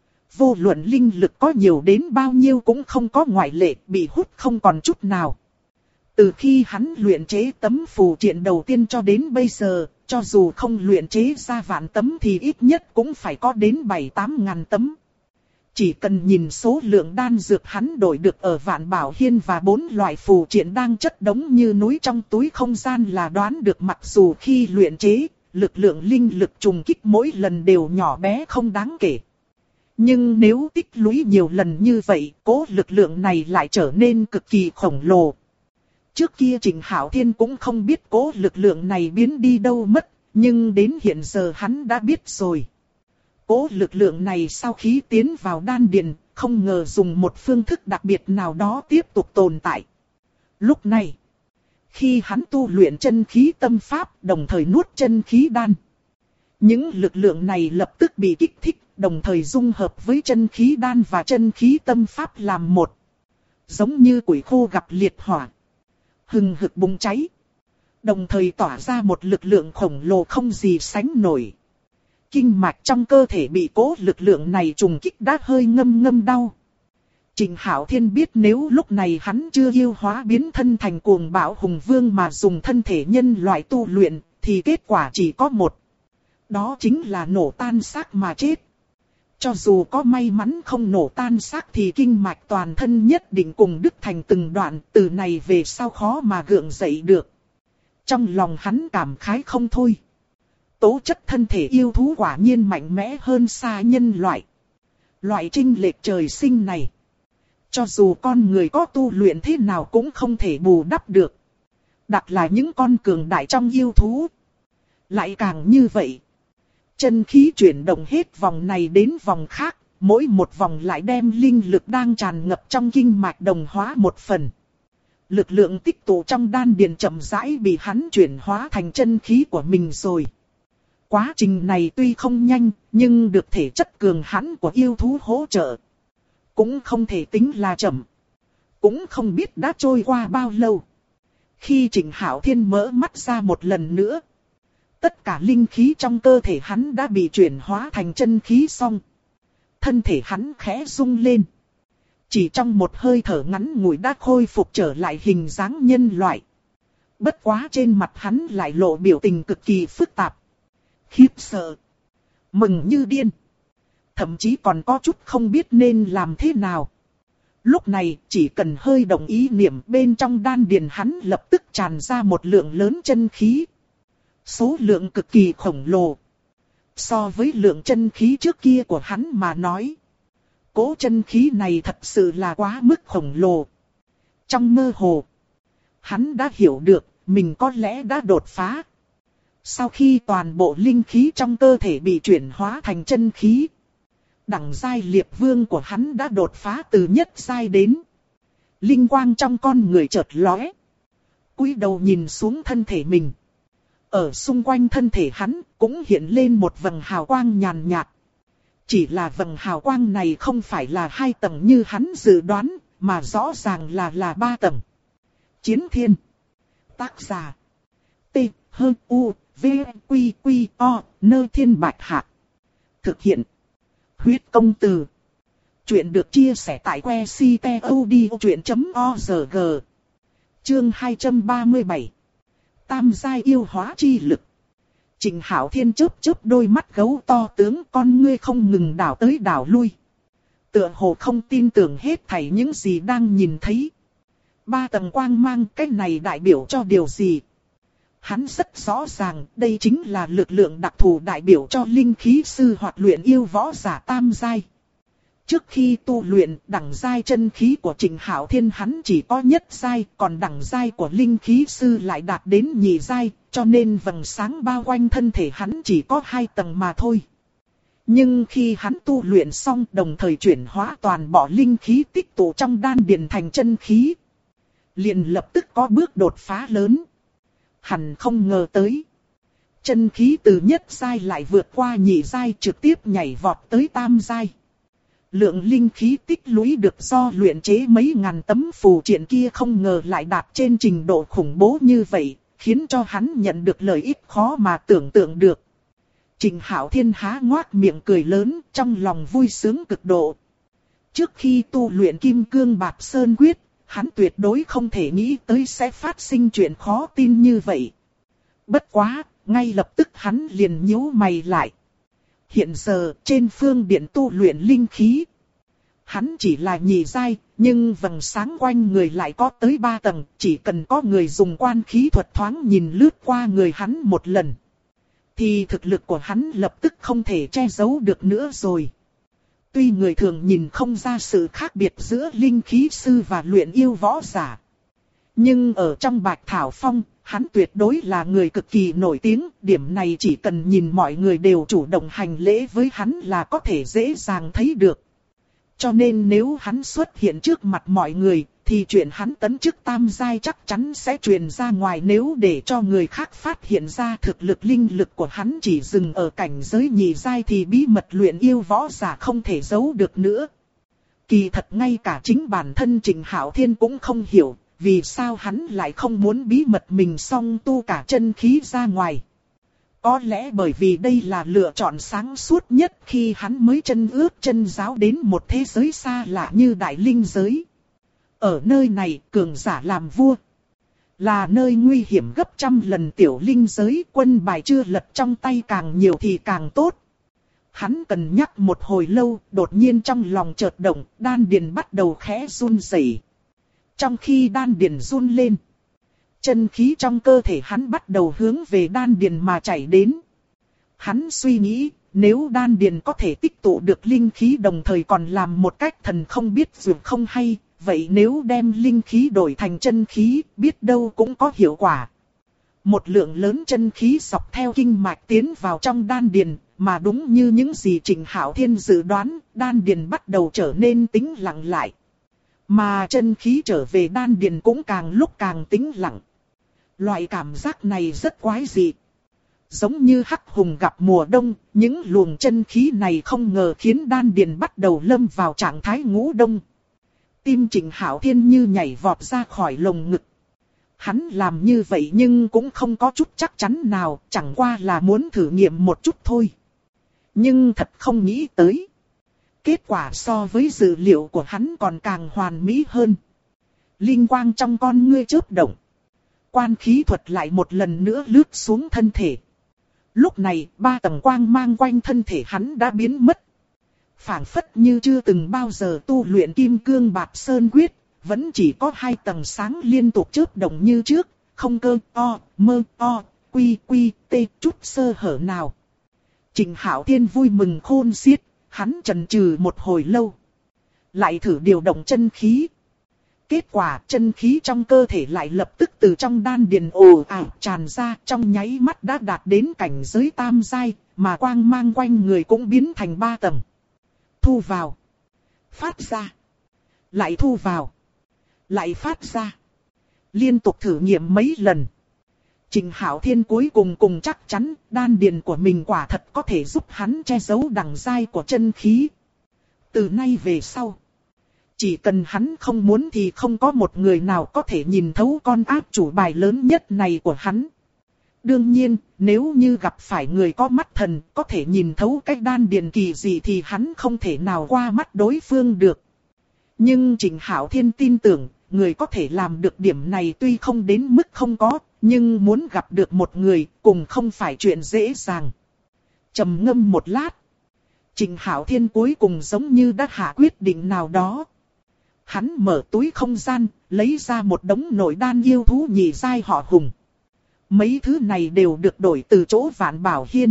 [SPEAKER 1] Vô luận linh lực có nhiều đến bao nhiêu cũng không có ngoại lệ, bị hút không còn chút nào. Từ khi hắn luyện chế tấm phù triện đầu tiên cho đến bây giờ, cho dù không luyện chế ra vạn tấm thì ít nhất cũng phải có đến 7-8 ngàn tấm. Chỉ cần nhìn số lượng đan dược hắn đổi được ở Vạn Bảo Hiên và 4 loại phù triện đang chất đống như núi trong túi không gian là đoán được, mặc dù khi luyện chế, lực lượng linh lực trùng kích mỗi lần đều nhỏ bé không đáng kể. Nhưng nếu tích lũy nhiều lần như vậy, cố lực lượng này lại trở nên cực kỳ khổng lồ. Trước kia Trịnh Hạo Thiên cũng không biết cố lực lượng này biến đi đâu mất, nhưng đến hiện giờ hắn đã biết rồi. Cố lực lượng này sau khi tiến vào đan điền, không ngờ dùng một phương thức đặc biệt nào đó tiếp tục tồn tại. Lúc này, khi hắn tu luyện chân khí tâm pháp, đồng thời nuốt chân khí đan, những lực lượng này lập tức bị kích thích, đồng thời dung hợp với chân khí đan và chân khí tâm pháp làm một. Giống như củi khô gặp liệt hỏa, hừng hực bùng cháy, đồng thời tỏa ra một lực lượng khổng lồ không gì sánh nổi. Kinh mạch trong cơ thể bị cố lực lượng này trùng kích đã hơi ngâm đau. Trịnh Hạo Thiên biết nếu lúc này hắn chưa yêu hóa biến thân thành cuồng bạo hùng vương mà dùng thân thể nhân loại tu luyện, thì kết quả chỉ có một. Đó chính là nổ tan xác mà chết. Cho dù có may mắn không nổ tan xác thì kinh mạch toàn thân nhất định cùng đứt thành từng đoạn, từ này về sau khó mà gượng dậy được. Trong lòng hắn cảm khái không thôi. Tố chất thân thể yêu thú quả nhiên mạnh mẽ hơn xa nhân loại. Loại chênh lệch trời sinh này, cho dù con người có tu luyện thế nào cũng không thể bù đắp được. Đặc là những con cường đại trong yêu thú. Lại càng như vậy. Chân khí chuyển động hết vòng này đến vòng khác, mỗi một vòng lại đem linh lực đang tràn ngập trong kinh mạch đồng hóa một phần. Lực lượng tích tụ trong đan điền chậm rãi bị hắn chuyển hóa thành chân khí của mình rồi. Quá trình này tuy không nhanh, nhưng được thể chất cường hãn của yêu thú hỗ trợ. Cũng không thể tính là chậm. Cũng không biết đã trôi qua bao lâu. Khi Trịnh Hạo Thiên mở mắt ra một lần nữa, tất cả linh khí trong cơ thể hắn đã bị chuyển hóa thành chân khí xong. Thân thể hắn khẽ rung lên. Chỉ trong một hơi thở ngắn ngủi đã khôi phục trở lại hình dáng nhân loại. Bất quá trên mặt hắn lại lộ biểu tình cực kỳ phức tạp. Khiếp sợ, mừng như điên, thậm chí còn có chút không biết nên làm thế nào. Lúc này chỉ cần hơi động ý niệm, bên trong đan điền hắn lập tức tràn ra một lượng lớn chân khí. Số lượng cực kỳ khổng lồ. So với lượng chân khí trước kia của hắn mà nói, cố chân khí này thật sự là quá mức khổng lồ. Trong mơ hồ, hắn đã hiểu được mình có lẽ đã đột phá. Sau khi toàn bộ linh khí trong cơ thể bị chuyển hóa thành chân khí, đẳng giai liệp vương của hắn đã đột phá từ nhất giai đến. Linh quang trong con người chợt lóe. Cúi đầu nhìn xuống thân thể mình. Ở xung quanh thân thể hắn cũng hiện lên một vầng hào quang nhàn nhạt. Chỉ là vầng hào quang này không phải là 2 tầng như hắn dự đoán, mà rõ ràng là 3 tầng. Chiến Thiên. Tác giả T H U V Q Q O Nơ Thiên Bạch Hạc. Thực hiện huyết công từ. Chuyện được chia sẻ tại website.odchuyện.org. Chương 237. Tam giai yêu hóa chi lực. Trịnh Hạo Thiên chớp chớp đôi mắt gấu to tướng, con ngươi không ngừng đảo tới đảo lui. Tựa hồ không tin tưởng hết thảy những gì đang nhìn thấy. 3 tầng quang mang, cái này đại biểu cho điều gì? Hắn rất rõ ràng, đây chính là lực lượng đặc thù đại biểu cho linh khí sư hoặc luyện yêu võ giả tam giai. Trước khi tu luyện, đẳng giai chân khí của Trịnh Hạo Thiên hắn chỉ có nhất giai, còn đẳng giai của linh khí sư lại đạt đến nhị giai, cho nên vầng sáng bao quanh thân thể hắn chỉ có 2 tầng mà thôi. Nhưng khi hắn tu luyện xong, đồng thời chuyển hóa toàn bộ linh khí tích tụ trong đan điền thành chân khí, liền lập tức có bước đột phá lớn. Hắn không ngờ tới, chân khí từ nhất giai lại vượt qua nhị giai, trực tiếp nhảy vọt tới tam giai. Lượng linh khí tích lũy được do luyện chế mấy ngàn tấm phù triện kia không ngờ lại đạt trên trình độ khủng bố như vậy, khiến cho hắn nhận được lợi ích khó mà tưởng tượng được. Trịnh Hạo Thiên há ngoác miệng cười lớn, trong lòng vui sướng cực độ. Trước khi tu luyện Kim Cương Bạt Sơn Quyết, hắn tuyệt đối không thể nghĩ tới sẽ phát sinh chuyện khó tin như vậy. Bất quá, ngay lập tức hắn liền nhíu mày lại. Hiện giờ, trên phương điện tu luyện linh khí, hắn chỉ là nhị giai, nhưng vầng sáng quanh người lại có tới 3 tầng, chỉ cần có người dùng quan khí thuật thoáng nhìn lướt qua người hắn một lần, thì thực lực của hắn lập tức không thể che giấu được nữa rồi. Tuy người thường nhìn không ra sự khác biệt giữa linh khí sư và luyện yêu võ giả, nhưng ở trong Bạch Thảo Phong, hắn tuyệt đối là người cực kỳ nổi tiếng. Điểm này chỉ cần nhìn mọi người đều chủ động hành lễ với hắn là có thể dễ dàng thấy được. Cho nên nếu hắn xuất hiện trước mặt mọi người, thì chuyện hắn tấn chức tam giai chắc chắn sẽ truyền ra ngoài. Nếu để cho người khác phát hiện ra thực lực linh lực của hắn chỉ dừng ở cảnh giới nhị giai thì bí mật luyện yêu võ giả không thể giấu được nữa. Kỳ thật ngay cả chính bản thân Trịnh Hạo Thiên cũng không hiểu, vì sao hắn lại không muốn bí mật mình song tu cả chân khí ra ngoài. Có lẽ bởi vì đây là lựa chọn sáng suốt nhất khi hắn mới chân ước chân giáo đến một thế giới xa lạ như đại linh giới. Ở nơi này, cường giả làm vua, là nơi nguy hiểm gấp trăm lần tiểu linh giới. Quân bài chưa lật trong tay càng nhiều thì càng tốt. Hắn cân nhắc một hồi lâu, đột nhiên trong lòng chợt động, đan điền bắt đầu khẽ run rẩy. Trong khi đan điền run lên, chân khí trong cơ thể hắn bắt đầu hướng về đan điền mà chảy đến. Hắn suy nghĩ, nếu đan điền có thể tích tụ được linh khí đồng thời còn làm một cách thần không biết dường không hay, vậy nếu đem linh khí đổi thành chân khí, biết đâu cũng có hiệu quả. Một lượng lớn chân khí dọc theo kinh mạch tiến vào trong đan điền, mà đúng như những gì Trịnh Hạo Thiên dự đoán, đan điền bắt đầu trở nên tĩnh lặng lại. Mà chân khí trở về đan điền cũng càng lúc càng tĩnh lặng. Loại cảm giác này rất quái dị. Giống như hắc hùng gặp mùa đông, những luồng chân khí này không ngờ khiến đan điền bắt đầu lâm vào trạng thái ngủ đông. Tim Trịnh Hạo Thiên như nhảy vọt ra khỏi lồng ngực. Hắn làm như vậy nhưng cũng không có chút chắc chắn nào, chẳng qua là muốn thử nghiệm một chút thôi. Nhưng thật không nghĩ tới, kết quả so với dự liệu của hắn còn càng hoàn mỹ hơn. Linh quang trong con ngươi chớp động. Quan khí thuật lại một lần nữa lướt xuống thân thể. Lúc này, 3 tầng quang mang quanh thân thể hắn đã biến mất. Phảng phất như chưa từng bao giờ tu luyện Kim Cương Bạt Sơn Quyết, vẫn chỉ có 2 tầng sáng liên tục chớp động như trước, không cơ mơ quy tê chút sơ hở nào. Trịnh Hạo Thiên vui mừng khôn xiết, hắn chần chừ một hồi lâu, lại thử điều động chân khí. Kết quả chân khí trong cơ thể lại lập tức từ trong đan điền ồ ạt tràn ra, trong nháy mắt đã đạt đến cảnh giới tam giai, mà quang mang quanh người cũng biến thành 3 tầng. Thu vào, phát ra, lại thu vào, lại phát ra. Liên tục thử nghiệm mấy lần, Trịnh Hạo Thiên cuối cùng chắc chắn đan điền của mình quả thật có thể giúp hắn che giấu đẳng giai của chân khí. Từ nay về sau, chỉ cần hắn không muốn thì không có một người nào có thể nhìn thấu con ác chủ bài lớn nhất này của hắn. Đương nhiên, nếu như gặp phải người có mắt thần, có thể nhìn thấu cái đan điền kỳ dị thì hắn không thể nào qua mắt đối phương được. Nhưng Trịnh Hạo Thiên tin tưởng, người có thể làm được điểm này tuy không đến mức không có, nhưng muốn gặp được một người, cùng không phải chuyện dễ dàng. Trầm ngâm một lát, Trịnh Hạo Thiên cuối cùng giống như đã hạ quyết định nào đó. Hắn mở túi không gian, lấy ra một đống nội đan yêu thú nhị giai họ Hùng. Mấy thứ này đều được đổi từ chỗ Vạn Bảo Hiên.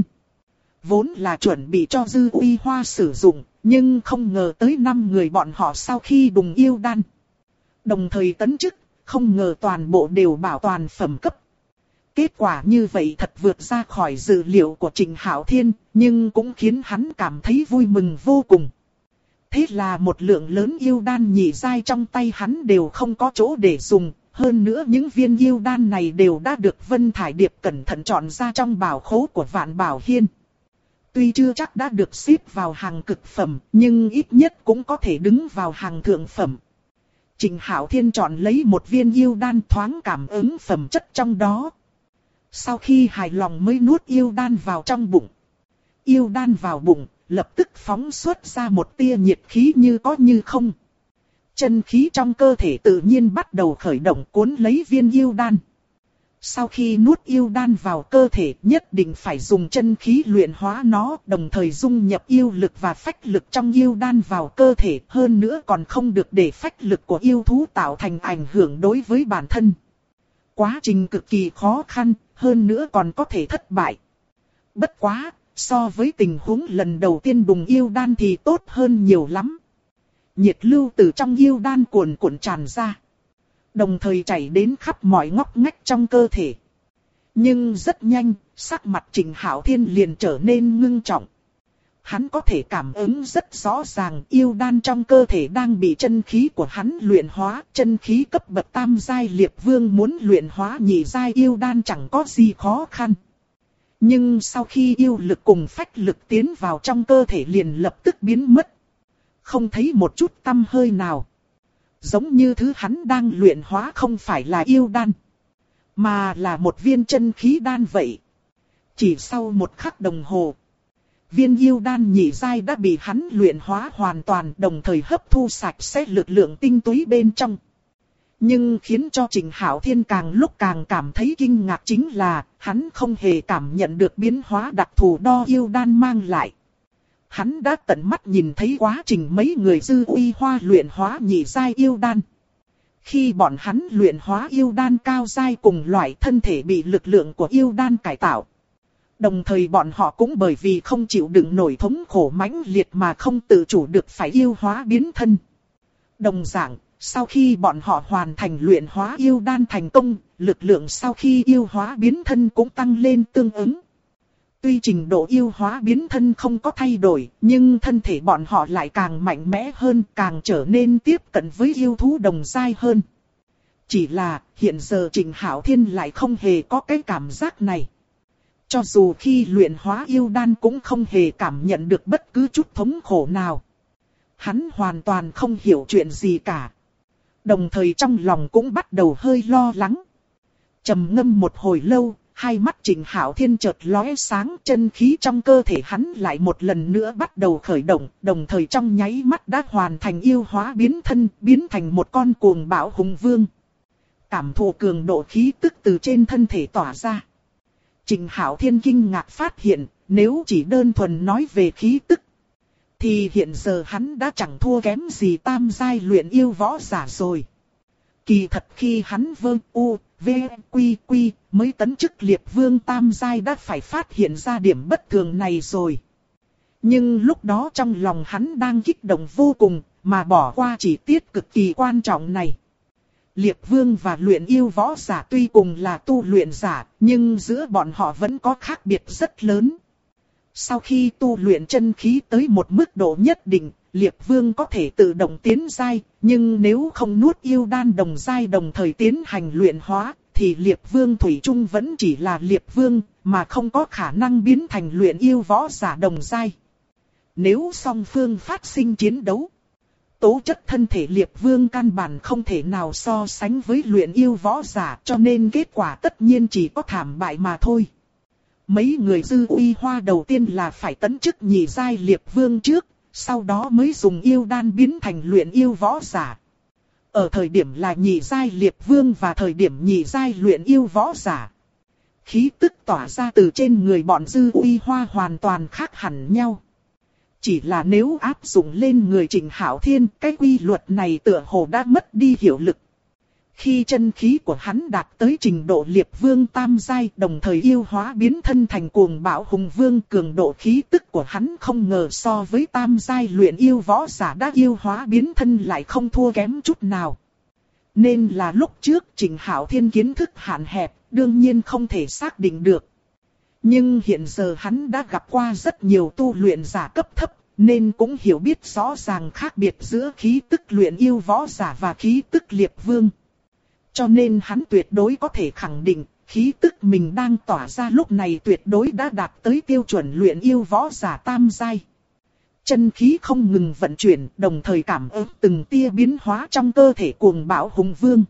[SPEAKER 1] Vốn là chuẩn bị cho Dư Uy Hoa sử dụng, nhưng không ngờ tới 5 người bọn họ sau khi đùng yêu đan. Đồng thời tấn chức, không ngờ toàn bộ đều bảo toàn phẩm cấp. Kết quả như vậy thật vượt ra khỏi dự liệu của Trịnh Hạo Thiên, nhưng cũng khiến hắn cảm thấy vui mừng vô cùng. Thế là một lượng lớn yêu đan nhị giai trong tay hắn đều không có chỗ để dùng. Hơn nữa những viên yêu đan này đều đã được Vân Thải Điệp cẩn thận chọn ra trong bảo khố của Vạn Bảo Hiên. Tuy chưa chắc đã được xếp vào hàng cực phẩm, nhưng ít nhất cũng có thể đứng vào hàng thượng phẩm. Trịnh Hạo Thiên chọn lấy một viên yêu đan thoáng cảm ứng phẩm chất trong đó. Sau khi hài lòng mới nuốt yêu đan vào trong bụng. Yêu đan vào bụng, lập tức phóng xuất ra một tia nhiệt khí như có như không. Chân khí trong cơ thể tự nhiên bắt đầu khởi động cuốn lấy viên yêu đan. Sau khi nuốt yêu đan vào cơ thể nhất định phải dùng chân khí luyện hóa nó, đồng thời dung nhập yêu lực và phách lực trong yêu đan vào cơ thể. Hơn nữa còn không được để phách lực của yêu thú tạo thành ảnh hưởng đối với bản thân. Quá trình cực kỳ khó khăn, hơn nữa còn có thể thất bại. Bất quá, so với tình huống lần đầu tiên đùng yêu đan thì tốt hơn nhiều lắm. Nhiệt lưu từ trong yêu đan cuồn cuộn tràn ra. Đồng thời chảy đến khắp mọi ngóc ngách trong cơ thể. Nhưng rất nhanh, sắc mặt Trịnh Hạo Thiên liền trở nên ngưng trọng. Hắn có thể cảm ứng rất rõ ràng yêu đan trong cơ thể đang bị chân khí của hắn luyện hóa. Chân khí cấp bậc tam giai liệp vương muốn luyện hóa nhị giai yêu đan chẳng có gì khó khăn. Nhưng sau khi yêu lực cùng phách lực tiến vào trong cơ thể liền lập tức biến mất. Không thấy một chút tăm hơi nào. Giống như thứ hắn đang luyện hóa không phải là yêu đan, mà là một viên chân khí đan vậy. Chỉ sau một khắc đồng hồ, viên yêu đan nhị giai đã bị hắn luyện hóa hoàn toàn, đồng thời hấp thu sạch sẽ lực lượng tinh túy bên trong. Nhưng khiến cho Trịnh Hạo Thiên càng lúc càng cảm thấy kinh ngạc chính là, hắn không hề cảm nhận được biến hóa đặc thù đo yêu đan mang lại. Hắn đã tận mắt nhìn thấy quá trình mấy người Dư Uy Hoa luyện hóa nhị giai yêu đan. Khi bọn hắn luyện hóa yêu đan cao giai cùng loại thân thể bị lực lượng của yêu đan cải tạo. Đồng thời bọn họ cũng bởi vì không chịu đựng nổi thống khổ mãnh liệt mà không tự chủ được phải yêu hóa biến thân. Đồng dạng, sau khi bọn họ hoàn thành luyện hóa yêu đan thành công, lực lượng sau khi yêu hóa biến thân cũng tăng lên tương ứng. Tuy trình độ yêu hóa biến thân không có thay đổi, nhưng thân thể bọn họ lại càng mạnh mẽ hơn, càng trở nên tiếp cận với yêu thú đồng giai hơn. Chỉ là, hiện giờ Trịnh Hạo Thiên lại không hề có cái cảm giác này. Cho dù khi luyện hóa yêu đan cũng không hề cảm nhận được bất cứ chút thống khổ nào. Hắn hoàn toàn không hiểu chuyện gì cả. Đồng thời trong lòng cũng bắt đầu hơi lo lắng. Trầm ngâm một hồi lâu, hai mắt Trịnh Hạo Thiên chợt lóe sáng, chân khí trong cơ thể hắn lại một lần nữa bắt đầu khởi động, đồng thời trong nháy mắt đã hoàn thành yêu hóa biến thân, biến thành một con cuồng bạo hùng vương. Cảm thụ cường độ khí tức từ trên thân thể tỏa ra. Trịnh Hạo Thiên kinh ngạc phát hiện, nếu chỉ đơn thuần nói về khí tức, thì hiện giờ hắn đã chẳng thua kém gì tam giai luyện yêu võ giả rồi. Kỳ thật khi hắn quy mới tấn chức liệt vương tam giai đã phải phát hiện ra điểm bất thường này rồi. Nhưng lúc đó trong lòng hắn đang kích động vô cùng, mà bỏ qua chi tiết cực kỳ quan trọng này. Liệt vương và luyện yêu võ giả tuy cùng là tu luyện giả, nhưng giữa bọn họ vẫn có khác biệt rất lớn. Sau khi tu luyện chân khí tới một mức độ nhất định, liệt vương có thể tự động tiến giai, nhưng nếu không nuốt yêu đan đồng giai đồng thời tiến hành luyện hóa, thì liệt vương thủy chung vẫn chỉ là liệt vương, mà không có khả năng biến thành luyện yêu võ giả đồng giai. Nếu song phương phát sinh chiến đấu, tố chất thân thể Liệp Vương căn bản không thể nào so sánh với luyện yêu võ giả, cho nên kết quả tất nhiên chỉ có thảm bại mà thôi. Mấy người Dư Uy Hoa đầu tiên là phải tấn chức nhị giai Liệp Vương trước, sau đó mới dùng yêu đan biến thành luyện yêu võ giả. Ở thời điểm là nhị giai Liệp Vương và thời điểm nhị giai luyện yêu võ giả, khí tức tỏa ra từ trên người bọn Dư Uy Hoa hoàn toàn khác hẳn nhau. Chỉ là nếu áp dụng lên người Trịnh Hạo Thiên, cái quy luật này tựa hồ đã mất đi hiệu lực. Khi chân khí của hắn đạt tới trình độ Liệp Vương tam giai, đồng thời yêu hóa biến thân thành cuồng bạo hùng vương, cường độ khí tức của hắn không ngờ so với tam giai luyện yêu võ giả đã yêu hóa biến thân lại không thua kém chút nào. Nên là lúc trước Trịnh Hạo Thiên kiến thức hạn hẹp, đương nhiên không thể xác định được. Nhưng hiện giờ hắn đã gặp qua rất nhiều tu luyện giả cấp thấp, nên cũng hiểu biết rõ ràng khác biệt giữa khí tức luyện yêu võ giả và khí tức Liệp Vương. Cho nên hắn tuyệt đối có thể khẳng định, khí tức mình đang tỏa ra lúc này tuyệt đối đã đạt tới tiêu chuẩn luyện yêu võ giả tam giai. Chân khí không ngừng vận chuyển, đồng thời cảm ứng từng tia biến hóa trong cơ thể cuồng bạo hùng vương.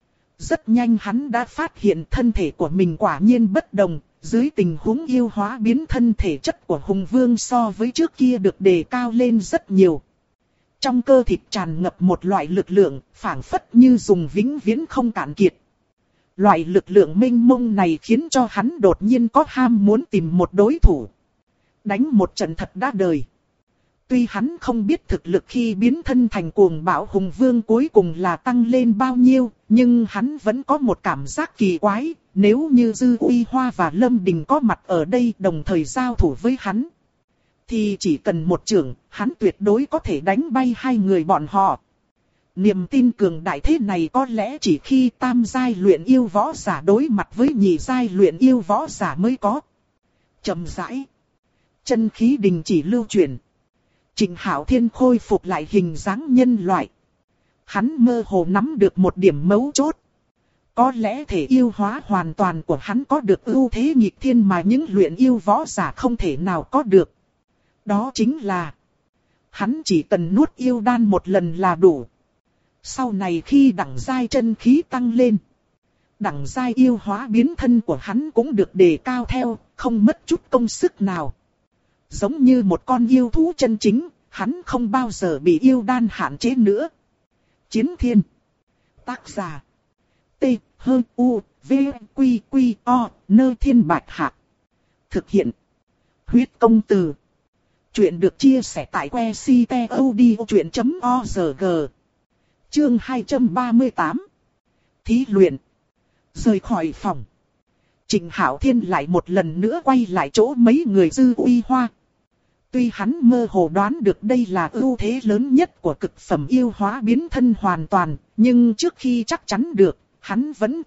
[SPEAKER 1] Rất nhanh hắn đã phát hiện thân thể của mình quả nhiên bất đồng, dưới tình huống yêu hóa biến thân thể chất của hùng vương so với trước kia được đề cao lên rất nhiều. Trong cơ thịt tràn ngập một loại lực lượng, phảng phất như dùng vĩnh viễn không cạn kiệt. Loại lực lượng mênh mông này khiến cho hắn đột nhiên có ham muốn tìm một đối thủ. Đánh một trận thật đã đời. Tuy hắn không biết thực lực khi biến thân thành cuồng bạo hùng vương cuối cùng là tăng lên bao nhiêu, nhưng hắn vẫn có một cảm giác kỳ quái, nếu như Dư Uy Hoa và Lâm Đình có mặt ở đây đồng thời giao thủ với hắn, thì chỉ cần một chưởng, hắn tuyệt đối có thể đánh bay hai người bọn họ. Niềm tin cường đại thế này có lẽ chỉ khi tam giai luyện yêu võ giả đối mặt với nhị giai luyện yêu võ giả mới có. Chậm rãi, chân khí đình chỉ lưu chuyển. Trịnh Hạo Thiên khôi phục lại hình dáng nhân loại. Hắn mơ hồ nắm được một điểm mấu chốt. Có lẽ thể yêu hóa hoàn toàn của hắn có được ưu thế nghịch thiên mà những luyện yêu võ giả không thể nào có được. Đó chính là hắn chỉ cần nuốt yêu đan một lần là đủ. Sau này khi đẳng giai chân khí tăng lên, đẳng giai yêu hóa biến thân của hắn cũng được đề cao theo, không mất chút công sức nào. Giống như một con yêu thú chân chính, hắn không bao giờ bị yêu đan hạn chế nữa. Chiến Thiên. Tác giả. T, H, U, V, Quy, Quy, O, Nơ Thiên Bạch Hạc. Thực hiện. Huyết Công Từ. Chuyện được chia sẻ tại que ctod.org. Chương 238. Thí luyện. Rời khỏi phòng. Trịnh Hạo Thiên lại một lần nữa quay lại chỗ mấy người Dư Uy Hoa. Tuy hắn mơ hồ đoán được đây là ưu thế lớn nhất của cực phẩm yêu hóa biến thân hoàn toàn, nhưng trước khi chắc chắn được, hắn vẫn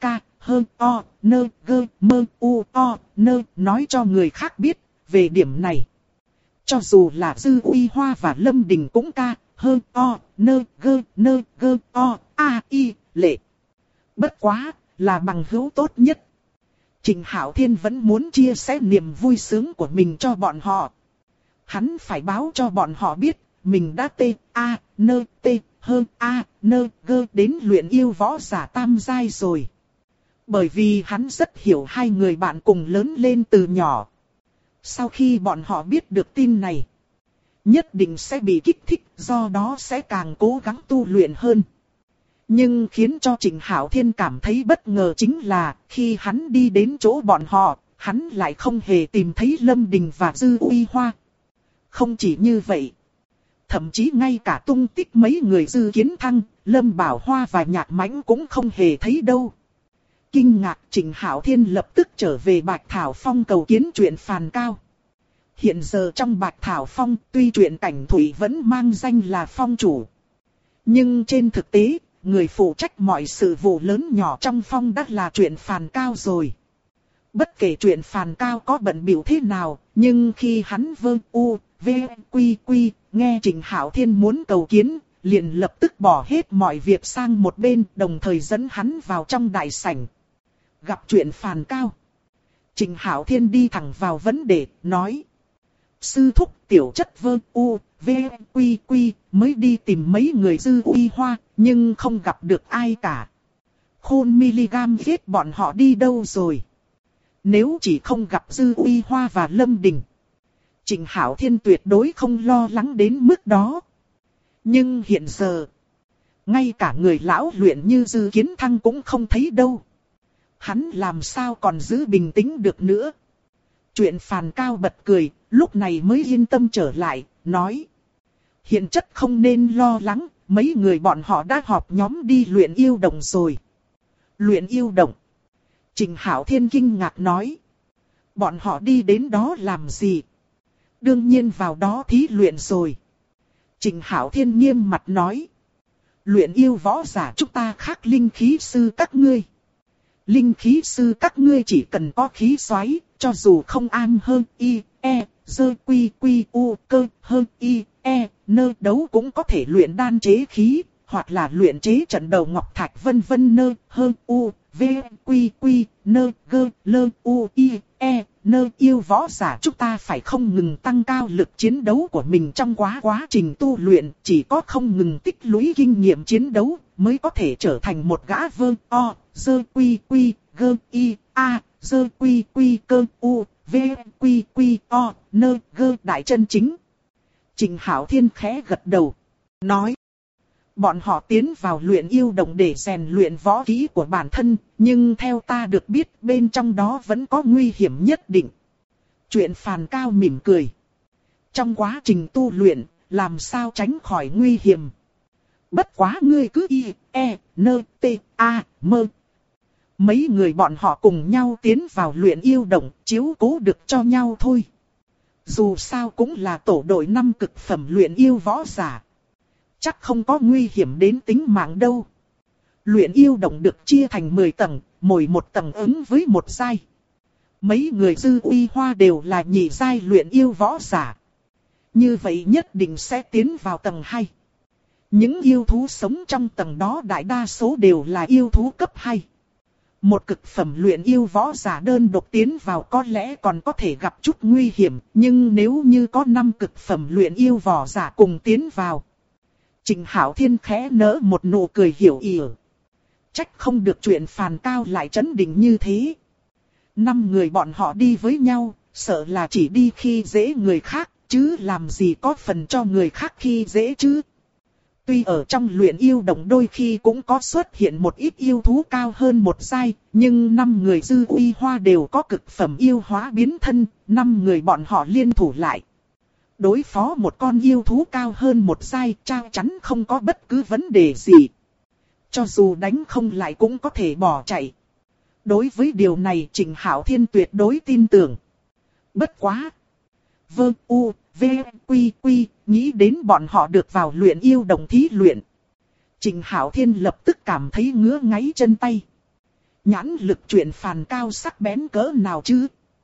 [SPEAKER 1] nói cho người khác biết về điểm này. Cho dù là Dư Uy Hoa và Lâm Đình cũng lệ. Bất quá, là bằng hữu tốt nhất. Trịnh Hạo Thiên vẫn muốn chia sẻ niềm vui sướng của mình cho bọn họ. Hắn phải báo cho bọn họ biết, mình đã đến luyện yêu võ giả tam giai rồi. Bởi vì hắn rất hiểu hai người bạn cùng lớn lên từ nhỏ. Sau khi bọn họ biết được tin này, nhất định sẽ bị kích thích, do đó sẽ càng cố gắng tu luyện hơn. Nhưng khiến cho Trịnh Hạo Thiên cảm thấy bất ngờ chính là, khi hắn đi đến chỗ bọn họ, hắn lại không hề tìm thấy Lâm Đình và Dư Uy Hoa. Không chỉ như vậy, thậm chí ngay cả tung tích mấy người Dư Kiến Thăng, Lâm Bảo Hoa và Nhạc Mãnh cũng không hề thấy đâu. Kinh ngạc, Trịnh Hạo Thiên lập tức trở về Bạch Thảo Phong cầu kiến chuyện Phàn Cao. Hiện giờ trong Bạch Thảo Phong, tuy chuyện Cảnh Thủy vẫn mang danh là phong chủ, nhưng trên thực tế, người phụ trách mọi sự vụ lớn nhỏ trong phong đã là chuyện Phàn Cao rồi. Bất kể chuyện Phàn Cao có bận bịu thế nào, nhưng khi hắn nghe Trịnh Hạo Thiên muốn cầu kiến, liền lập tức bỏ hết mọi việc sang một bên, đồng thời dẫn hắn vào trong đại sảnh. Gặp chuyện Phàn Cao, Trịnh Hạo Thiên đi thẳng vào vấn đề, nói: Sư thúc tiểu chất vơ u, v, quy quy, mới đi tìm mấy người Dư Uy Hoa, nhưng không gặp được ai cả. Khôn miligam ghét bọn họ đi đâu rồi? Nếu chỉ không gặp Dư Uy Hoa và Lâm Đình, Trịnh Hảo Thiên tuyệt đối không lo lắng đến mức đó. Nhưng hiện giờ, ngay cả người lão luyện như Dư Kiến Thăng cũng không thấy đâu. Hắn làm sao còn giữ bình tĩnh được nữa? Chuyện Phàn Cao bật cười, lúc này mới yên tâm trở lại, nói. Hiện chất không nên lo lắng, mấy người bọn họ đã họp nhóm đi luyện yêu động rồi. Luyện yêu động? Trịnh Hảo Thiên kinh ngạc nói. Bọn họ đi đến đó làm gì? Đương nhiên vào đó thí luyện rồi. Trịnh Hảo Thiên nghiêm mặt nói. Luyện yêu võ giả chúng ta khác linh khí sư các ngươi. Linh khí sư các ngươi chỉ cần có khí xoáy, cho dù không an hơn y, e, dơ quy quy u cơ hơn y, e, nơ đấu cũng có thể luyện đan chế khí, hoặc là luyện chế trận đầu ngọc thạch vân vân nơ hơn u, v, quy quy, nơ gơ lơ u y, e, nơ yêu võ giả chúng ta phải không ngừng tăng cao lực chiến đấu của mình trong quá trình tu luyện, chỉ có không ngừng tích lũy kinh nghiệm chiến đấu mới có thể trở thành một gã vơ o, dơ quy quy, gơ y, a, dơ quy quy cơ u, v, quy quy o, nơ gơ đại chân chính. Trịnh Hảo Thiên khẽ gật đầu, nói. Bọn họ tiến vào luyện yêu động để rèn luyện võ kỹ của bản thân, nhưng theo ta được biết bên trong đó vẫn có nguy hiểm nhất định. Chuyện Phàn Cao mỉm cười. Trong quá trình tu luyện, làm sao tránh khỏi nguy hiểm? Bất quá ngươi cứ y, e, nơ, t, a, mơ. Mấy người bọn họ cùng nhau tiến vào luyện yêu động, chiếu cố được cho nhau thôi. Dù sao cũng là tổ đội 5 cực phẩm luyện yêu võ giả. Chắc không có nguy hiểm đến tính mạng đâu. Luyện yêu động được chia thành 10 tầng, mỗi một tầng ứng với một giai. Mấy người Dư Uy Hoa đều là nhị giai luyện yêu võ giả. Như vậy nhất định sẽ tiến vào tầng 2. Những yêu thú sống trong tầng đó đại đa số đều là yêu thú cấp 2. Một cực phẩm luyện yêu võ giả đơn độc tiến vào có lẽ còn có thể gặp chút nguy hiểm, nhưng nếu như có 5 cực phẩm luyện yêu võ giả cùng tiến vào. Trịnh Hảo Thiên khẽ nở một nụ cười hiểu ý. Trách không được chuyện Phàn Cao lại trấn định như thế. 5 người bọn họ đi với nhau, sợ là chỉ đi khi dễ người khác, chứ làm gì có phần cho người khác khi dễ chứ. Tuy ở trong luyện yêu động đôi khi cũng có xuất hiện một ít yêu thú cao hơn một giai, nhưng 5 người Dư Uy Hoa đều có cực phẩm yêu hóa biến thân, 5 người bọn họ liên thủ lại. Đối phó một con yêu thú cao hơn một giai chắc chắn không có bất cứ vấn đề gì. Cho dù đánh không lại cũng có thể bỏ chạy. Đối với điều này Trịnh Hảo Thiên tuyệt đối tin tưởng. Bất quá. Vơ u, v, quy quy, nghĩ đến bọn họ được vào luyện yêu đồng thí luyện. Trịnh Hảo Thiên lập tức cảm thấy ngứa ngáy chân tay. Nhãn lực chuyện Phàn Cao sắc bén cỡ nào chứ?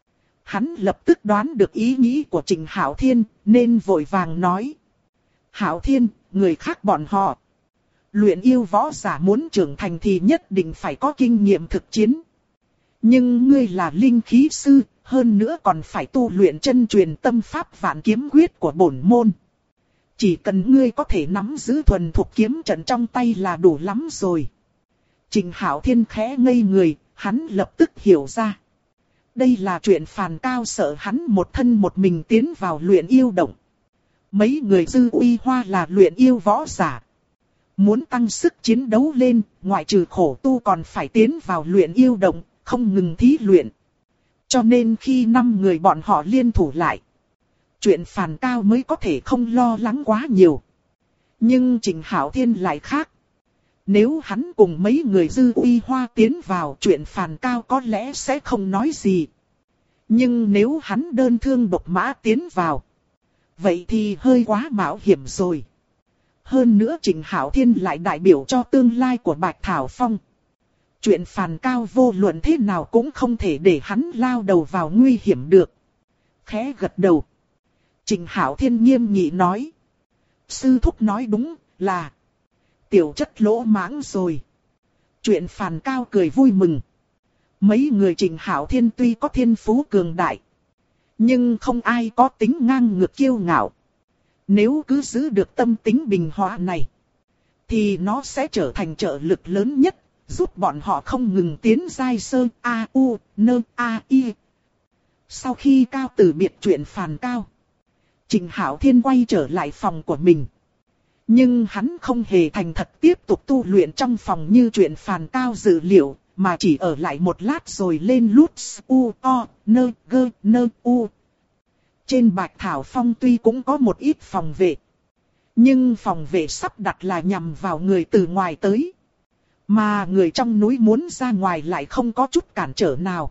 [SPEAKER 1] Hắn lập tức đoán được ý nghĩ của Trịnh Hảo Thiên, nên vội vàng nói. Hảo Thiên, người khác bọn họ. Luyện yêu võ giả muốn trưởng thành thì nhất định phải có kinh nghiệm thực chiến. Nhưng ngươi là linh khí sư, hơn nữa còn phải tu luyện chân truyền tâm pháp vạn kiếm quyết của bổn môn. Chỉ cần ngươi có thể nắm giữ thuần thuộc kiếm trận trong tay là đủ lắm rồi. Trịnh Hảo Thiên khẽ ngây người, hắn lập tức hiểu ra. Đây là chuyện Phàn Cao sợ hắn một thân một mình tiến vào luyện yêu động. Mấy người Dư Uy Hoa là luyện yêu võ giả. Muốn tăng sức chiến đấu lên, ngoại trừ khổ tu còn phải tiến vào luyện yêu động, không ngừng thí luyện. Cho nên khi 5 người bọn họ liên thủ lại, chuyện Phàn Cao mới có thể không lo lắng quá nhiều. Nhưng Trịnh Hảo Thiên lại khác. Nếu hắn cùng mấy người Dư Uy Hoa tiến vào chuyện Phàn Cao có lẽ sẽ không nói gì. Nhưng nếu hắn đơn thương độc mã tiến vào, vậy thì hơi quá mạo hiểm rồi. Hơn nữa Trịnh Hảo Thiên lại đại biểu cho tương lai của Bạch Thảo Phong. Chuyện Phàn Cao vô luận thế nào cũng không thể để hắn lao đầu vào nguy hiểm được. Khẽ gật đầu. Trịnh Hảo Thiên nghiêm nghị nói. Sư thúc nói đúng là tiểu chất lỗ mãng rồi. Chuyện Phàn Cao cười vui mừng. Mấy người Trịnh Hảo Thiên tuy có thiên phú cường đại, Nhưng không ai có tính ngang ngược kiêu ngạo. Nếu cứ giữ được tâm tính bình hòa này, thì nó sẽ trở thành trợ lực lớn nhất, giúp bọn họ không ngừng tiến giai sơ A U nơ A I. Sau khi Cao từ biệt chuyện phàn Cao, Trịnh Hạo Thiên quay trở lại phòng của mình. Nhưng hắn không hề thành thật tiếp tục tu luyện trong phòng như chuyện phàn Cao dự liệu, mà chỉ ở lại một lát rồi lên lút U O nơ gơ nơ U. Trên Bạch Thảo Phong tuy cũng có một ít phòng vệ, nhưng phòng vệ sắp đặt là nhằm vào người từ ngoài tới. Mà người trong núi muốn ra ngoài lại không có chút cản trở nào.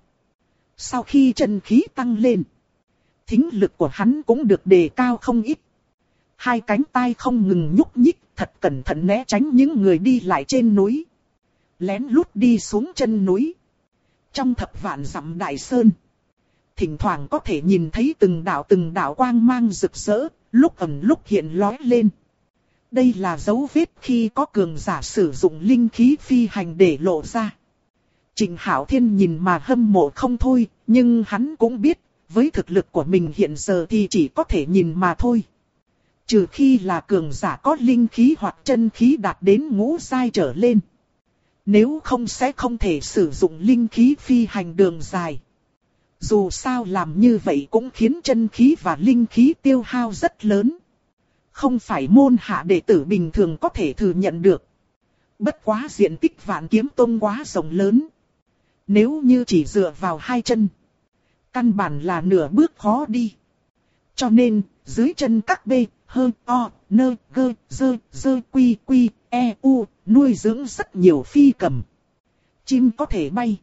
[SPEAKER 1] Sau khi chân khí tăng lên, thính lực của hắn cũng được đề cao không ít. Hai cánh tay không ngừng nhúc nhích, thật cẩn thận né tránh những người đi lại trên núi. Lén lút đi xuống chân núi. Trong thập vạn dặm đại sơn, thỉnh thoảng có thể nhìn thấy từng đạo quang mang rực rỡ, lúc ẩn lúc hiện lóe lên. Đây là dấu vết khi có cường giả sử dụng linh khí phi hành để lộ ra. Trịnh Hạo Thiên nhìn mà hâm mộ không thôi, nhưng hắn cũng biết, với thực lực của mình hiện giờ thì chỉ có thể nhìn mà thôi. Trừ khi là cường giả có linh khí hoặc chân khí đạt đến ngũ giai trở lên. Nếu không sẽ không thể sử dụng linh khí phi hành đường dài. Dù sao làm như vậy cũng khiến chân khí và linh khí tiêu hao rất lớn. Không phải môn hạ đệ tử bình thường có thể thừa nhận được. Bất quá diện tích Vạn Kiếm Tông quá rộng lớn. Nếu như chỉ dựa vào hai chân, căn bản là nửa bước khó đi. Cho nên, dưới chân các B, H, O, N, G, Dơ, Quy, Quy, E, U, nuôi dưỡng rất nhiều phi cầm. Chim có thể bay.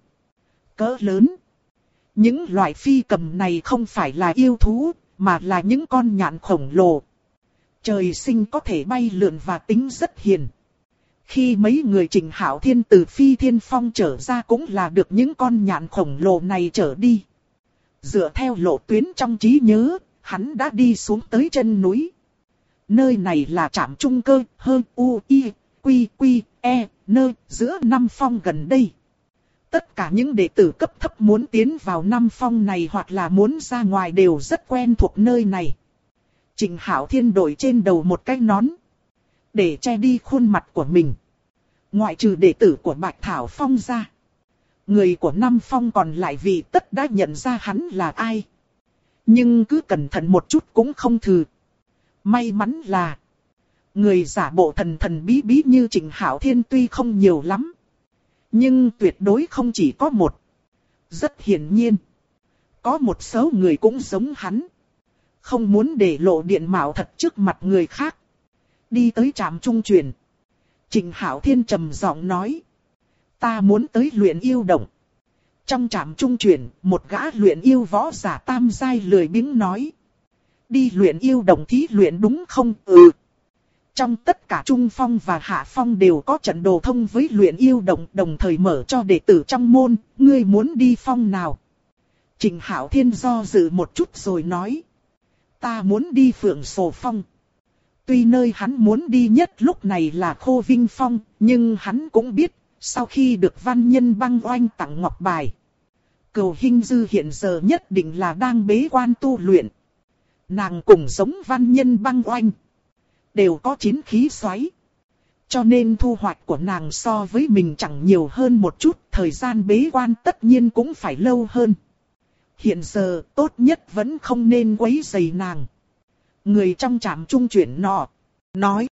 [SPEAKER 1] Cỡ lớn. Những loại phi cầm này không phải là yêu thú, mà là những con nhạn khổng lồ. Trời sinh có thể bay lượn và tính rất hiền. Khi mấy người Trịnh Hạo Thiên từ Phi Thiên Phong trở ra cũng là được những con nhạn khổng lồ này trở đi. Dựa theo lộ tuyến trong trí nhớ, hắn đã đi xuống tới chân núi. Nơi này là trạm trung cơ, H, U, I, Quy, Quy, E, N, giữa năm phong gần đây. Tất cả những đệ tử cấp thấp muốn tiến vào năm phong này hoặc là muốn ra ngoài đều rất quen thuộc nơi này. Trịnh Hạo Thiên đội trên đầu một cái nón, để che đi khuôn mặt của mình. Ngoại trừ đệ tử của Bạch Thảo Phong ra, người của năm phong còn lại vì tất đã nhận ra hắn là ai. Nhưng cứ cẩn thận một chút cũng không thử. May mắn là người giả bộ thần thần bí bí như Trịnh Hạo Thiên tuy không nhiều lắm, nhưng tuyệt đối không chỉ có một. Rất hiển nhiên, có một số người cũng giống hắn, không muốn để lộ diện mạo thật trước mặt người khác. Đi tới trạm trung chuyển, Trịnh Hạo Thiên trầm giọng nói: ta muốn tới luyện yêu động. Trong trạm trung chuyển, một gã luyện yêu võ giả tam giai lười biếng nói: đi luyện yêu động thí luyện đúng không? Ừ. Trong tất cả trung phong và hạ phong đều có trận đồ thông với luyện yêu động, đồng thời mở cho đệ tử trong môn, ngươi muốn đi phong nào? Trịnh Hạo Thiên do dự một chút rồi nói: ta muốn đi Phượng Sồ Phong. Tuy nơi hắn muốn đi nhất lúc này là Khô Vinh Phong, nhưng hắn cũng biết, sau khi được Văn Nhân Băng Oanh tặng ngọc bài, Cừu Hinh Dư hiện giờ nhất định là đang bế quan tu luyện. Nàng cùng giống Văn Nhân Băng Oanh, đều có chiến khí xoáy. Cho nên thu hoạch của nàng so với mình chẳng nhiều hơn một chút, thời gian bế quan tất nhiên cũng phải lâu hơn. Hiện giờ tốt nhất vẫn không nên quấy rầy nàng. Người trong trạm trung chuyển nọ nói: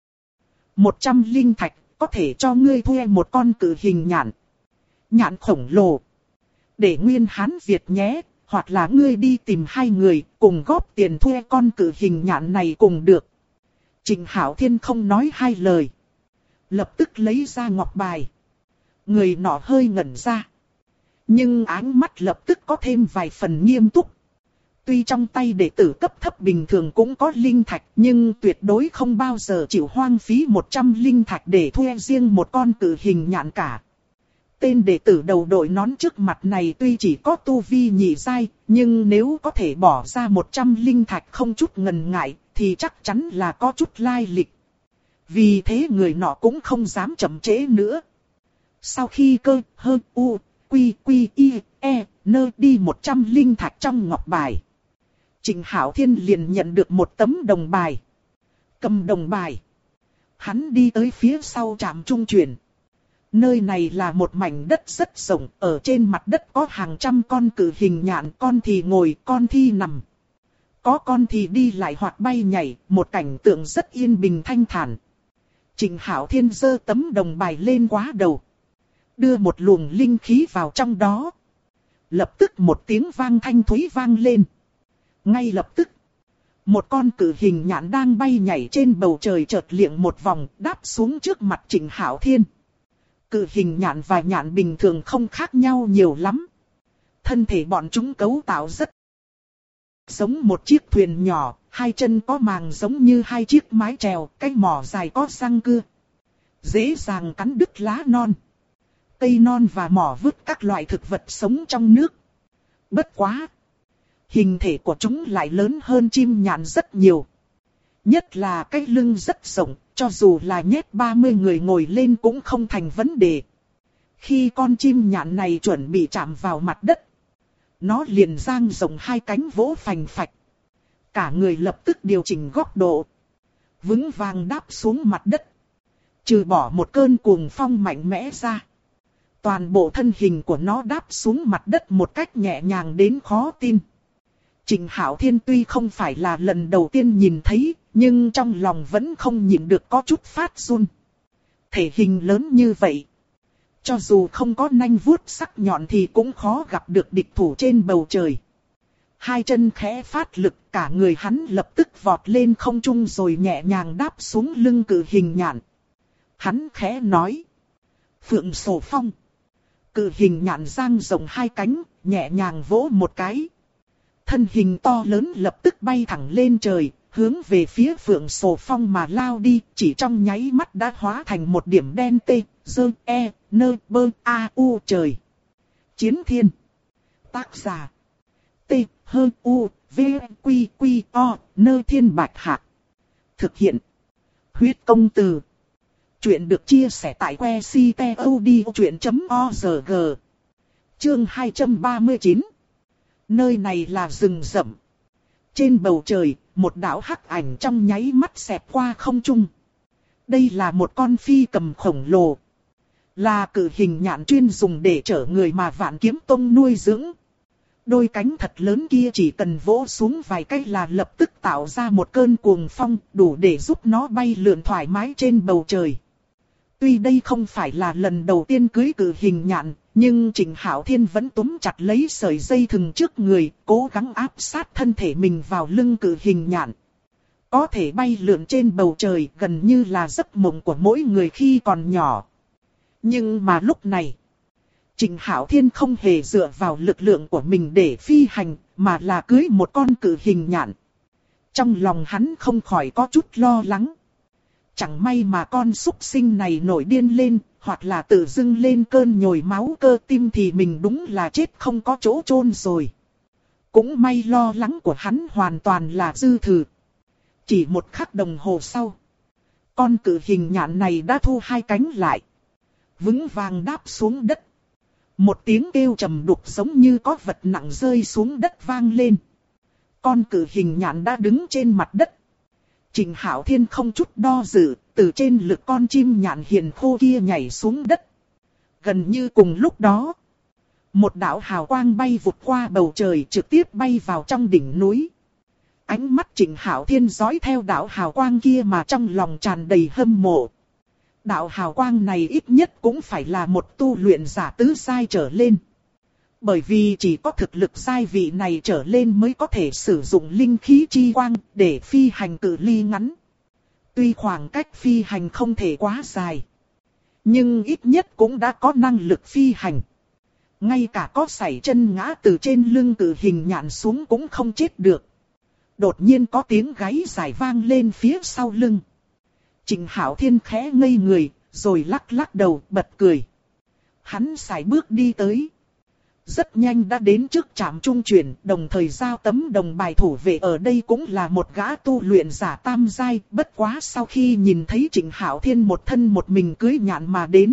[SPEAKER 1] 100 linh thạch có thể cho ngươi thuê một con cự hình nhạn. Nhạn khổng lồ. Để Nguyên Hán Việt nhé, hoặc là ngươi đi tìm hai người cùng góp tiền thuê con cự hình nhạn này cùng được. Trịnh Hạo Thiên không nói hai lời, lập tức lấy ra ngọc bài. Người nọ hơi ngẩn ra, nhưng ánh mắt lập tức có thêm vài phần nghiêm túc. Tuy trong tay đệ tử cấp thấp bình thường cũng có linh thạch, nhưng tuyệt đối không bao giờ chịu hoang phí 100 linh thạch để thuê riêng một con cự hình nhạn cả. Tên đệ tử đầu đội nón trước mặt này tuy chỉ có tu vi nhị giai, nhưng nếu có thể bỏ ra 100 linh thạch không chút ngần ngại, thì chắc chắn là có chút lai lịch. Vì thế người nọ cũng không dám chậm trễ nữa. Sau khi cơ, H, U, Quy, Quy, I, E, N đi 100 linh thạch trong ngọc bài, Trịnh Hạo Thiên liền nhận được một tấm đồng bài. Cầm đồng bài. Hắn đi tới phía sau trạm trung chuyển. Nơi này là một mảnh đất rất rộng, ở trên mặt đất có hàng trăm con cự hình nhạn, con thì ngồi, con thì nằm. Có con thì đi lại hoặc bay nhảy, một cảnh tượng rất yên bình thanh thản. Trịnh Hạo Thiên giơ tấm đồng bài lên quá đầu. Đưa một luồng linh khí vào trong đó. Lập tức một tiếng vang thanh thúy vang lên. Ngay lập tức, một con cự hình nhạn đang bay nhảy trên bầu trời chợt liệng một vòng đáp xuống trước mặt Trịnh Hạo Thiên. Cự hình nhạn và nhạn bình thường không khác nhau nhiều lắm. Thân thể bọn chúng cấu tạo rất giống một chiếc thuyền nhỏ, hai chân có màng giống như hai chiếc mái chèo, cái mỏ dài có răng cưa. Dễ dàng cắn đứt lá non, cây non và mỏ vứt các loại thực vật sống trong nước. Bất quá, hình thể của chúng lại lớn hơn chim nhạn rất nhiều. Nhất là cái lưng rất rộng, cho dù là nhét 30 người ngồi lên cũng không thành vấn đề. Khi con chim nhạn này chuẩn bị chạm vào mặt đất, nó liền dang rộng hai cánh vỗ phành phạch. Cả người lập tức điều chỉnh góc độ, vững vàng đáp xuống mặt đất. Trừ bỏ một cơn cuồng phong mạnh mẽ ra, toàn bộ thân hình của nó đáp xuống mặt đất một cách nhẹ nhàng đến khó tin. Trịnh Hạo Thiên tuy không phải là lần đầu tiên nhìn thấy, nhưng trong lòng vẫn không nhịn được có chút phát run. Thể hình lớn như vậy, cho dù không có nanh vuốt sắc nhọn thì cũng khó gặp được địch thủ trên bầu trời. Hai chân khẽ phát lực, cả người hắn lập tức vọt lên không trung rồi nhẹ nhàng đáp xuống lưng cự hình nhạn. Hắn khẽ nói: Phượng Sổ Phong. Cự hình nhạn dang rộng hai cánh, nhẹ nhàng vỗ một cái. Thân hình to lớn lập tức bay thẳng lên trời, hướng về phía Phượng Sổ Phong mà lao đi, chỉ trong nháy mắt đã hóa thành một điểm đen tê, dơ, e, nơ, bơ, a, u trời. Chiến Thiên. Tác giả: T, H, U, V, Quy, Quy, O, Nơ Thiên Bạch Hạc. Thực hiện: Huyết Công Từ. Chuyện được chia sẻ tại que ctod.org. Chương 239. Nơi này là rừng rậm. Trên bầu trời, một đạo hắc ảnh trong nháy mắt xẹt qua không trung. Đây là một con phi cầm khổng lồ. Là cự hình nhạn chuyên dùng để chở người mà Vạn Kiếm Tông nuôi dưỡng. Đôi cánh thật lớn kia chỉ cần vỗ xuống vài cái là lập tức tạo ra một cơn cuồng phong, đủ để giúp nó bay lượn thoải mái trên bầu trời. Tuy đây không phải là lần đầu tiên cưỡi cự hình nhạn, nhưng Trịnh Hạo Thiên vẫn túm chặt lấy sợi dây thừng trước người, cố gắng áp sát thân thể mình vào lưng cự hình nhạn. Có thể bay lượn trên bầu trời gần như là giấc mộng của mỗi người khi còn nhỏ. Nhưng mà lúc này, Trịnh Hạo Thiên không hề dựa vào lực lượng của mình để phi hành, mà là cưỡi một con cự hình nhạn. Trong lòng hắn không khỏi có chút lo lắng. Chẳng may mà con súc sinh này nổi điên lên, hoặc là tự dưng lên cơn nhồi máu cơ tim thì mình đúng là chết không có chỗ chôn rồi. Cũng may lo lắng của hắn hoàn toàn là dư thừa. Chỉ một khắc đồng hồ sau, con cự hình nhạn này đã thu hai cánh lại, vững vàng đáp xuống đất. Một tiếng kêu trầm đục giống như có vật nặng rơi xuống đất vang lên. Con cự hình nhạn đã đứng trên mặt đất. Trịnh Hạo Thiên không chút do dự, từ trên lưng con chim nhạn hiền khô kia nhảy xuống đất. Gần như cùng lúc đó, một đạo hào quang bay vụt qua bầu trời trực tiếp bay vào trong đỉnh núi. Ánh mắt Trịnh Hạo Thiên dõi theo đạo hào quang kia mà trong lòng tràn đầy hâm mộ. Đạo hào quang này ít nhất cũng phải là một tu luyện giả tứ giai trở lên. Bởi vì chỉ có thực lực giai vị này trở lên mới có thể sử dụng linh khí chi quang để phi hành cự ly ngắn. Tuy khoảng cách phi hành không thể quá dài, nhưng ít nhất cũng đã có năng lực phi hành. Ngay cả có sảy chân ngã từ trên lưng cự hình nhạn xuống cũng không chết được. Đột nhiên có tiếng gáy dài vang lên phía sau lưng. Trịnh Hạo Thiên khẽ ngây người, rồi lắc lắc đầu bật cười. Hắn sải bước đi tới. Rất nhanh đã đến trước trạm trung chuyển, đồng thời giao tấm đồng bài thủ vệ ở đây cũng là một gã tu luyện giả tam giai. Bất quá sau khi nhìn thấy Trịnh Hạo Thiên một thân một mình cưỡi nhạn mà đến,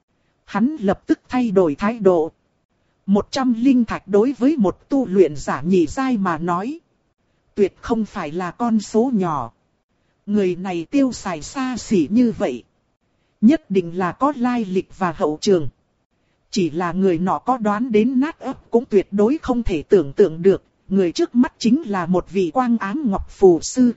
[SPEAKER 1] hắn lập tức thay đổi thái độ. 100 linh thạch đối với một tu luyện giả nhị giai mà nói, tuyệt không phải là con số nhỏ. Người này tiêu xài xa xỉ như vậy, nhất định là có lai lịch và hậu trường. Chỉ là người nọ có đoán đến nát ấp cũng tuyệt đối không thể tưởng tượng được, người trước mắt chính là một vị quang ám ngọc phù sư.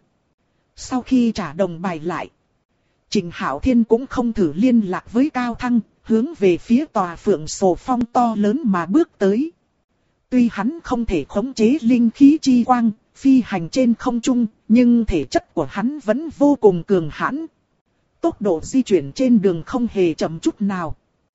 [SPEAKER 1] Sau khi trả đồng bài lại, Trình Hạo Thiên cũng không thử liên lạc với Cao Thăng, hướng về phía tòa Phượng Sổ Phong to lớn mà bước tới. Tuy hắn không thể khống chế linh khí chi quang, phi hành trên không trung, nhưng thể chất của hắn vẫn vô cùng cường hãn. Tốc độ di chuyển trên đường không hề chậm chút nào.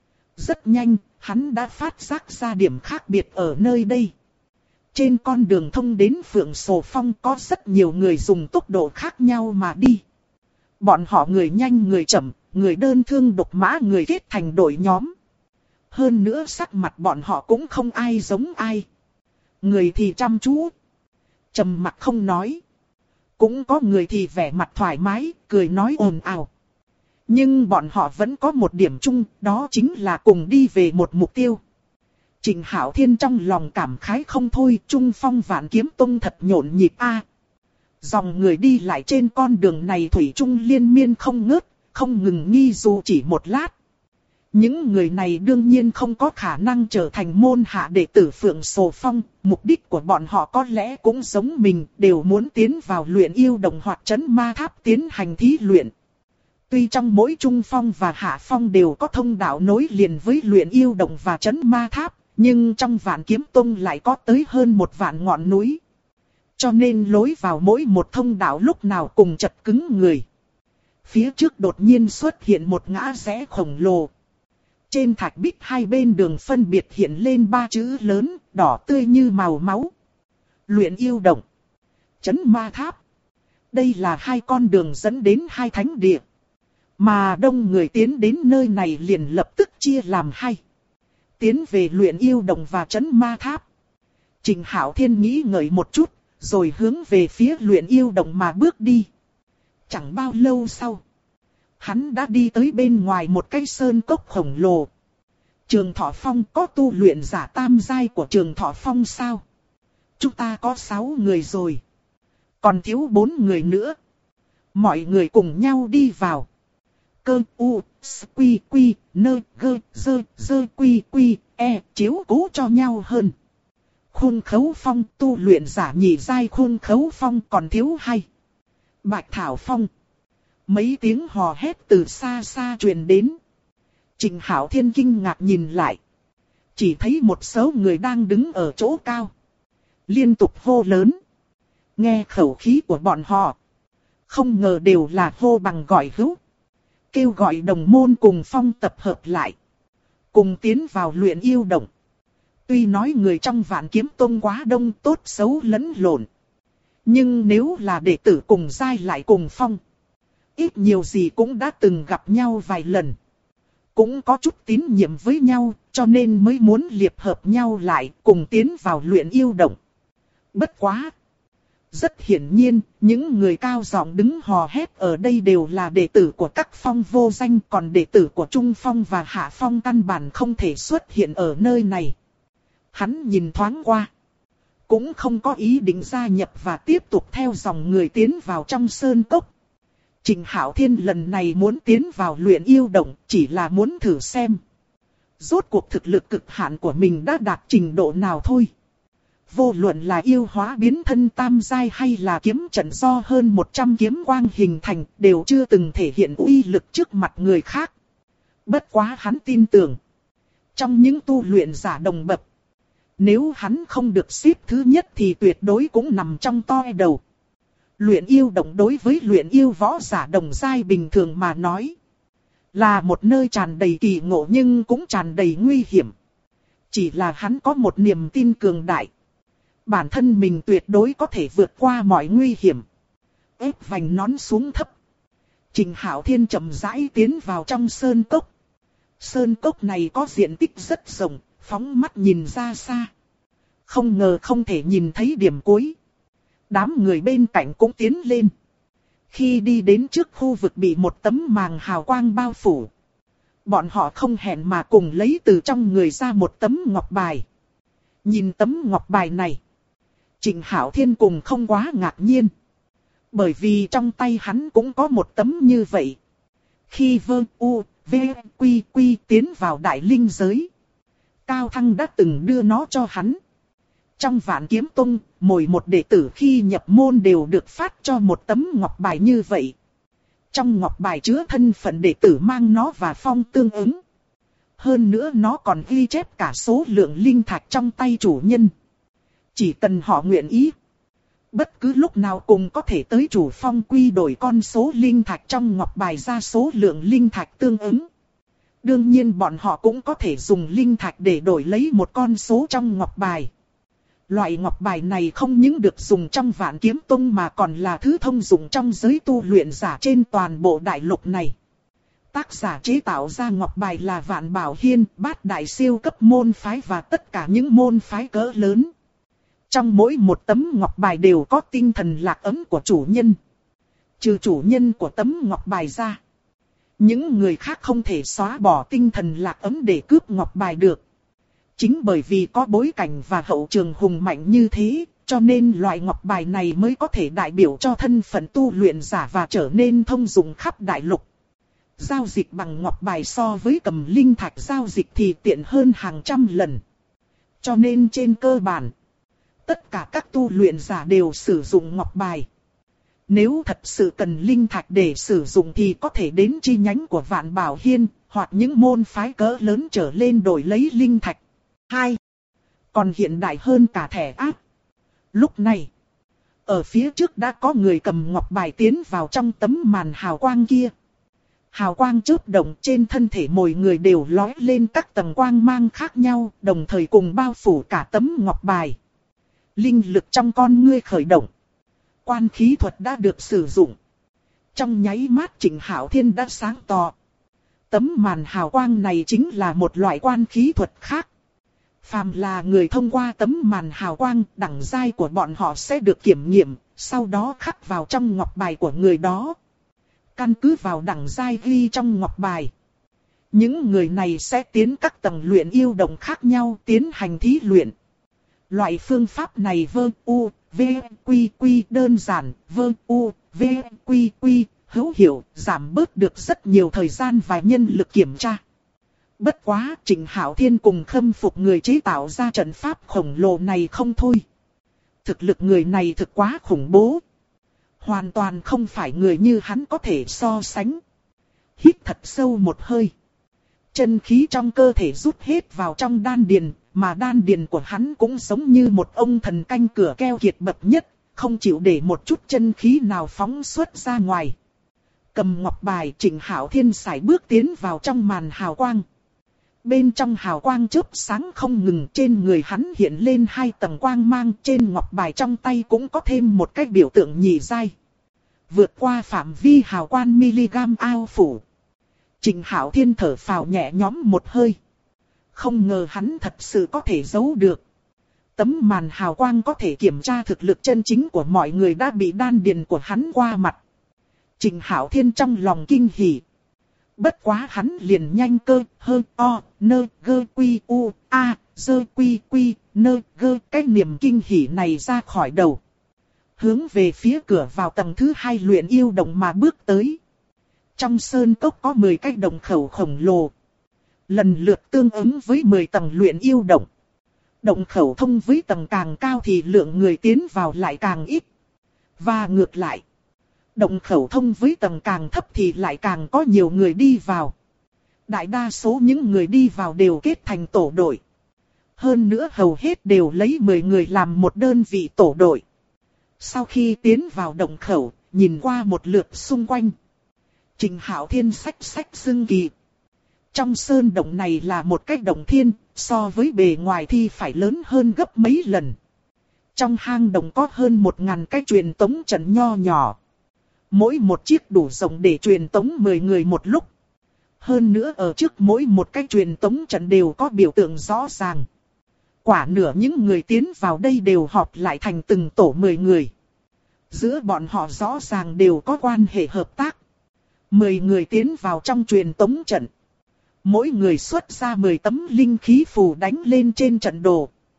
[SPEAKER 1] Rất nhanh, hắn đã phát giác ra điểm khác biệt ở nơi đây. Trên con đường thông đến Phượng Sổ Phong có rất nhiều người dùng tốc độ khác nhau mà đi. Bọn họ người nhanh người chậm, người đơn thương độc mã, người kết thành đội nhóm. Hơn nữa sắc mặt bọn họ cũng không ai giống ai. Người thì chăm chú, trầm mặc không nói. Cũng có người thì vẻ mặt thoải mái, cười nói ồn ào. Nhưng bọn họ vẫn có một điểm chung, đó chính là cùng đi về một mục tiêu. Trình Hạo Thiên trong lòng cảm khái không thôi, Trung Phong Vạn Kiếm Tông thật nhộn nhịp a. Dòng người đi lại trên con đường này thủy chung liên miên không ngớt, không ngừng nghi dù chỉ một lát. Những người này đương nhiên không có khả năng trở thành môn hạ đệ tử Phượng Sổ Phong, mục đích của bọn họ có lẽ cũng giống mình, đều muốn tiến vào luyện yêu đồng hoặc trấn ma tháp tiến hành thí luyện. Tuy trong mỗi trung phong và hạ phong đều có thông đạo nối liền với luyện yêu đồng và trấn ma tháp, nhưng trong Vạn Kiếm Tông lại có tới hơn 1 vạn ngọn núi. Cho nên lối vào mỗi một thông đạo lúc nào cùng chật cứng người. Phía trước đột nhiên xuất hiện một ngã rẽ khổng lồ. Trên thạch bích hai bên đường phân biệt hiện lên 3 chữ lớn, đỏ tươi như màu máu. Luyện yêu động, trấn ma tháp. Đây là 2 con đường dẫn đến 2 thánh địa. Mà đông người tiến đến nơi này liền lập tức chia làm 2. Tiến về luyện yêu động và trấn ma tháp. Trình Hạo Thiên nghĩ ngợi một chút, rồi hướng về phía luyện yêu động mà bước đi. Chẳng bao lâu sau, hắn đã đi tới bên ngoài một cái sơn cốc khổng lồ. Trường Thọ Phong có tu luyện giả tam giai của Trường Thọ Phong sao? Chúng ta có 6 người rồi. Còn thiếu 4 người nữa. Mọi người cùng nhau đi vào. Cơ u, s, quy quy, nơ, gơ, dơ quy quy, e, chiếu cố cho nhau hơn. Khôn Khấu Phong tu luyện giả nhị giai Khôn Khấu Phong còn thiếu 2. Bạch Thảo Phong. Mấy tiếng hò hét từ xa xa truyền đến. Trình Hạo Thiên kinh ngạc nhìn lại. Chỉ thấy một số người đang đứng ở chỗ cao. Liên tục hô lớn. Nghe khẩu khí của bọn họ. Không ngờ đều là hô bằng gọi hữu. Kêu gọi đồng môn cùng phong tập hợp lại. Cùng tiến vào luyện yêu động. Tuy nói người trong Vạn Kiếm Tông quá đông, tốt xấu lẫn lộn. Nhưng nếu là đệ tử cùng giai lại cùng phong, ít nhiều gì cũng đã từng gặp nhau vài lần. Cũng có chút tín nhiệm với nhau, cho nên mới muốn liệp hợp nhau lại cùng tiến vào luyện yêu động. Bất quá! Rất hiển nhiên, những người cao giọng đứng hò hét ở đây đều là đệ tử của các phong vô danh, còn đệ tử của Trung Phong và Hạ Phong căn bản không thể xuất hiện ở nơi này. Hắn nhìn thoáng qua. Cũng không có ý định gia nhập và tiếp tục theo dòng người tiến vào trong sơn cốc. Trình Hạo Thiên lần này muốn tiến vào luyện yêu động chỉ là muốn thử xem. Rốt cuộc thực lực cực hạn của mình đã đạt trình độ nào thôi. Vô luận là yêu hóa biến thân tam giai hay là kiếm trận do hơn 100 kiếm quang hình thành đều chưa từng thể hiện uy lực trước mặt người khác. Bất quá hắn tin tưởng. Trong những tu luyện giả đồng bậc, nếu hắn không được xếp thứ nhất thì tuyệt đối cũng nằm trong toi đầu. Luyện yêu động đối với luyện yêu võ giả đồng giai bình thường mà nói, là một nơi tràn đầy kỳ ngộ nhưng cũng tràn đầy nguy hiểm. Chỉ là hắn có một niềm tin cường đại. Bản thân mình tuyệt đối có thể vượt qua mọi nguy hiểm. Ép vành nón xuống thấp. Trình Hạo Thiên chậm rãi tiến vào trong sơn cốc. Sơn cốc này có diện tích rất rộng, phóng mắt nhìn ra xa. Không ngờ không thể nhìn thấy điểm cuối. Đám người bên cạnh cũng tiến lên. Khi đi đến trước khu vực bị một tấm màng hào quang bao phủ, bọn họ không hẹn mà cùng lấy từ trong người ra một tấm ngọc bài. Nhìn tấm ngọc bài này, Trịnh Hạo Thiên cùng không quá ngạc nhiên. Bởi vì trong tay hắn cũng có một tấm như vậy. Khi Vương U, V, Quy Quy tiến vào đại linh giới, Cao Thăng đã từng đưa nó cho hắn. Trong Vạn Kiếm Tông, mỗi một đệ tử khi nhập môn đều được phát cho một tấm ngọc bài như vậy. Trong ngọc bài chứa thân phận đệ tử mang nó và phong tương ứng. Hơn nữa nó còn ghi chép cả số lượng linh thạch trong tay chủ nhân. Chỉ cần họ nguyện ý, bất cứ lúc nào cũng có thể tới chủ phong quy đổi con số linh thạch trong ngọc bài ra số lượng linh thạch tương ứng. Đương nhiên bọn họ cũng có thể dùng linh thạch để đổi lấy một con số trong ngọc bài. Loại ngọc bài này không những được dùng trong Vạn Kiếm Tông mà còn là thứ thông dụng trong giới tu luyện giả trên toàn bộ đại lục này. Tác giả chế tạo ra ngọc bài là Vạn Bảo Hiên, Bát Đại siêu cấp môn phái và tất cả những môn phái cỡ lớn. Trong mỗi một tấm ngọc bài đều có tinh thần lạc ấn của chủ nhân. Trừ chủ nhân của tấm ngọc bài ra, những người khác không thể xóa bỏ tinh thần lạc ấn để cướp ngọc bài được. Chính bởi vì có bối cảnh và hậu trường hùng mạnh như thế, cho nên loại ngọc bài này mới có thể đại biểu cho thân phận tu luyện giả và trở nên thông dụng khắp đại lục. Giao dịch bằng ngọc bài so với cầm linh thạch giao dịch thì tiện hơn hàng trăm lần. Cho nên trên cơ bản, tất cả các tu luyện giả đều sử dụng ngọc bài. Nếu thật sự cần linh thạch để sử dụng thì có thể đến chi nhánh của Vạn Bảo Hiên, hoặc những môn phái cỡ lớn trở lên đổi lấy linh thạch. 2. Còn hiện đại hơn cả thẻ áp. Lúc này, ở phía trước đã có người cầm ngọc bài tiến vào trong tấm màn hào quang kia. Hào quang chớp động trên thân thể mỗi người đều lói lên các tầng quang mang khác nhau, đồng thời cùng bao phủ cả tấm ngọc bài. Linh lực trong con ngươi khởi động. Quan khí thuật đã được sử dụng. Trong nháy mắt Trịnh Hạo Thiên đã sáng tỏ. Tấm màn hào quang này chính là một loại quan khí thuật khác. Phàm là người thông qua tấm màn hào quang, đẳng giai của bọn họ sẽ được kiểm nghiệm, sau đó khắc vào trong ngọc bài của người đó. Căn cứ vào đẳng giai ghi trong ngọc bài, những người này sẽ tiến các tầng luyện yêu động khác nhau tiến hành thí luyện. Loại phương pháp này đơn giản, hữu hiệu, giảm bớt được rất nhiều thời gian và nhân lực kiểm tra. Bất quá, Trịnh Hạo Thiên cùng khâm phục người chế tạo ra trận pháp khổng lồ này không thôi. Thực lực người này thực quá khủng bố. Hoàn toàn không phải người như hắn có thể so sánh. Hít thật sâu một hơi. Chân khí trong cơ thể rút hết vào trong đan điền, mà đan điền của hắn cũng giống như một ông thần canh cửa keo kiệt bậc nhất, không chịu để một chút chân khí nào phóng xuất ra ngoài. Cầm ngọc bài, Trịnh Hạo Thiên sải bước tiến vào trong màn hào quang. Bên trong hào quang chớp sáng không ngừng, trên người hắn hiện lên 2 tầng quang mang, trên ngọc bài trong tay cũng có thêm một cái biểu tượng nhị giai. Vượt qua phạm vi hào quang miligam ao phủ. Trịnh Hạo Thiên thở phào nhẹ nhõm một hơi. Không ngờ hắn thật sự có thể giấu được. Tấm màn hào quang có thể kiểm tra thực lực chân chính của mọi người đã bị đan điền của hắn qua mặt. Trịnh Hạo Thiên trong lòng kinh hỉ. Bất quá hắn liền nhanh cơ, cái niềm kinh hỉ này ra khỏi đầu. Hướng về phía cửa vào tầng thứ 2 luyện yêu động mà bước tới. Trong sơn cốc có 10 cái động khẩu khổng lồ. Lần lượt tương ứng với 10 tầng luyện yêu động. Động khẩu thông với tầng càng cao thì lượng người tiến vào lại càng ít. Và ngược lại. Động khẩu thông với tầng càng thấp thì lại càng có nhiều người đi vào. Đại đa số những người đi vào đều kết thành tổ đội. Hơn nữa hầu hết đều lấy 10 người làm một đơn vị tổ đội. Sau khi tiến vào động khẩu, nhìn qua một lượt xung quanh. Trịnh Hạo Thiên xách xưng kỳ. Trong sơn động này là một cái động thiên, so với bề ngoài thì phải lớn hơn gấp mấy lần. Trong hang động có hơn 1000 cái truyền tống trận nho nhỏ. Mỗi một chiếc đủ rộng để truyền tống 10 người một lúc. Hơn nữa ở trước mỗi một cái truyền tống trận đều có biểu tượng rõ ràng. Quả nửa những người tiến vào đây đều họp lại thành từng tổ 10 người. Giữa bọn họ rõ ràng đều có quan hệ hợp tác. 10 người tiến vào trong truyền tống trận. Mỗi người xuất ra 10 tấm linh khí phù đánh lên trên trận đồ.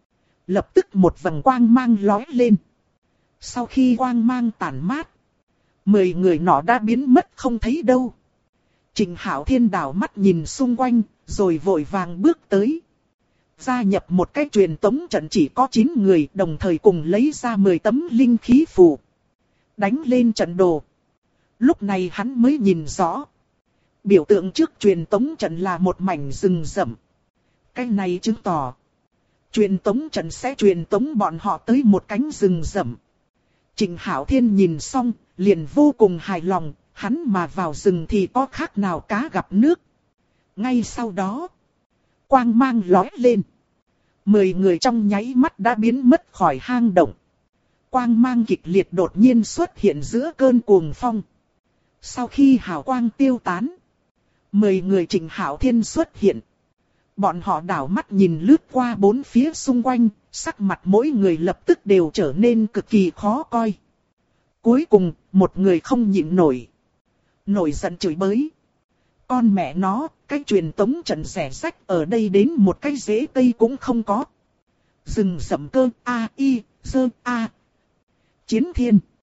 [SPEAKER 1] Lập tức một vầng quang mang lóe lên. Sau khi quang mang tản mát, 10 người nọ đã biến mất không thấy đâu. Trịnh Hạo Thiên đảo mắt nhìn xung quanh, rồi vội vàng bước tới. Gia nhập một cái truyền tống trận chỉ có 9 người, đồng thời cùng lấy ra 10 tấm linh khí phù. Đánh lên trận đồ. Lúc này hắn mới nhìn rõ. Biểu tượng trước truyền tống trận là một mảnh rừng rậm. Cái này chứng tỏ truyền tống trận sẽ truyền tống bọn họ tới một cánh rừng rậm. Trịnh Hạo Thiên nhìn xong, liền vô cùng hài lòng, hắn mà vào rừng thì có khác nào cá gặp nước. Ngay sau đó, quang mang lóe lên. 10 người trong nháy mắt đã biến mất khỏi hang động. Quang mang kịch liệt đột nhiên xuất hiện giữa cơn cuồng phong. Sau khi hào quang tiêu tán, 10 người Trịnh Hạo Thiên xuất hiện. Bọn họ đảo mắt nhìn lướt qua bốn phía xung quanh, sắc mặt mỗi người lập tức đều trở nên cực kỳ khó coi. Cuối cùng, một người không nhịn nổi. Nổi giận chửi bới. Con mẹ nó, cái truyền tống trận rẻ rách ở đây đến một cái rễ cây cũng không có. Rừng rậm cơ, a i, dơ a. Chiến thiên.